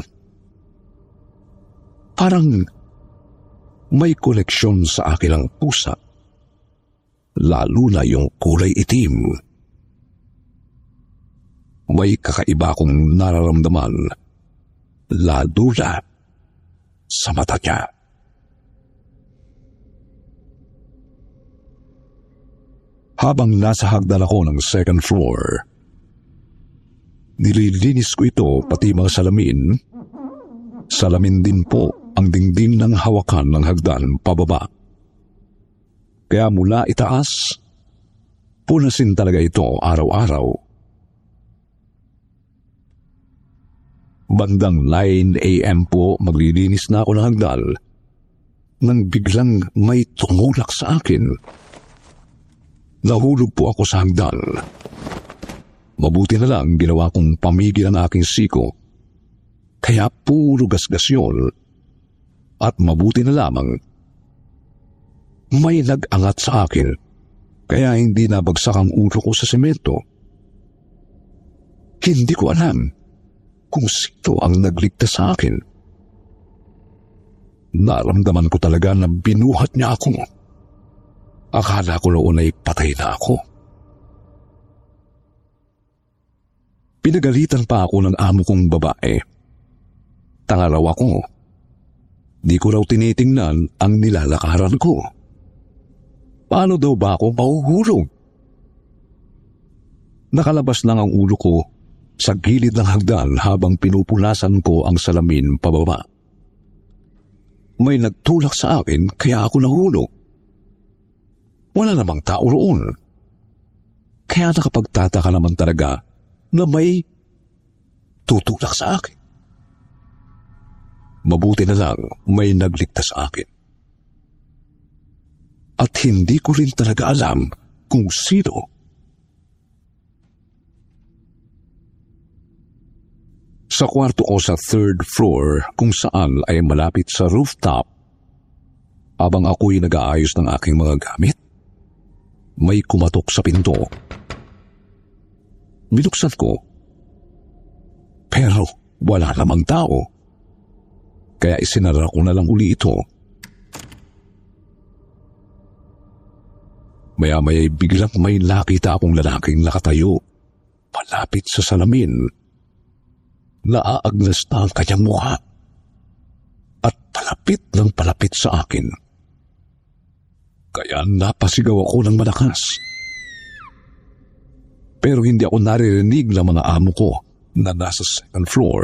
Parang may koneksyon sa akin ang pusa, lalo na yung kulay itim. May kakaiba akong nararamdaman lalo na sa mata niya. Habang nasa hagdan ako ng second floor, nililinis ko ito pati mga salamin. Salamin din po ang dingding ng hawakan ng hagdan pababa. Kaya mula itaas, punasin talaga ito araw-araw. Bandang nine a.m. po maglilinis na ako ng hagdan nang biglang may tumulak sa akin. Nahulog po ako sa hagdan. Mabuti na lang ginawa kong pamigil ang aking siko. Kaya puro gasgas yun. At mabuti na lamang may nag-angat sa akin. Kaya hindi nabagsak ang ulo ko sa semento. Hindi ko alam kung sino ang nagligtas sa akin. Naramdaman ko talaga na binuhat niya ako. Akala ko noon ay patay na ako. Pinagalitan pa ako ng amo kong babae. Tanga raw ako. Di ko raw tinitingnan ang nilalakaran ko. Paano daw ba ako mahuhulog? Nakalabas lang ang ulo ko sa gilid ng hagdan habang pinupunasan ko ang salamin pababa. May nagtulak sa akin kaya ako nahulog. Wala namang tao roon. Kaya nakapagtataka naman talaga na may tutulak sa akin. Mabuti na lang may nagligtas sa akin. At hindi ko rin talaga alam kung sino. Sa kwarto ko sa third floor kung saan ay malapit sa rooftop, habang ako'y nag-aayos ng aking mga gamit, may kumatok sa pinto. Binuksan ko, pero wala namang tao. Kaya isinara ko na lang uli ito. Maya-maya'y biglang may nakita akong lalaking nakatayo, malapit sa salamin. Naaagnas na ang kanyang mukha at palapit ng palapit sa akin. Kaya napasigaw ako ng malakas. Pero hindi ako naririnig ng mga amo ko na nasa second floor.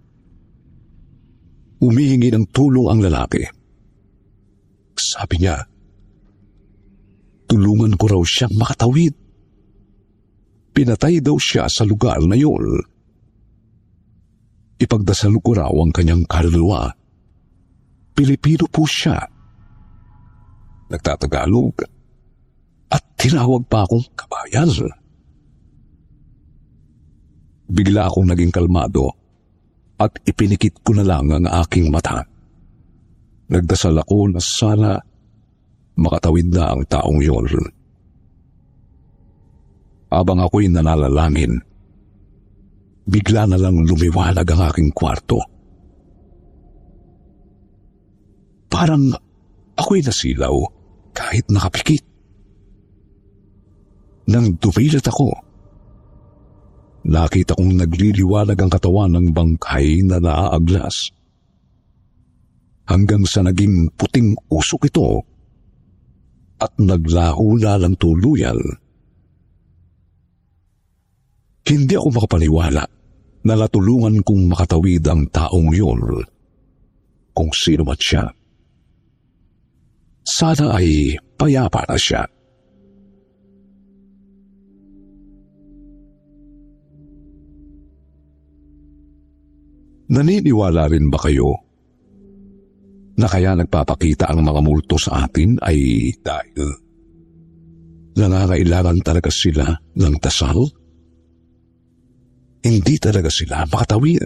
Humihingi ng tulong ang lalaki. Sabi niya, tulungan ko raw siyang makatawid. Pinatay daw siya sa lugar na yun. Ipagdasal ko raw ang kanyang kaluluwa. Pilipino po siya. Nagtatagalog at tinawag pa akong kabayan. Bigla akong naging kalmado at ipinikit ko na lang ang aking mata. Nagdasal ako na sana makatawid na ang taong yon. Habang ako'y nanalangin, bigla na lang lumiwanag ang aking kwarto. Parang ako'y nasilaw kahit nakapikit. Nang dumilat ako, nakita kong nagliliwanag ang katawan ng bangkay na naaaglas. Hanggang sa naging puting usok ito at naglaho na lang tuluyan. Hindi ako makapaniwala na natulungan kong makatawid ang taong yun, kung sino man siya. Sana ay payapa na siya. Naniniwala rin ba kayo na kaya nagpapakita ang mga multo sa atin ay dahil nangangailangan talaga sila ng dasal? Hindi talaga sila makatawid.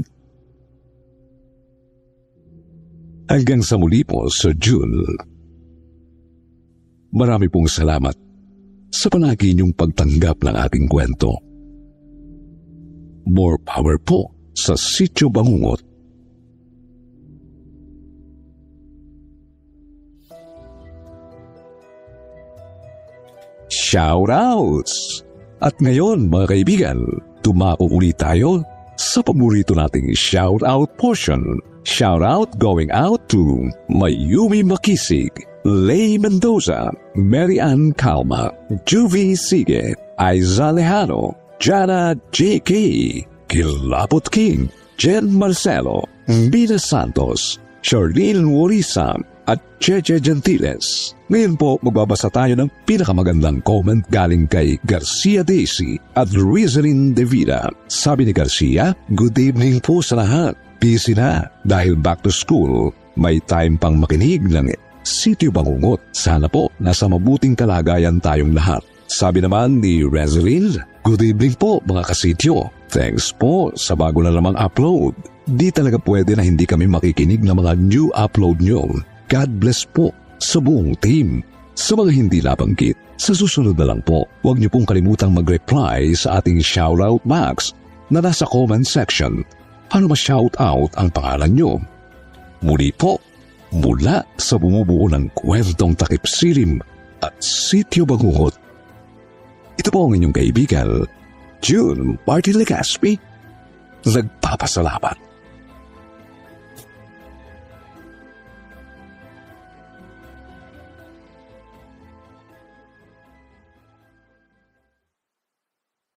Hanggang sa muli po, Sir June. Marami pong salamat sa palagi niyong pagtanggap ng aking kwento. More power po sa Sitio Bangungot. Shoutouts! At ngayon mga kaibigan, tumako ulit tayo sa paborito nating shout-out portion. Shout-out going out to Mayumi Makisig, Lay Mendoza, Mary Ann Calma, Juvie Sige, Aiza Lejano, Jana J K, Kilapot King, Jen Marcelo, Bina Santos, Charlene Worisa, at Cheche Gentiles. Ngayon po, magbabasa tayo ng pinakamagandang comment galing kay Garcia Daisy at Rizalyn De Vida. Sabi ni Garcia, "Good evening po sa lahat. Busy na dahil back to school. May time pang makinig ng Sitio Bangungot. Sana po nasa mabuting kalagayan tayong lahat." Sabi naman ni Rizalyn, "Good evening po mga kasityo. Thanks po sa bago na namang upload. Di talaga pwede na hindi kami makikinig ng mga new upload nyo. God bless po sa buong team." Sa mga hindi nabanggit, sa susunod na lang po, huwag niyo pong kalimutang mag-reply sa ating shoutout box na nasa comment section. Ano ma-shoutout ang pangalan nyo? Muli po, mula sa bumubuo ng kwentong takip silim at Sitio Bangungot, ito po ang inyong kaibigan, June Martin Legaspi, nagpapasalamat.